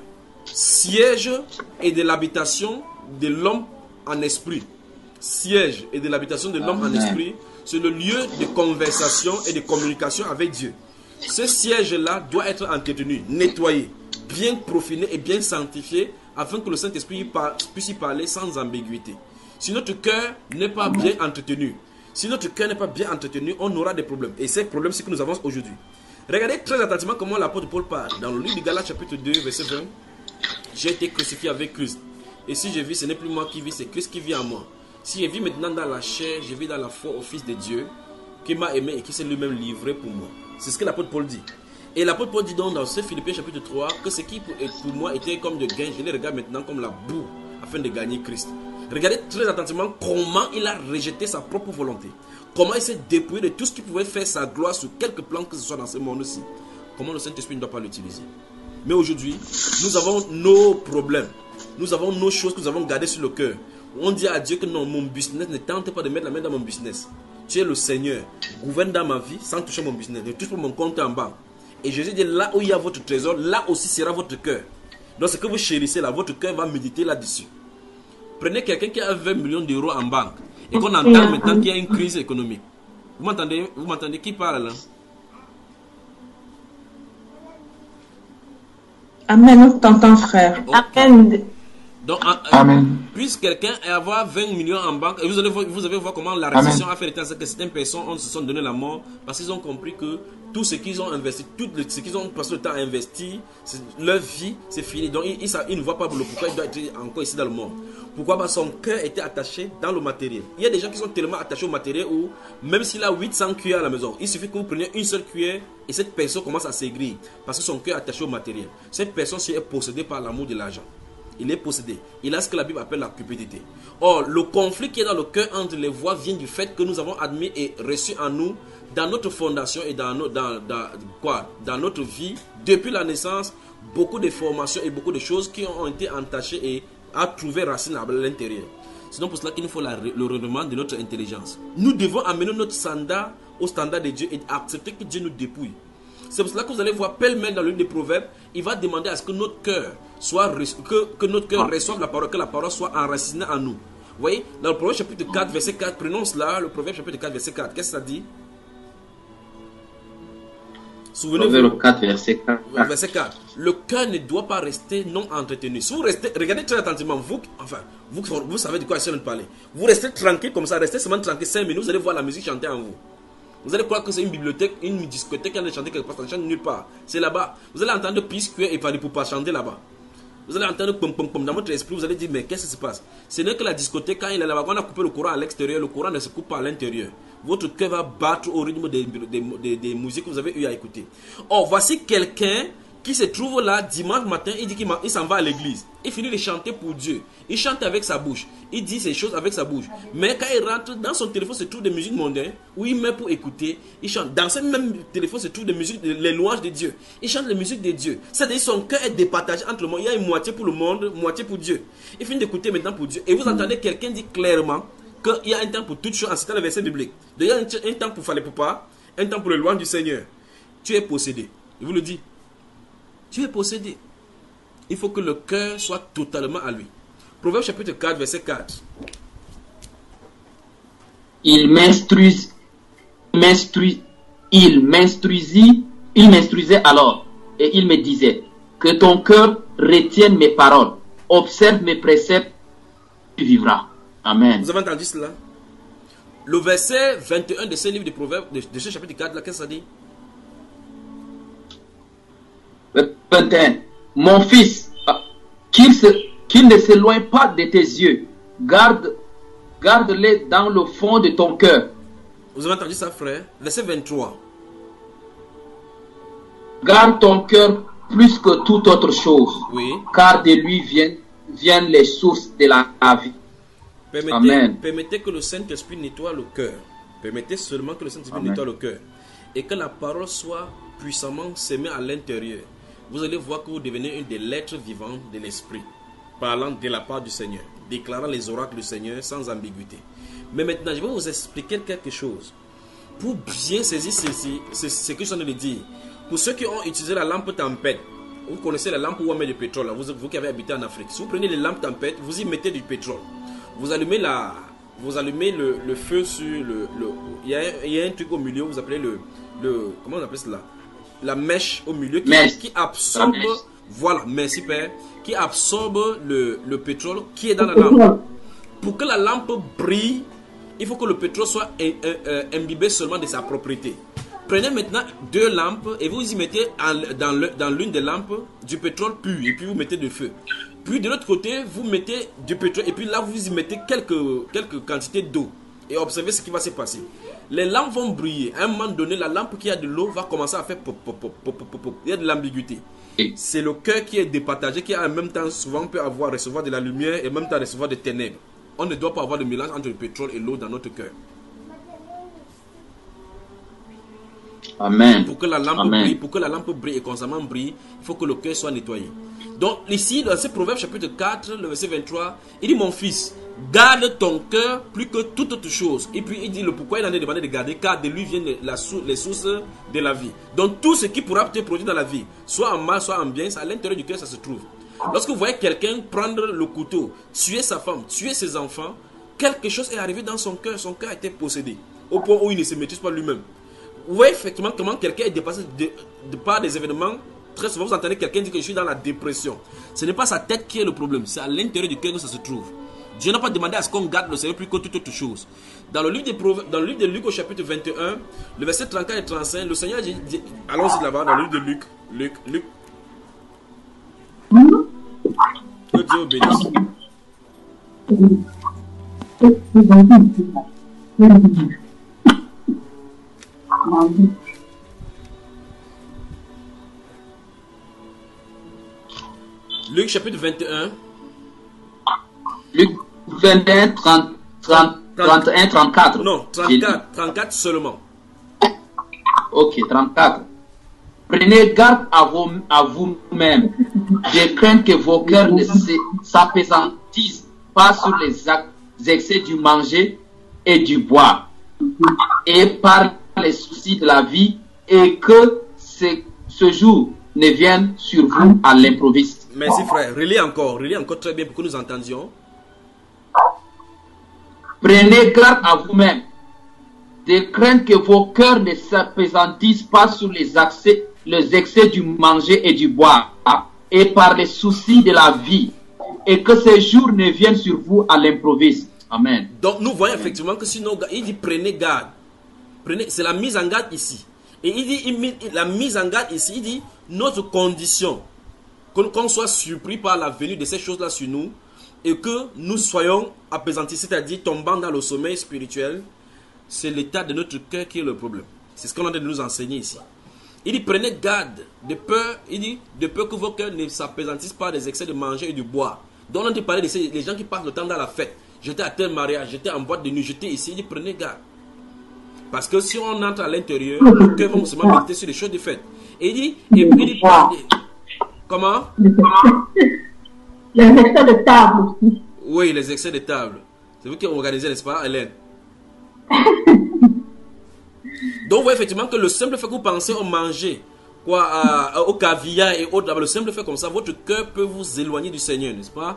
siège et de l'habitation de l'homme en esprit. Siège et de l'habitation de l'homme en esprit, c'est le lieu de conversation et de communication avec Dieu. Ce siège-là doit être entretenu, nettoyé, bien profané et bien sanctifié afin que le Saint-Esprit puisse y parler sans ambiguïté. Si notre cœur n'est pas bien entretenu, si notre cœur n'est pas bien entretenu, on aura des problèmes. Et ces problèmes, c'est que nous avons aujourd'hui. Regardez très attentivement comment l'apôtre Paul parle. Dans le livre de Galates chapitre deux, verset vingt, j'ai été crucifié avec Christ. Et si je vis, ce n'est plus moi qui vis, c'est Christ qui vit en moi. Si je vis maintenant dans la chair, je vis dans la foi au Fils de Dieu, qui m'a aimé et qui s'est lui-même livré pour moi. C'est ce que l'apôtre Paul dit. Et l'apôtre Paul dit donc dans ce Philippiens chapitre trois que ce qui pour moi était comme de gain, je les regarde maintenant comme la boue afin de gagner Christ. Regardez très attentivement comment il a rejeté sa propre volonté. Comment il s'est dépouillé de tout ce qui pouvait faire sa gloire sur quelque plan que ce soit dans ce monde-ci. Comment le Saint-Esprit ne doit pas l'utiliser. Mais aujourd'hui, nous avons nos problèmes. Nous avons nos choses que nous avons gardées sur le cœur. On dit à Dieu que non, mon business, ne tente pas de mettre la main dans mon business. Tu es le Seigneur. Gouverne dans ma vie sans toucher mon business. Ne touche pas mon compte en banque. Et Jésus dit, là où il y a votre trésor, là aussi sera votre cœur. Donc ce que vous chérissez là, votre cœur va méditer là-dessus. Prenez quelqu'un qui a vingt millions d'euros en banque et qu'on entend maintenant qu'il y a une crise économique. Vous m'entendez? Vous m'entendez? Qui parle là? Amen, on t'entend, frère. Okay. Amen. Donc, Amen. Puisse quelqu'un avoir vingt millions en banque, et vous allez, vous allez voir comment la récession Amen. A fait l'état que certaines personnes on, se sont donné la mort parce qu'ils ont compris que tout ce qu'ils ont investi, tout le, ce qu'ils ont passé le temps à investir, leur vie, c'est fini. Donc, ils, ils, ils ne voient pas le pourquoi il doit être encore ici dans le monde. Pourquoi? Parce que son cœur était attaché dans le matériel. Il y a des gens qui sont tellement attachés au matériel où, même s'il a huit cents cuillères à la maison, il suffit que vous preniez une seule cuillère et cette personne commence à s'aigrir parce que son cœur est attaché au matériel. Cette personne-ci est possédée par l'amour de l'argent. Il est possédé. Il a ce que la Bible appelle la cupidité. Or, le conflit qui est dans le cœur entre les voix vient du fait que nous avons admis et reçu en nous, dans notre fondation et dans, nos, dans, dans, quoi, dans notre vie, depuis la naissance, beaucoup de formations et beaucoup de choses qui ont été entachées et à trouver racine à l'intérieur. C'est donc pour cela qu'il nous faut la, le renouvellement de notre intelligence. Nous devons amener notre standard au standard de Dieu et accepter que Dieu nous dépouille. C'est pour cela que vous allez voir pêle-mêle dans le livre des Proverbes, il va demander à ce que notre cœur soit que, que notre cœur reçoive la parole, que la parole soit enracinée en nous. Vous voyez, dans le Proverbe chapitre quatre, verset quatre, prenons cela, le Proverbe chapitre quatre, verset quatre, qu'est-ce que ça dit? Souvenez-vous. Proverbe quatre, verset quatre. Verset quatre. Le cœur ne doit pas rester non entretenu. Si vous restez, regardez très attentivement, vous, enfin, vous, vous savez de quoi je suis en train de parler. Vous restez tranquille comme ça, restez seulement tranquille cinq minutes, vous allez voir la musique chanter en vous. Vous allez croire que c'est une bibliothèque, une discothèque qui a chanté quelque part, ça ne chante nulle part. C'est là-bas. Vous allez entendre piscuer et parler pour pas chanter là-bas. Vous allez entendre pom pom pom dans votre esprit, vous allez dire mais qu'est-ce qui se passe? Ce n'est que la discothèque, quand il est là-bas, on a coupé le courant à l'extérieur, le courant ne se coupe pas à l'intérieur. Votre cœur va battre au rythme des, des, des, des musiques que vous avez eu à écouter. Or, voici quelqu'un qui se trouve là dimanche matin, il dit qu'il s'en va à l'église. Il finit de chanter pour Dieu. Il chante avec sa bouche. Il dit ces choses avec sa bouche. Mais quand il rentre dans son téléphone, se trouve des musiques mondaines où il met pour écouter. Il chante. Dans ce même téléphone se trouve des musiques, les louanges de Dieu. Il chante les musiques de Dieu. C'est-à-dire son cœur est départagé entre le monde. Il y a une moitié pour le monde, moitié pour Dieu. Il finit d'écouter maintenant pour Dieu. Et vous entendez quelqu'un dire clairement qu'il y a un temps pour toutes choses en citant le verset biblique. Il y a un, un temps pour faire les papas, un temps pour le louange du Seigneur. Tu es possédé. Je vous le dis. Tu es possédé. Il faut que le cœur soit totalement à lui. Proverbe chapitre quatre, verset quatre. Il m'instruit, m'instruit, il m'instruisit, il m'instruisait alors, et il me disait, que ton cœur retienne mes paroles, observe mes préceptes, tu vivras. Amen. Vous avez entendu cela? Le verset vingt et un de ce livre de Proverbes, de, de ce chapitre quatre, là, qu'est-ce que ça dit? vingt et un. Mon fils, qu'il se, qu'il ne s'éloigne pas de tes yeux, garde, garde-les dans le fond de ton cœur. Vous avez entendu ça, frère? Verset vingt-trois. Garde ton cœur plus que toute autre chose, oui. Car de lui viennent, viennent les sources de la vie. Permettez, Amen. Permettez que le Saint-Esprit nettoie le cœur. Permettez seulement que le Saint-Esprit nettoie le cœur. Et que la parole soit puissamment sémée à l'intérieur. Vous allez voir que vous devenez une des lettres vivantes de l'Esprit, parlant de la part du Seigneur, déclarant les oracles du Seigneur sans ambiguïté. Mais maintenant, je vais vous expliquer quelque chose. Pour bien saisir ceci, c'est ce que je viens de dire. Pour ceux qui ont utilisé la lampe tempête, vous connaissez la lampe où on met du pétrole, là, vous, vous qui avez habité en Afrique. Si vous prenez les lampes tempête, vous y mettez du pétrole. Vous allumez, la, vous allumez le, le feu sur le... le il, y a, il y a un truc au milieu, vous appelez le... le comment on appelle cela? La mèche au milieu qui, qui absorbe, voilà, merci Père, qui absorbe le, le pétrole qui est dans la lampe. Pour que la lampe brille, il faut que le pétrole soit imbibé seulement de sa propriété. Prenez maintenant deux lampes et vous y mettez en, dans, le, dans l'une des lampes du pétrole pur et puis vous mettez du feu. Puis de l'autre côté, vous mettez du pétrole et puis là vous y mettez quelques, quelques quantités d'eau et observez ce qui va se passer. Les lampes vont briller. À un moment donné, la lampe qui a de l'eau va commencer à faire pop, pop, pop, pop, pop, pop. Il y a de l'ambiguïté. C'est le cœur qui est départagé, qui en même temps souvent peut avoir recevoir de la lumière et en même temps recevoir des ténèbres. On ne doit pas avoir de mélange entre le pétrole et l'eau dans notre cœur. Amen. Pour que la lampe Amen. brille, pour que la lampe brille et constamment brille, il faut que le cœur soit nettoyé. Donc ici, dans ce Proverbe chapitre quatre, le verset vingt-trois, il dit mon fils, garde ton cœur plus que toute autre chose. Et puis il dit le pourquoi il en est demandé de garder, car de lui viennent la sou les sources de la vie. Donc tout ce qui pourra te produire dans la vie, soit en mal, soit en bien, à l'intérieur du cœur ça se trouve. Lorsque vous voyez quelqu'un prendre le couteau, tuer sa femme, tuer ses enfants, quelque chose est arrivé dans son cœur, son cœur a été possédé, au point où il ne se maîtrise pas lui-même. Vous voyez effectivement comment quelqu'un est dépassé de, de par des événements. Très souvent vous entendez quelqu'un dire que je suis dans la dépression. Ce n'est pas sa tête qui est le problème, c'est à l'intérieur du cœur que ça se trouve. Dieu n'a pas demandé à ce qu'on garde le Seigneur plus que toute autre chose. Dans le livre de, dans le livre de Luc au chapitre vingt et un, le verset trente-quatre et trente-cinq, le Seigneur dit, dit allons-y là-bas dans le livre de Luc, Luc, Luc. Que Dieu bénisse. Luc chapitre vingt et un. Luc vingt et un, trente, trente, trente et un, trente-quatre. Non, trente-quatre, trente-quatre seulement. Ok, trente-quatre. Prenez garde à, vos, à vous-même, de craindre que vos cœurs ne s'appesantissent pas sur les excès du manger et du boire, et par les soucis de la vie, et que ce, ce jour ne vienne sur vous à l'improviste. Merci frère. Relis encore, relis encore très bien pour que nous entendions. Prenez garde à vous-même, de craindre que vos cœurs ne s'appesantissent pas sur les excès, les excès du manger et du boire, et par les soucis de la vie, et que ces jours ne viennent sur vous à l'improviste. Amen. Donc nous voyons effectivement que sinon, il dit prenez garde. Prenez, c'est la mise en garde ici. Et il dit, il, la mise en garde ici, il dit notre condition, qu'on qu'on soit surpris par la venue de ces choses-là sur nous, et que nous soyons apaisantis, c'est-à-dire tombant dans le sommeil spirituel, c'est l'état de notre cœur qui est le problème. C'est ce qu'on a de nous enseigner ici. Il dit, prenez garde de peur, il dit, de peur que vos cœurs ne s'apaisantissent pas des excès de manger et de boire. Donc on dit parler de ces les gens qui passent le temps dans la fête. J'étais à tel mariage, j'étais en boîte de nuit, j'étais ici, il dit, prenez garde. Parce que si on entre à l'intérieur, le cœur va seulement méditer sur les choses de fête. Et il dit, et puis il dit, comment? Les excès de table aussi. Oui, les excès de table. C'est vous qui organisez, n'est-ce pas, Hélène? Donc, vous voyez effectivement que le simple fait que vous pensez au manger, quoi, à, au caviar et autres, le simple fait comme ça, votre cœur peut vous éloigner du Seigneur, n'est-ce pas?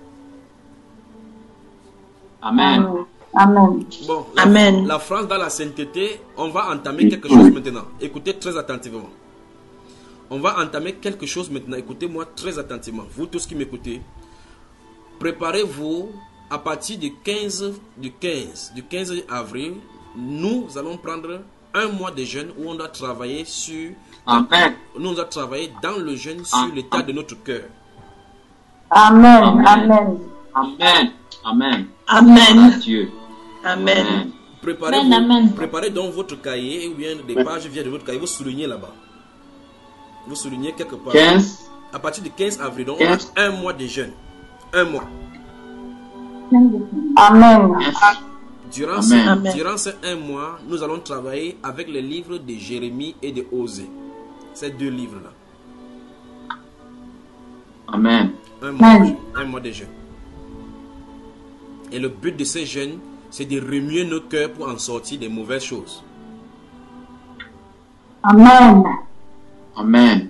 Amen. Amen. Bon, la, Amen. la France dans la sainteté, on va entamer quelque chose maintenant. Écoutez très attentivement. On va entamer quelque chose maintenant. Écoutez-moi très attentivement. Vous tous qui m'écoutez, préparez-vous à partir du quinze, du quinze, du quinze avril. Nous allons prendre un mois de jeûne où on doit travailler sur. Amen. Nous on doit travailler dans le jeûne sur l'état de notre cœur. Amen. Amen. Amen. Amen. Amen. Dieu. Amen. Préparez, Amen, amen. préparez donc votre cahier ou bien des pages viennent de votre cahier. Vous soulignez là-bas. Vous soulignez quelque part. quinze. À partir du quinze avril, donc quinze. on a un mois de jeûne. Un mois. Amen. Durant, Amen. Ce, durant ces un mois, nous allons travailler avec les livres de Jérémie et de Osée. Ces deux livres-là. Amen. Un mois, de jeûne, un mois de jeûne. Et le but de ces jeûnes, c'est de remuer nos cœurs pour en sortir des mauvaises choses. Amen. Amen.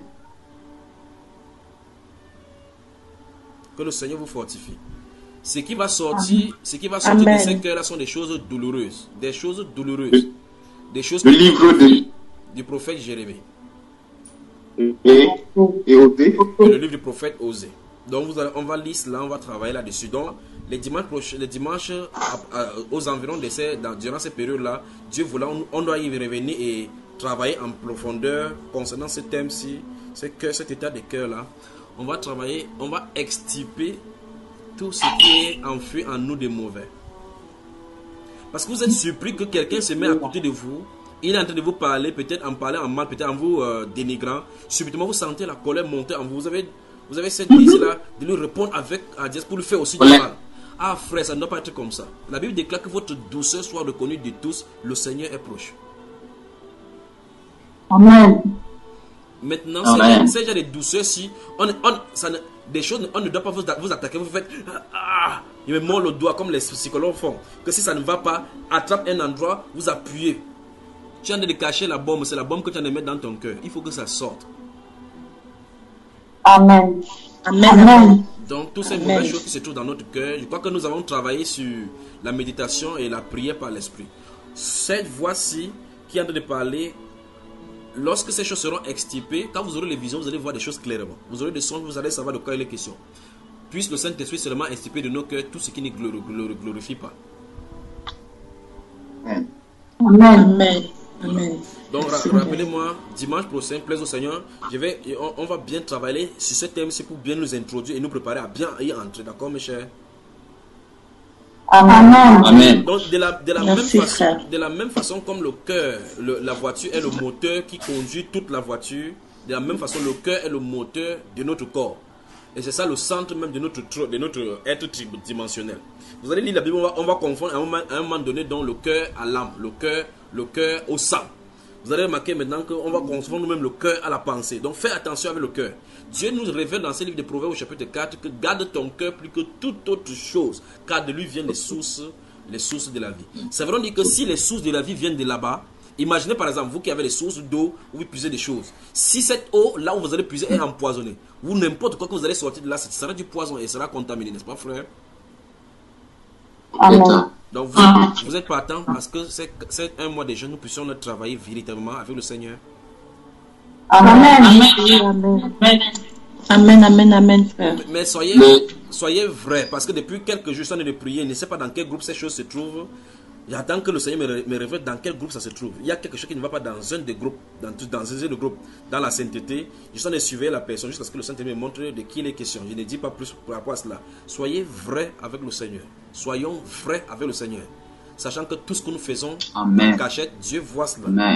Que le Seigneur vous fortifie. Ce qui va sortir, ce qui va sortir de ces cœurs-là sont des choses douloureuses. Des choses douloureuses. Des choses Le livre de... du prophète Jérémie. Et, et Osée. Et le livre du prophète Osée. Donc vous allez, on va lire cela, on va travailler là-dessus. Donc les dimanches, prochains, les dimanches à, à, aux environs de ces, dans, durant ces périodes-là, Dieu voulant, on, on doit y revenir et travailler en profondeur concernant ce thème-ci, ce cœur, cet état de cœur-là. On va travailler, on va extirper tout ce qui est enfui en nous de mauvais. Parce que vous êtes surpris que quelqu'un se met à côté de vous, il est en train de vous parler, peut-être en parlant en mal, peut-être en vous euh, dénigrant. Subitement, vous sentez la colère monter en vous. Vous avez, vous avez cette désir-là de lui répondre avec à Dieu pour lui faire aussi du mal. Ah frère, ça ne doit pas être comme ça. La Bible déclare que votre douceur soit reconnue de tous. Le Seigneur est proche. Amen. Maintenant, Amen. c'est déjà des douceurs si on, on, ça ne, des choses, on ne doit pas vous, vous attaquer. Vous faites ah, il me mord le doigt comme les psychologues font. Que si ça ne va pas, attrape un endroit, vous appuyez. Tu es en train de cacher la bombe, c'est la bombe que tu as de mettre dans ton cœur. Il faut que ça sorte. Amen. Amen. Amen. Donc, toutes ces Amen. mauvaises choses qui se trouvent dans notre cœur, je crois que nous avons travaillé sur la méditation et la prière par l'esprit. Cette voix-ci qui est en train de parler, lorsque ces choses seront extirpées, quand vous aurez les visions, vous allez voir des choses clairement. Vous aurez des sons, vous allez savoir de quoi il est question. Puisse le Saint-Esprit seulement extirper de nos cœurs tout ce qui ne glori- glori- glorifie pas. Amen. Amen. Amen. Donc ra- rappelez-moi, dimanche prochain, plaise au Seigneur, je vais, on, on va bien travailler sur ce thème, c'est pour bien nous introduire et nous préparer à bien y entrer, d'accord mes chers? Amen. Amen. Donc de la, de la, Merci, même, façon, frère. de la même façon comme le cœur, le- la voiture est le moteur qui conduit toute la voiture, de la même façon le cœur est le moteur de notre corps. Et c'est ça le centre même de notre, tro- de notre être tridimensionnel. Vous allez lire la Bible, on va, on va confondre à un, moment, à un moment donné donc le cœur à l'âme, le cœur, le cœur au sang. Vous allez remarquer maintenant qu'on va confondre nous-mêmes le cœur à la pensée. Donc faites attention avec le cœur. Dieu nous révèle dans ce livre de Proverbes au chapitre quatre que garde ton cœur plus que toute autre chose, car de lui viennent les sources, les sources de la vie. Ça veut dire que si les sources de la vie viennent de là-bas, imaginez par exemple vous qui avez des sources d'eau où vous puisez des choses. Si cette eau là où vous allez puiser est empoisonnée, ou n'importe quoi que vous allez sortir de là, ce sera du poison et sera contaminé, n'est-ce pas frère? Amen. Donc vous, vous êtes partant parce que c'est c'est un mois déjà, nous puissions travailler véritablement avec le Seigneur. Amen. Amen. Amen. Amen. Amen, frère. Mais soyez, soyez vrai, parce que depuis quelques jours, je suis en train de prier, je ne sais pas dans quel groupe ces choses se trouvent. J'attends que le Seigneur me, me révèle dans quel groupe ça se trouve. Il y a quelque chose qui ne va pas dans un des groupes, dans, tout- dans un des groupes, dans la sainteté. Je suis en train de suivre la personne jusqu'à ce que le Saint-Esprit me montre de qui il est question. Je ne dis pas plus par rapport à cela. Soyez vrai avec le Seigneur. Soyons vrais avec le Seigneur. Sachant que tout ce que nous faisons Amen. en cachette, Dieu voit cela. Amen.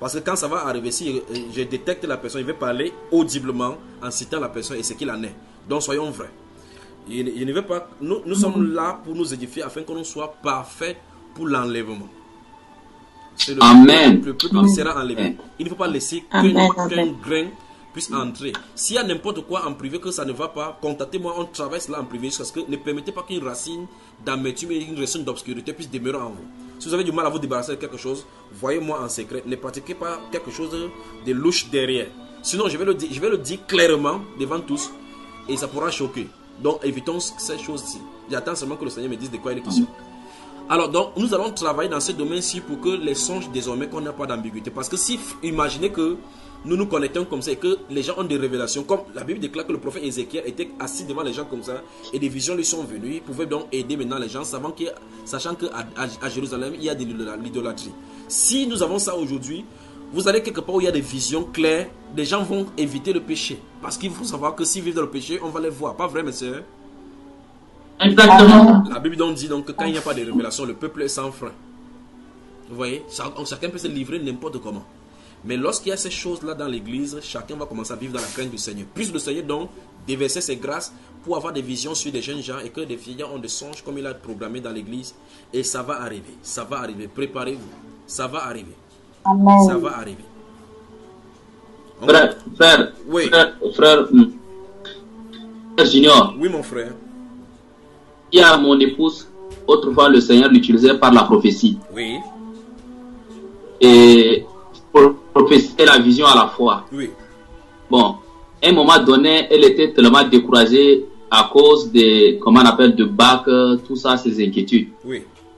Parce que quand ça va arriver, si je détecte la personne, je vais parler audiblement en citant la personne et ce qu'il en est. Donc soyons vrais. Je ne veux pas, nous, nous sommes là pour nous édifier afin qu'on soit parfait pour l'enlèvement. C'est le Amen. Le peuple qui sera enlevé. Il ne faut pas laisser qu'un grain puisse entrer. S'il y a n'importe quoi en privé que ça ne va pas, contactez-moi, on travaille cela en privé jusqu'à ce que ne permettez pas qu'une racine d'amertume et une racine d'obscurité puisse demeurer en vous. Si vous avez du mal à vous débarrasser de quelque chose, voyez-moi en secret. Ne pratiquez pas quelque chose de louche derrière. Sinon, je vais le dire, je vais le dire clairement devant tous et ça pourra choquer. Donc, évitons ces choses-ci. J'attends seulement que le Seigneur me dise de quoi il est question. Alors, donc, nous allons travailler dans ce domaine-ci pour que les songes, désormais, qu'on n'a pas d'ambiguïté. Parce que si, imaginez que nous nous connectons comme ça et que les gens ont des révélations, comme la Bible déclare que le prophète Ézéchiel était assis devant les gens comme ça et des visions lui sont venues. Il pouvait donc aider maintenant les gens, sachant qu'à sachant qu'à à Jérusalem, il y a de l'idolâtrie. Si nous avons ça aujourd'hui, vous allez quelque part où il y a des visions claires, les gens vont éviter le péché. Parce qu'il faut savoir que s'ils vivent dans le péché, on va les voir. Pas vrai, mes sœurs? Exactement. La Bible donc dit donc que quand il n'y a pas de révélation, le peuple est sans frein. Vous voyez, chacun peut se livrer n'importe comment. Mais lorsqu'il y a ces choses-là dans l'église, chacun va commencer à vivre dans la crainte du Seigneur. Puisse le Seigneur donc déverser ses grâces pour avoir des visions sur des jeunes gens et que des filles ont des songes comme il a programmé dans l'église. Et ça va arriver, ça va arriver. Préparez-vous, ça va arriver. Amen. Ça va arriver. Frère, frère, oui. frère, frère, frère Junior. Oui, mon frère. Il y a mon épouse, autrefois le Seigneur l'utilisait par la prophétie. Oui. Et pour prophétiser la vision à la fois. Oui. Bon, à un moment donné, elle était tellement découragée à cause des, comment on appelle, de bac, tout ça, ses inquiétudes. Oui.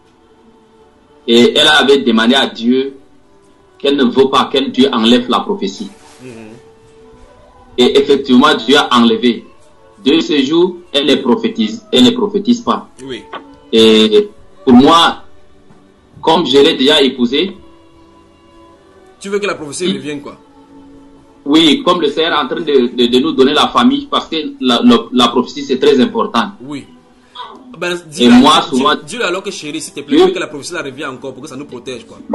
Et elle avait demandé à Dieu qu'elle ne veut pas que Dieu enlève la prophétie. Mm-hmm. Et effectivement, Dieu a enlevé. De ce jour, elle ne prophétise, elle ne prophétise pas. Oui. Et pour moi, comme je l'ai déjà épousée. Tu veux que la prophétie oui. revienne quoi? Oui, comme le Seigneur est en train de, de, de nous donner la famille, parce que la, la, la prophétie c'est très important. Oui. Ben, et là, moi, dis, souvent. Dis-le alors que chérie, s'il te plaît, oui. que la prophétie la revienne encore pour que ça nous protège quoi.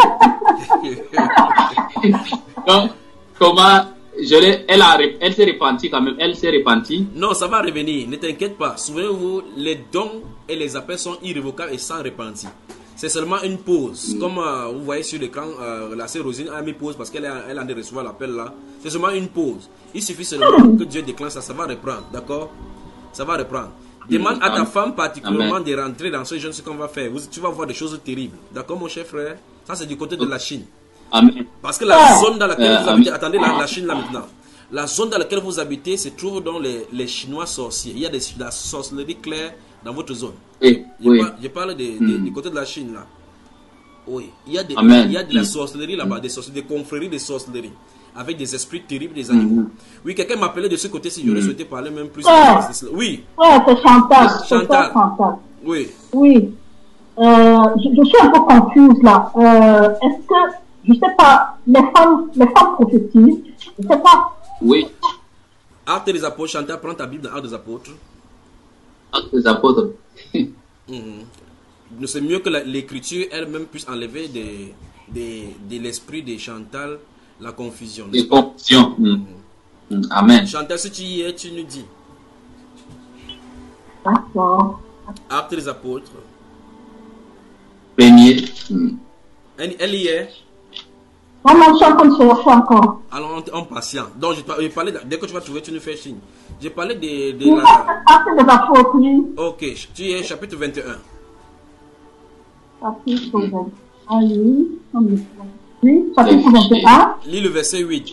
Donc, comment je l'ai, elle, a, elle s'est repentie quand même, elle s'est repentie. Non, ça va revenir, ne t'inquiète pas. Souvenez-vous, les dons et les appels sont irrévocables et sans repentir. C'est seulement une pause. Mm. Comme euh, vous voyez sur l'écran, euh, la sœur Rosine a mis pause parce qu'elle a, elle a de recevoir l'appel là. C'est seulement une pause. Il suffit seulement que Dieu déclenche ça, ça va reprendre, d'accord? Ça va reprendre. Demande à ta femme particulièrement Amen. De rentrer dans ce jeune ce qu'on va faire. Vous, tu vas voir des choses terribles. D'accord, mon cher frère? Ça, c'est du côté de la Chine. Amen. Parce que la zone dans laquelle euh, vous habitez, attendez, la, la Chine là maintenant. La zone dans laquelle vous habitez se trouve dans les, les Chinois sorciers. Il y a des, de la sorcellerie claire dans votre zone. Oui, je, oui. Parle, je parle de, de, mm. du côté de la Chine là. Oui, il y a, des, il y a de la sorcellerie là-bas, mm. des, des confréries de sorcellerie. Avec des esprits terribles, des animaux. Mm. Oui, quelqu'un m'appelait de ce côté si j'aurais mm. souhaité parler même plus. Ouais. Oui. Ouais, c'est Chantal. Chantal. Chantal. Oui. Oui. Euh, je, je suis un peu confuse là. Euh, Est-ce que, je sais pas, les femmes, les femmes prophétisent, je sais pas. Oui. Actes des apôtres, Chantal, prends ta Bible dans Actes des apôtres. Actes des apôtres. mm-hmm. C'est mieux que l'écriture elle-même puisse enlever de, de, de l'esprit de Chantal la confusion. La confusion. Mm. Mm. Amen. Chantal, si tu y es, tu nous dis. D'accord. Actes des apôtres. Premier. Mm. Elle, elle y est. Non, non, je suis en train de chercher encore. Alors, on, on patient. Donc, je, je parlais, dès que tu vas trouver, tu nous fais signe. J'ai parlé de, de oui, la... Actes des apôtres, oui. Ok, tu es chapitre vingt et un. Chapitre vingt et un, oui. Oui, chapitre vingt et un. Lis le verset huit.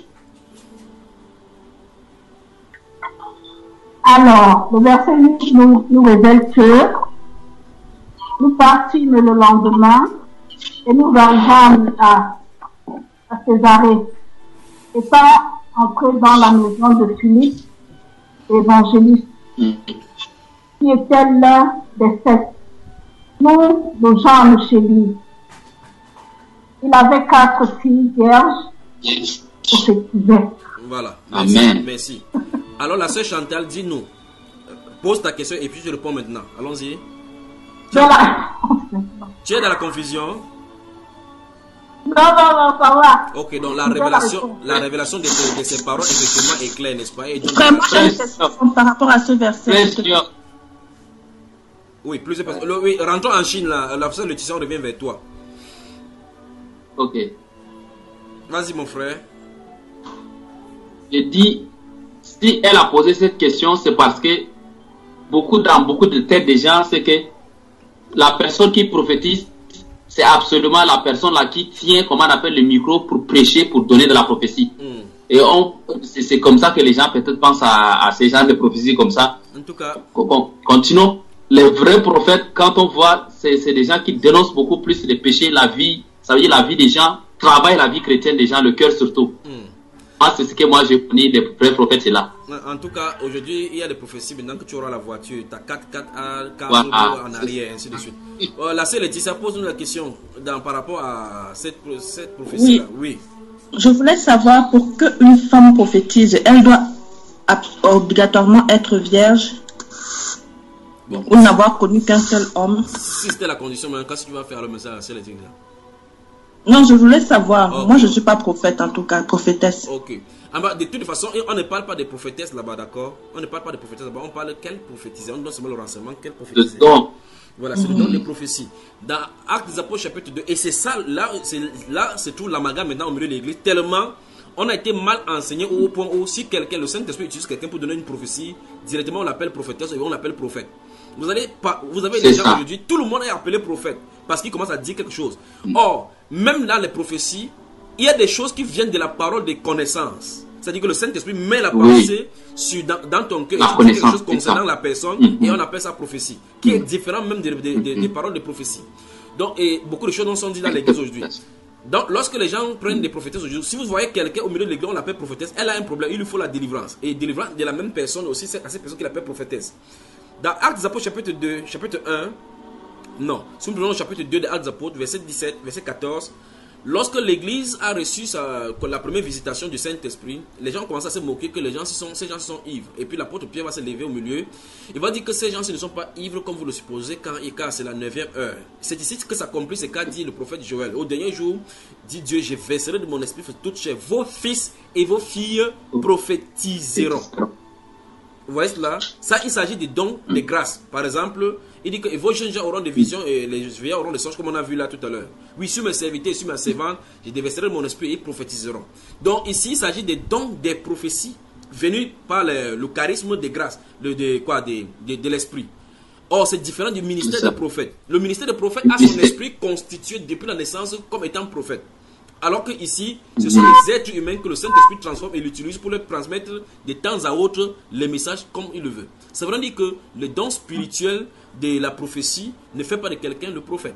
Alors, le verset huit nous, nous révèle que nous partîmes le lendemain et nous arrivâmes à, à Césarée. Étant entrés dans la maison de Philippe, évangéliste, mm. qui était l'un des sept, nous logeâmes chez lui. Il avait quatre filles vierges yes. prophétisaient. Voilà. Merci. Amen. Merci. Alors la sœur Chantal, dis-nous, pose ta question et puis je réponds maintenant. Allons-y. Tu, la... tu es dans la confusion? Non, non, non, ça va. Ok, donc la révélation, la révélation de, de, de ces paroles, effectivement, est claire, n'est-ce pas? Et donc, Vraiment, j'ai une question par rapport à ce verset. Oui, plusieurs personnes. Le- Oui, rentrons en Chine, là. L'officier de Laetitia, on revient vers toi. Ok. Vas-y, mon frère. Je dis, si elle a posé cette question, c'est parce que beaucoup dans beaucoup de têtes des gens, c'est que la personne qui prophétise, c'est absolument la personne là qui tient, comment on appelle, le micro pour prêcher, pour donner de la prophétie. Mm. Et on, c'est c'est comme ça que les gens peut-être pensent à, à ces genres de prophéties comme ça. En tout cas, Con- Continuons. Les vrais prophètes, quand on voit, c'est c'est des gens qui dénoncent beaucoup plus les péchés, la vie, ça veut dire la vie des gens, travaillent la vie chrétienne des gens, le cœur surtout. mm. Moi, c'est ce que moi j'ai connu, les vrais prophètes, c'est là. En tout cas, aujourd'hui, il y a des prophéties. Maintenant que tu auras la voiture, tu as quatre quatre Voilà. en arrière, ainsi de suite. Euh, la sœur Laetitia, pose-nous la question dans, par rapport à cette, cette prophétie-là. Oui. Je voulais savoir, pour qu'une femme prophétise, elle doit ab- obligatoirement être vierge Bon. ou n'avoir connu qu'un seul homme. Si c'était la condition, mais qu'est-ce que tu vas faire le message à la sœur Laetitia? Non, je voulais savoir. Ok. Moi, je ne suis pas prophète, en tout cas, prophétesse. Ok. Ah bah, de toute façon, on ne parle pas des prophétesses là-bas, d'accord? On ne parle pas des prophétesses là-bas, on parle de quelle prophétiser. On donne seulement le renseignement, quelle prophétiser. Le don. Voilà, c'est le don des prophéties. Dans Actes des Apôtres chapitre deux, et c'est ça, là, c'est là, c'est tout l'amalgame maintenant au milieu de l'église, tellement on a été mal enseigné au point où si quelqu'un, le Saint-Esprit utilise quelqu'un pour donner une prophétie, directement on l'appelle prophétesse et on l'appelle prophète. Vous allez pas, vous avez C'est les gens ça. aujourd'hui, tout le monde est appelé prophète parce qu'il commence à dire quelque chose. Or, même dans les prophéties, il y a des choses qui viennent de la parole des connaissances. C'est-à-dire que le Saint-Esprit met la Oui. pensée sur, dans, dans ton cœur, La et tu dis quelque connaissance, chose c'est concernant ça. la personne, Mhm. et on appelle ça prophétie, qui est différent même des, des- des- des paroles de prophétie. Donc, et beaucoup de choses non sont dites dans l'église aujourd'hui. Donc, lorsque les gens prennent des prophétesses aujourd'hui, si vous voyez quelqu'un au milieu de l'église, on l'appelle prophétesse, elle a un problème, il lui faut la délivrance. Et délivrance de la même personne aussi, c'est à cette personne qui l'appelle prophétesse. Dans Actes des Apôtres, chapitre deux, chapitre un, non, si nous prenons le chapitre deux de Actes des Apôtres, verset dix-sept, verset quatorze, lorsque l'église a reçu sa, la première visitation du Saint-Esprit, les gens ont commencé à se moquer que les gens, sont, ces gens sont ivres. Et puis l'apôtre Pierre va se lever au milieu. Il va dire que ces gens ne sont pas ivres comme vous le supposez, quand, car c'est la neuvième heure. C'est ici que s'accomplit ce qu'a dit le prophète Joël. Au dernier jour, dit Dieu, je verserai de mon esprit sur toute chair. Vos fils et vos filles prophétiseront. Vous voyez cela? Ça, il s'agit des dons de grâce. Par exemple, il dit que vos jeunes gens auront des visions et les vieillards auront des songes, comme on a vu là tout à l'heure. Oui, sur mes serviteurs et sur mes servantes, je déverserai mon esprit et ils prophétiseront. Donc ici, il s'agit des dons des prophéties venus par le, le charisme de grâce, le, de, quoi, de, de, de l'esprit. Or, c'est différent du ministère des prophètes. Le ministère des prophètes a son esprit constitué depuis la naissance comme étant prophète. Alors que ici, ce sont les êtres humains que le Saint-Esprit transforme et l'utilise pour leur transmettre de temps à autre les messages comme il le veut. Ça veut dire que le don spirituel de la prophétie ne fait pas de quelqu'un le prophète.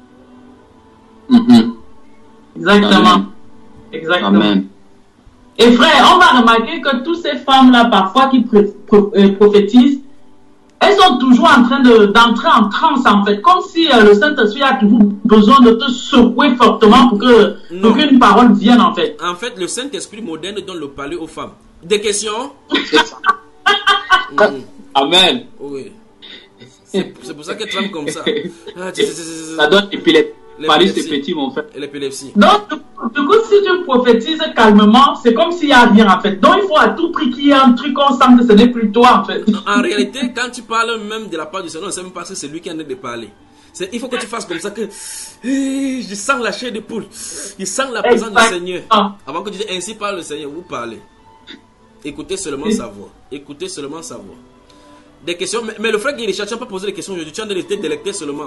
Mhm. Exactement. Amen. Exactement. Amen. Et frère, on va remarquer que toutes ces femmes-là, parfois, qui pr- pr- euh, prophétisent, elles sont toujours en train de- d'entrer en transe, en fait. Comme si euh, le Saint-Esprit a toujours besoin de te secouer fortement pour que pour qu'une parole vienne, en fait. En fait, le Saint-Esprit moderne donne le palais aux femmes. Des questions? Mm. Amen. Oui. C'est c'est pour ça qu'elles tremblent comme ça. Ah, tu- tu- tu- tu- Ça donne l'épilepsie. Paris, c'est l'épilepsie. petit, mon frère. Et l'épilepsie. Donc, du coup, si tu prophétises calmement, c'est comme s'il n'y a rien, en fait. Donc, il faut à tout prix qu'il y ait un truc qu'on sent que ce n'est plus toi, en fait. En réalité, quand tu parles même de la part du Seigneur, on ne sait même pas que c'est lui qui en est de parler. C'est- Il faut que tu fasses comme ça que eh, je sens la chair de poule, je sens la présence du Seigneur. Avant que tu dises ainsi parle le Seigneur, vous parlez. Écoutez seulement sa voix. Écoutez seulement sa voix. Des questions, mais, mais le frère Guy Richard, tu n'as pas posé des questions aujourd'hui, tu as été délecté seulement.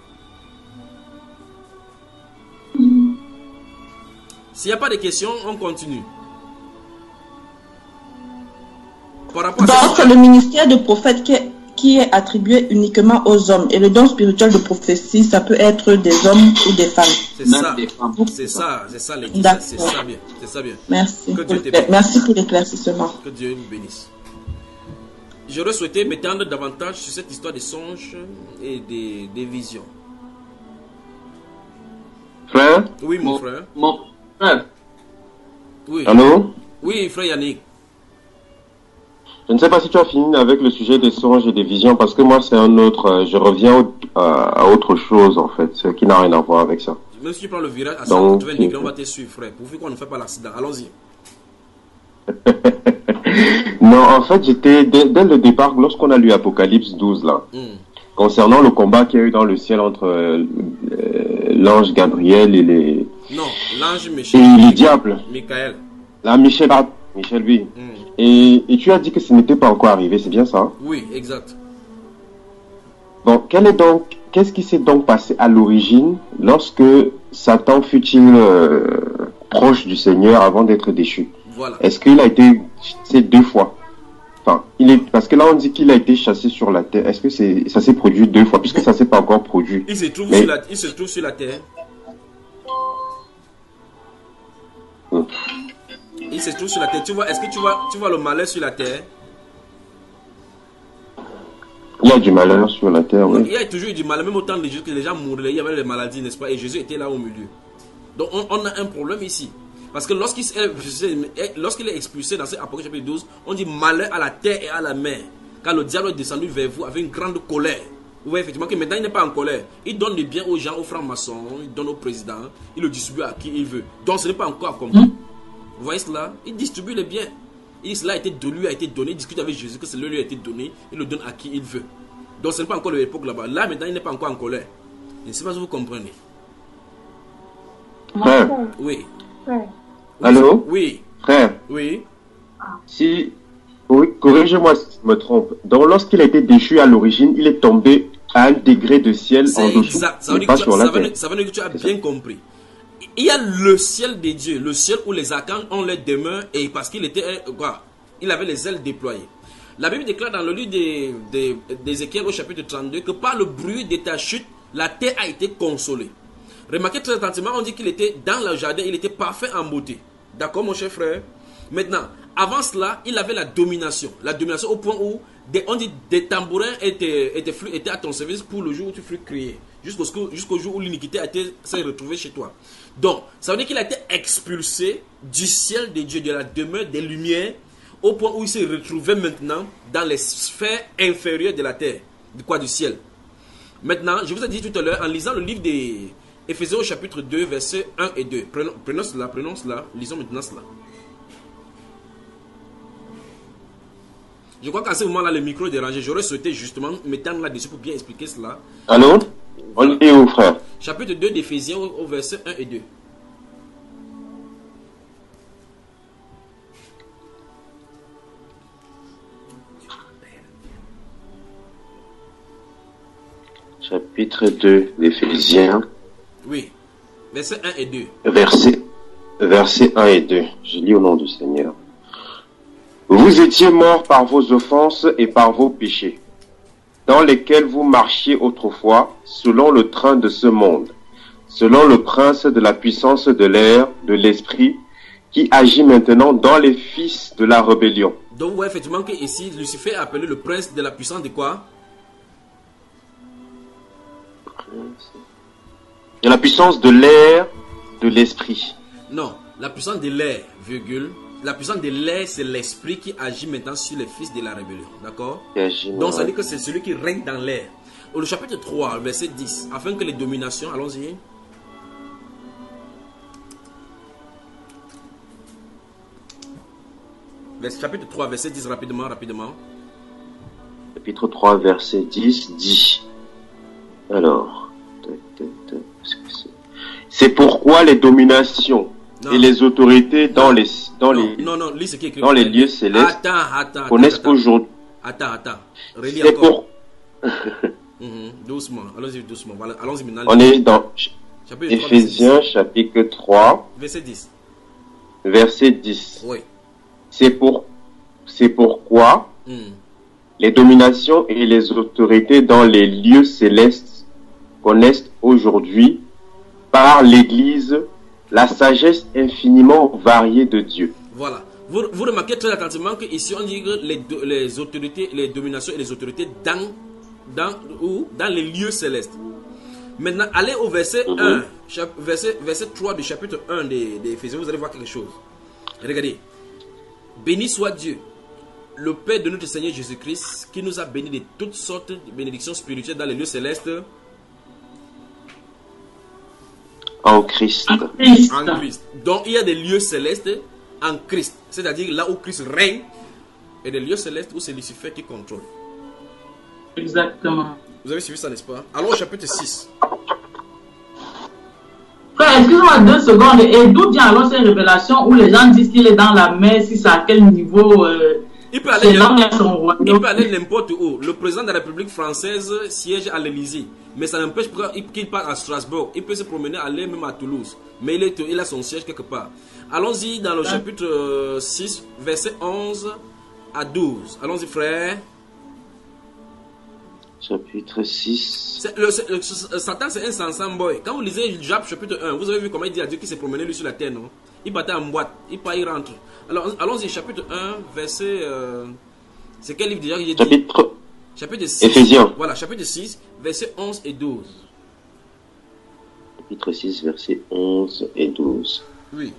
S'il n'y a pas de questions, on continue. Par rapport à Donc, c'est le ministère de prophète qui est, qui est attribué uniquement aux hommes. Et le don spirituel de prophétie, ça peut être des hommes ou des femmes. C'est ça, c'est ça, c'est ça, les D'accord. c'est ça bien, c'est ça bien. Merci. Que Dieu pour- te bénisse. Merci pour l'éclaircissement. Que Dieu vous bénisse. J'aurais souhaité m'étendre davantage sur cette histoire des songes et des, des visions. Frère? Oui, mon frère. Mon frère. Oui. Allô? Oui, frère Yannick. Je ne sais pas si tu as fini avec le sujet des songes et des visions, parce que moi, c'est un autre. euh, Je reviens au- à, à autre chose, en fait, ce qui n'a rien à voir avec ça. Je même si tu prends le virage à Donc, cent quatre-vingts degrés, on va te suivre, frère. Pourvu qu'on ne fait pas l'accident. Allons-y. Non, en fait, j'étais, dès, dès le départ, lorsqu'on a lu Apocalypse douze, là, Mm. concernant le combat qu'il y a eu dans le ciel entre euh, euh, l'ange Gabriel et les... Non, l'ange Michel. Et les diables. Michael. Là, Michel, Michel, oui. Mm. Et, et tu as dit que ce n'était pas encore arrivé, c'est bien ça? Hein? Oui, exact. Bon, quel est donc, qu'est-ce qui s'est donc passé à l'origine lorsque Satan fut-il euh, proche du Seigneur avant d'être déchu? Voilà. Est-ce qu'il a été chassé deux fois? Enfin, il est, parce que là on dit qu'il a été chassé sur la terre. Est-ce que c'est, ça s'est produit deux fois, puisque ça s'est pas encore produit? Il se trouve, Mais... sur, la, il se trouve sur la terre. Hmm. Il se trouve sur la terre. Tu vois, est-ce que tu vois, tu vois le malheur sur la terre? Il y a du malheur sur la terre, oui. Il y a toujours eu du malheur, même au temps de Jésus que les gens mouraient, il y avait les maladies, n'est-ce pas? Et Jésus était là au milieu. Donc on, on a un problème ici. Parce que lorsqu'il lorsqu'il est expulsé dans cet Apocalypse chapitre douze, on dit malheur à la terre et à la mer. Car le diable est descendu vers vous avec une grande colère. Vous voyez effectivement que maintenant il n'est pas en colère. Il donne le bien aux gens, aux francs-maçons, il donne au président, il le distribue à qui il veut. Donc ce n'est pas encore accompli. Vous voyez cela? Il distribue les biens. Et cela a été de lui a été donné. Il discute avec Jésus que cela lui a été donné. Il le donne à qui il veut. Donc ce n'est pas encore l'époque là-bas. Là maintenant il n'est pas encore en colère. Je ne sais pas si vous comprenez. Frère. Oui. Ouais. Allô? Oui. Frère. Oui. Si, oui, corrigez-moi si je me trompe. Donc lorsqu'il a été déchu à l'origine, il est tombé à un degré de ciel en dessous. Exact. Ça veut, pas dire sur tu, la ça, veut terre. dire, ça veut dire que tu as bien compris. Il y a le ciel de Dieu, le ciel où les archanges ont leur demeure et parce qu'il était quoi? Il avait les ailes déployées. La Bible déclare dans le livre d'Ézéchiel au chapitre trente-deux que par le bruit de ta chute, la terre a été consolée. Remarquez très attentivement, on dit qu'il était dans le jardin, il était parfait en beauté. D'accord, mon cher frère? Maintenant, avant cela, il avait la domination. La domination au point où, des, on dit, des tambourins étaient, étaient, étaient à ton service pour le jour où tu fus crié. Jusqu'au jusqu'au jour où l'iniquité s'est retrouvée chez toi. Donc, ça veut dire qu'il a été expulsé du ciel de Dieu, de la demeure des lumières, au point où il s'est retrouvé maintenant dans les sphères inférieures de la terre. De quoi? Du ciel. Maintenant, je vous ai dit tout à l'heure, en lisant le livre des Éphésiens au chapitre deux, versets un et deux. Prenons, prenons cela, prenons cela, lisons maintenant cela. Je crois qu'à ce moment-là, le micro est dérangé. J'aurais souhaité justement m'étendre là-dessus pour bien expliquer cela. Allô? On est où, frère? Chapitre deux d'Éphésiens au, au verset un et deux. Chapitre deux d'Éphésiens. Oui. Verset un et deux. Verset, verset un et deux. Je lis au nom du Seigneur. Vous étiez morts par vos offenses et par vos péchés, dans lesquels vous marchiez autrefois, selon le train de ce monde, selon le prince de la puissance de l'air, de l'esprit, qui agit maintenant dans les fils de la rébellion. Donc, vous voyez effectivement que ici, Lucifer est appelé le prince de la puissance de quoi? De la puissance de l'air, de l'esprit. Non, la puissance de l'air, virgule. La puissance de l'air, c'est l'esprit qui agit maintenant sur les fils de la rébellion. D'accord? Donc, ça veut dire que c'est celui qui règne dans l'air. Au chapitre trois, verset dix. Afin que les dominations, allons-y. Chapitre trois, verset dix, rapidement, rapidement. Chapitre trois, verset dix, dit. Alors, c'est pourquoi les dominations non. et les autorités dans les dans non, les non, non, lis ce qui est écrit. dans les lieux célestes attends, attends, connaissent aujourd'hui. Attends, attends. Relis c'est encore. Pour... mm-hmm. Doucement, allons-y doucement. Voilà, allons-y maintenant. On est dans chapitre Éphésiens chapitre trois, verset dix. Verset dix. Oui. C'est pour c'est pourquoi mm. les dominations et les autorités dans les lieux célestes connaissent aujourd'hui par l'Église la sagesse infiniment variée de Dieu. Voilà. Vous, vous remarquez très attentivement qu'ici on dit que les, les autorités, les dominations et les autorités dans, dans, où, dans les lieux célestes. Maintenant, allez au verset mm-hmm. un, chap, verset, verset trois du chapitre un des, des Éphésiens, vous allez voir quelque chose. Regardez. Béni soit Dieu, le Père de notre Seigneur Jésus-Christ, qui nous a bénis de toutes sortes de bénédictions spirituelles dans les lieux célestes. En Christ. En Christ. En Christ. Donc il y a des lieux célestes en Christ. C'est-à-dire là où Christ règne. Et des lieux célestes où c'est Lucifer qui contrôle. Exactement. Vous avez suivi ça, n'est-ce pas? Alors au chapitre six. Frère, excuse-moi deux secondes. Et d'où vient alors ces révélations où les gens disent qu'il est dans la mer, si c'est à quel niveau euh, il peut aller son il peut aller n'importe où. Le président de la République française siège à l'Élysée. Mais ça n'empêche pas qu'il parte à Strasbourg. Il peut se promener, aller même à Toulouse. Mais il, est, il a son siège quelque part. Allons-y dans le ah. chapitre six, verset onze à douze. Allons-y, frère. Chapitre six. Le, le, le, Satan, c'est un Sansan boy. Quand vous lisez Job chapitre un, vous avez vu comment il dit à Dieu qu'il s'est promené lui sur la terre, non? Il battait en boîte, il part, il rentre. Alors, allons-y, chapitre un, verset. Euh, c'est quel livre déjà qu'il dit? Chapitre. Chapitre six. Éphésiens. Voilà, chapitre six, verset onze et douze. Chapitre six, verset onze et douze. Oui.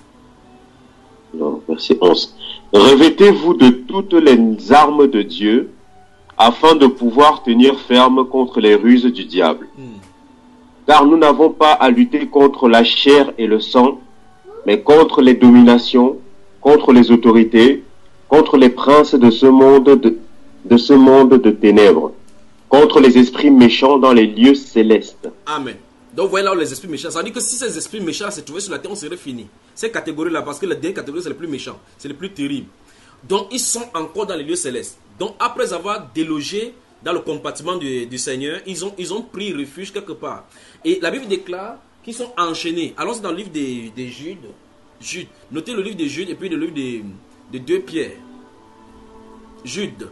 Non, verset onze. Revêtez-vous de toutes les armes de Dieu, afin de pouvoir tenir ferme contre les ruses du diable. Hmm. Car nous n'avons pas à lutter contre la chair et le sang, mais contre les dominations, contre les autorités, contre les princes de ce monde de, de ce monde de ténèbres, contre les esprits méchants dans les lieux célestes. Amen. Donc vous voyez là où les esprits méchants, ça veut dire que si ces esprits méchants se trouvaient sur la terre, on serait fini. Ces catégories-là, parce que la dernière catégorie, c'est le plus méchant, c'est le plus terrible. Donc ils sont encore dans les lieux célestes. Donc après avoir délogé dans le compartiment du, du Seigneur, ils ont, ils ont pris refuge quelque part. Et la Bible déclare qu'ils sont enchaînés. Allons-y dans le livre des, des Judes. Jude. Notez le livre des Judes et puis le livre des, des deux Pierre. Jude.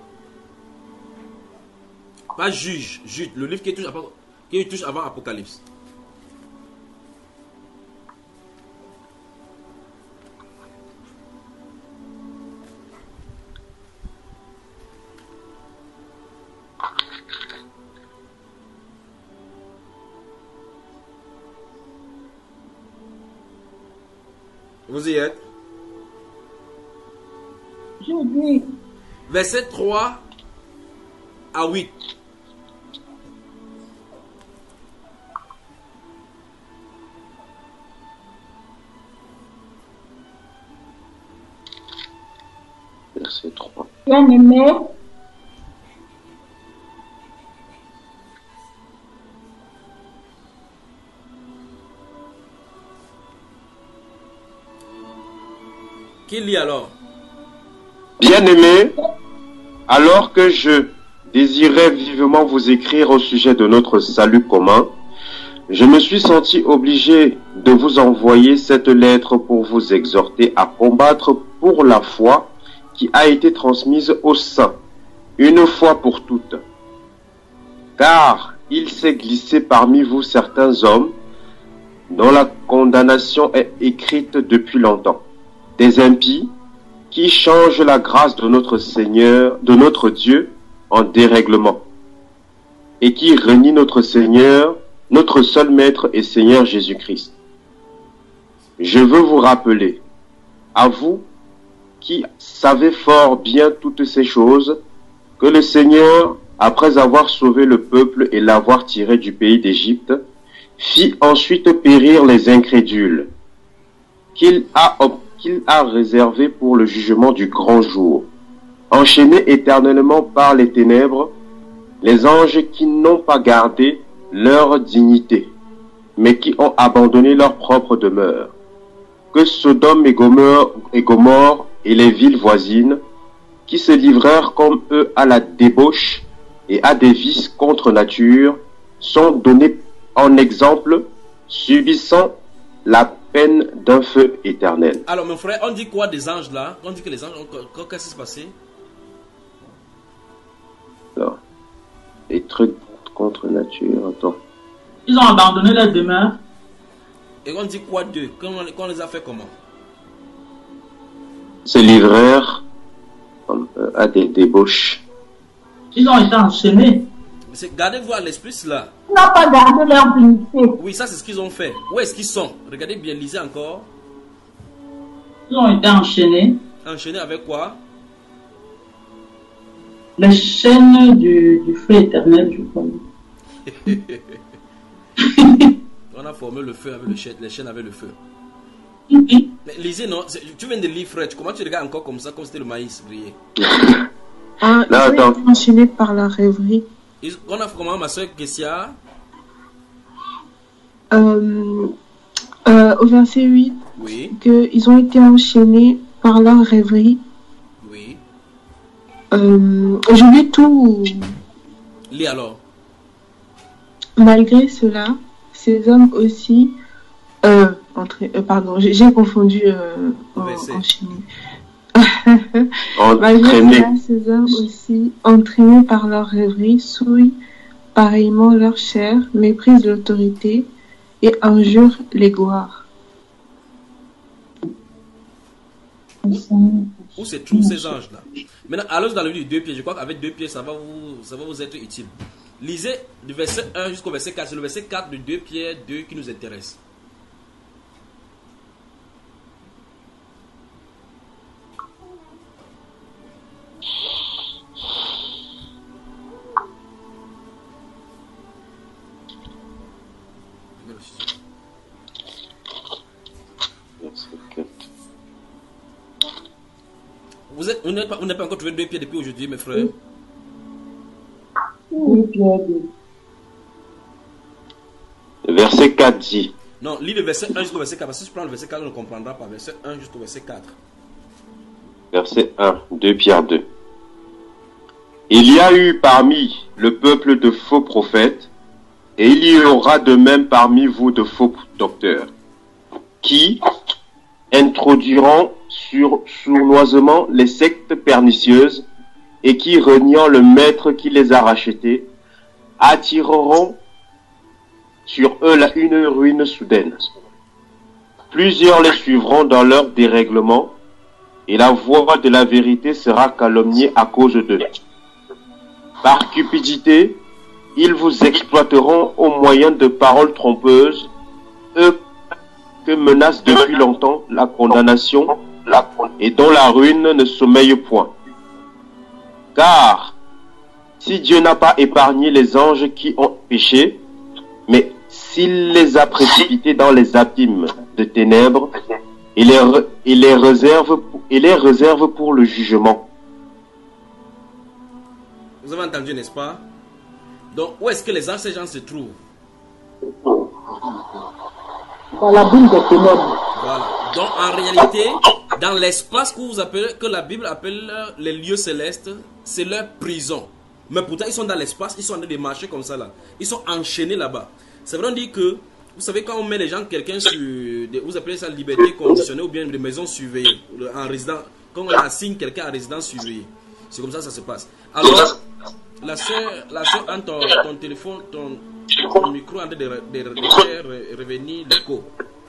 Pas juge, Jude. Le livre qui touche avant, qui touche avant Apocalypse. Vous y êtes? Je dis. Verset trois à huit. Verset trois. Bien-aimé, Qui lit alors? Bien-aimés, alors que je désirais vivement vous écrire au sujet de notre salut commun, je me suis senti obligé de vous envoyer cette lettre pour vous exhorter à combattre pour la foi qui a été transmise aux saints, une fois pour toutes. Car il s'est glissé parmi vous certains hommes dont la condamnation est écrite depuis longtemps. Des impies qui changent la grâce de notre Seigneur, de notre Dieu en dérèglement, et qui renient notre Seigneur, notre seul Maître et Seigneur Jésus-Christ. Je veux vous rappeler, à vous qui savez fort bien toutes ces choses, que le Seigneur, après avoir sauvé le peuple et l'avoir tiré du pays d'Égypte, fit ensuite périr les incrédules, qu'il a obtenu qu'il a réservé pour le jugement du grand jour, enchaînés éternellement par les ténèbres, les anges qui n'ont pas gardé leur dignité, mais qui ont abandonné leur propre demeure, que Sodome et Gomorre et, Gomorre et les villes voisines, qui se livrèrent comme eux à la débauche et à des vices contre nature, sont donnés en exemple, subissant la peine d'un feu éternel. Alors mon frère, on dit quoi des anges là? On dit que les anges, qu'est-ce qui s'est passé? Alors, des trucs contre nature, attends. Ils ont abandonné leur demeure. Et on dit quoi d'eux? Qu'on on les a fait comment? Se livrèrent à des débauches. Ils ont été enchaînés. Gardez-vous à l'esprit cela. Ils n'ont pas gardé leur dignité. Oui, ça c'est ce qu'ils ont fait. Où est-ce qu'ils sont? Regardez bien, lisez encore. Ils ont été enchaînés. Enchaînés avec quoi? Les chaînes du, du feu éternel, je crois. On On a formé le feu avec le chêne, les chênes avec le feu. Oui. Mais lisez, non, tu viens de lire Fred, comment tu regardes encore comme ça, comme c'était le maïs grillé? Ah, Là, ils ont été enchaînés par la rêverie. Ils, on a fait comment, ma soeur Kessia? Euh, euh, au verset huit, Oui. qu'ils ont été enchaînés par leur rêverie. Oui. Euh, je lis tout. Lis alors. Malgré cela, ces hommes aussi, euh, entre, euh, pardon, j'ai j'ai confondu euh, en, enchaîné. Malgré cela, ces hommes aussi, entraînés par leur rêverie, souillent pareillement leur chair, méprisent l'autorité et injurent les gloires. Où se trouvent ces anges-là? Maintenant, allons dans le livre de deux pieds. Je crois qu'avec deux pieds, ça va vous, ça va vous être utile. Lisez du verset un jusqu'au verset quatre. C'est le verset quatre de deux Pierre deux qui nous intéresse. Vous êtes, vous n'êtes pas, vous n'avez pas encore trouvé deux pieds depuis aujourd'hui, mes frères? Verset quatre dit. Non, lis le verset un jusqu'au verset quatre. Parce que si je prends le verset quatre, on ne comprendra pas. Verset un jusqu'au verset quatre. Verset un, deux Pierre deux. Il y a eu parmi le peuple de faux prophètes, et il y aura de même parmi vous de faux docteurs, qui introduiront sur sournoisement les sectes pernicieuses et qui, reniant le maître qui les a rachetés, attireront sur eux la une ruine soudaine. Plusieurs les suivront dans leur dérèglement et la voix de la vérité sera calomniée à cause d'eux. Par cupidité, ils vous exploiteront au moyen de paroles trompeuses, eux que menace depuis longtemps la condamnation et dont la ruine ne sommeille point. Car si Dieu n'a pas épargné les anges qui ont péché, mais s'il les a précipités dans les abîmes de ténèbres, il les, il les réserve, il les réserve pour le jugement. Vous avez entendu, n'est-ce pas? Donc, où est-ce que les anges, ces gens se trouvent? Dans la boule des ténèbres. Voilà. Donc, en réalité, dans l'espace que vous appelez, que la Bible appelle les lieux célestes, c'est leur prison. Mais pourtant, ils sont dans l'espace, ils sont en train de marcher comme ça là. Ils sont enchaînés là-bas. C'est vrai, on dit que, vous savez, quand on met les gens, quelqu'un sur, vous appelez ça liberté conditionnée ou bien des maisons surveillées, en résidence, quand on assigne quelqu'un à résidence surveillée. C'est comme ça que ça se passe. Alors, la soeur, la soeur, ton, ton téléphone, ton, ton micro en train de, de, de, de faire revenir l'écho.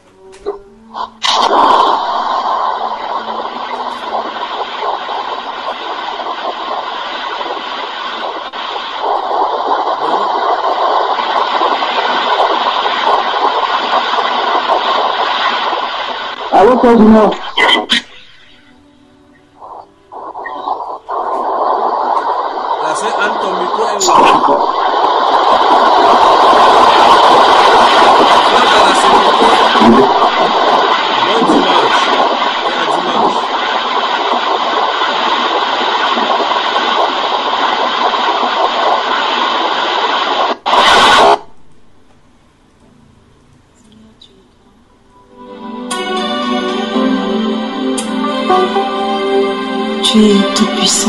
Allô, Cosmo. La soeur Anne, ton micro est ouvert. Tu es tout puissant.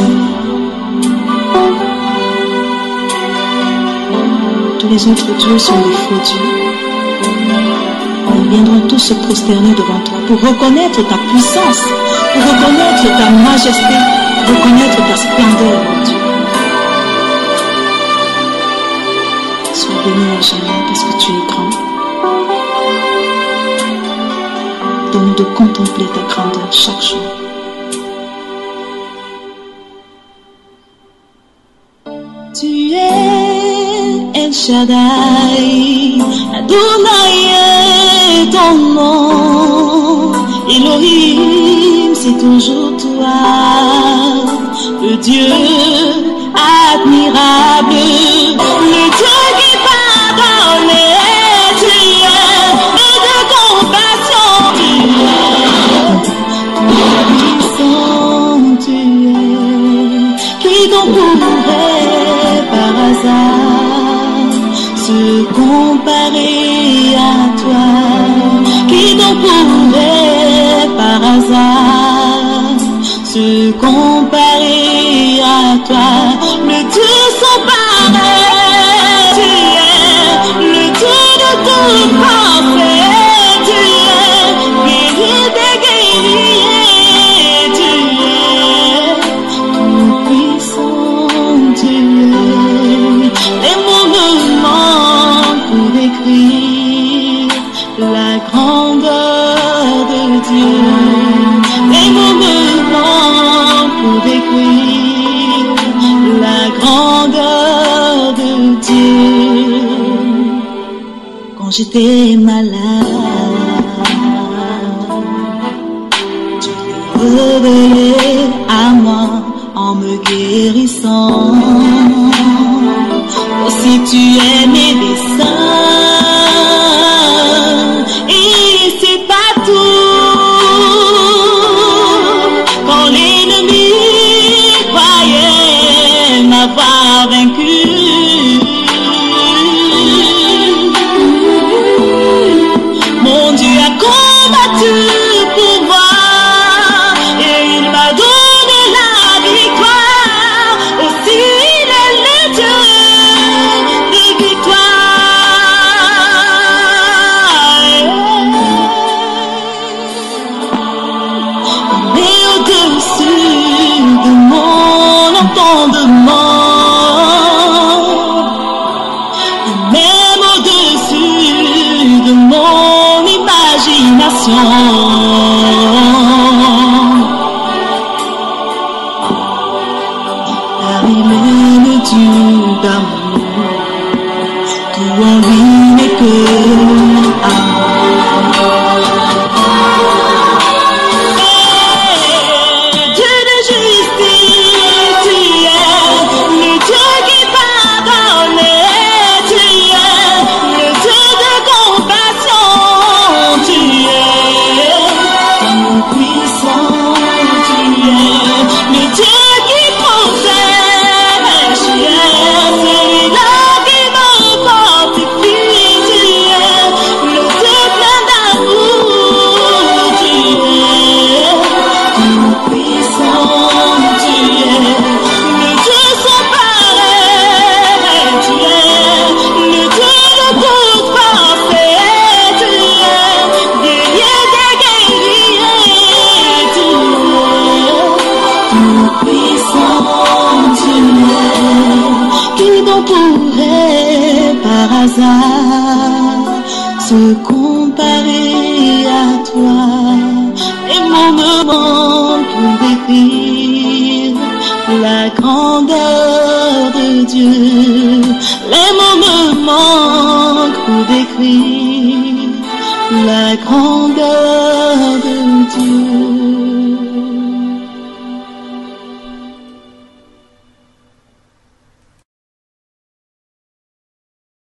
Tous les autres dieux sont des faux dieux. Ils viendront tous se prosterner devant toi pour reconnaître ta puissance, pour reconnaître ta majesté, pour reconnaître ta splendeur, mon Dieu. Sois béni à jamais parce que tu es grand. Donne-nous de contempler ta grandeur chaque jour. Tu es El Shaddai, Adonai est ton nom, Elohim c'est toujours toi, le Dieu admirable, le Dieu qui pardonne, tu es comparer à toi. Qui donc pourrait par hasard se comparer à toi? Le Dieu sans pareil, tu es le Dieu de tout parfait. Tu es guéri des guerriers, tu es tout puissant, tu es. Les mots me manquent pour décrire la grandeur de Dieu. Les mots me manquent pour décrire la grandeur de Dieu. Quand j'étais malade, tu t'es révélé à moi en me guérissant. Aussi tu es mes desseins, et c'est pas tout. Quand l'ennemi croyait m'avoir vaincu, mon Dieu a combattu pour moi et il m'a donné la victoire. Aussi il est le Dieu de victoire. Mais au-dessus de mon entendement, même au-dessus de mon imagination, car il est le Dieu d'amour, tout en lui n'est que amour. Dieu de justice, tu es le Dieu qui pardonne, tu es le Dieu de compassion, tu es tout puissant, tu es le Dieu qui protège, tu es celui-là qui me fortifie, tu es le Dieu plein d'amour, tu es tout puissant, tu es le Dieu sans pareil, tu es le Dieu de tout parfait, tu es guerrier des guerriers, tu es tout puissant, tu es. Qui donc pourrait par hasard se comparer à toi? Les mots me manquent pour décrire la grandeur de Dieu. Les mots me manquent pour décrire la grandeur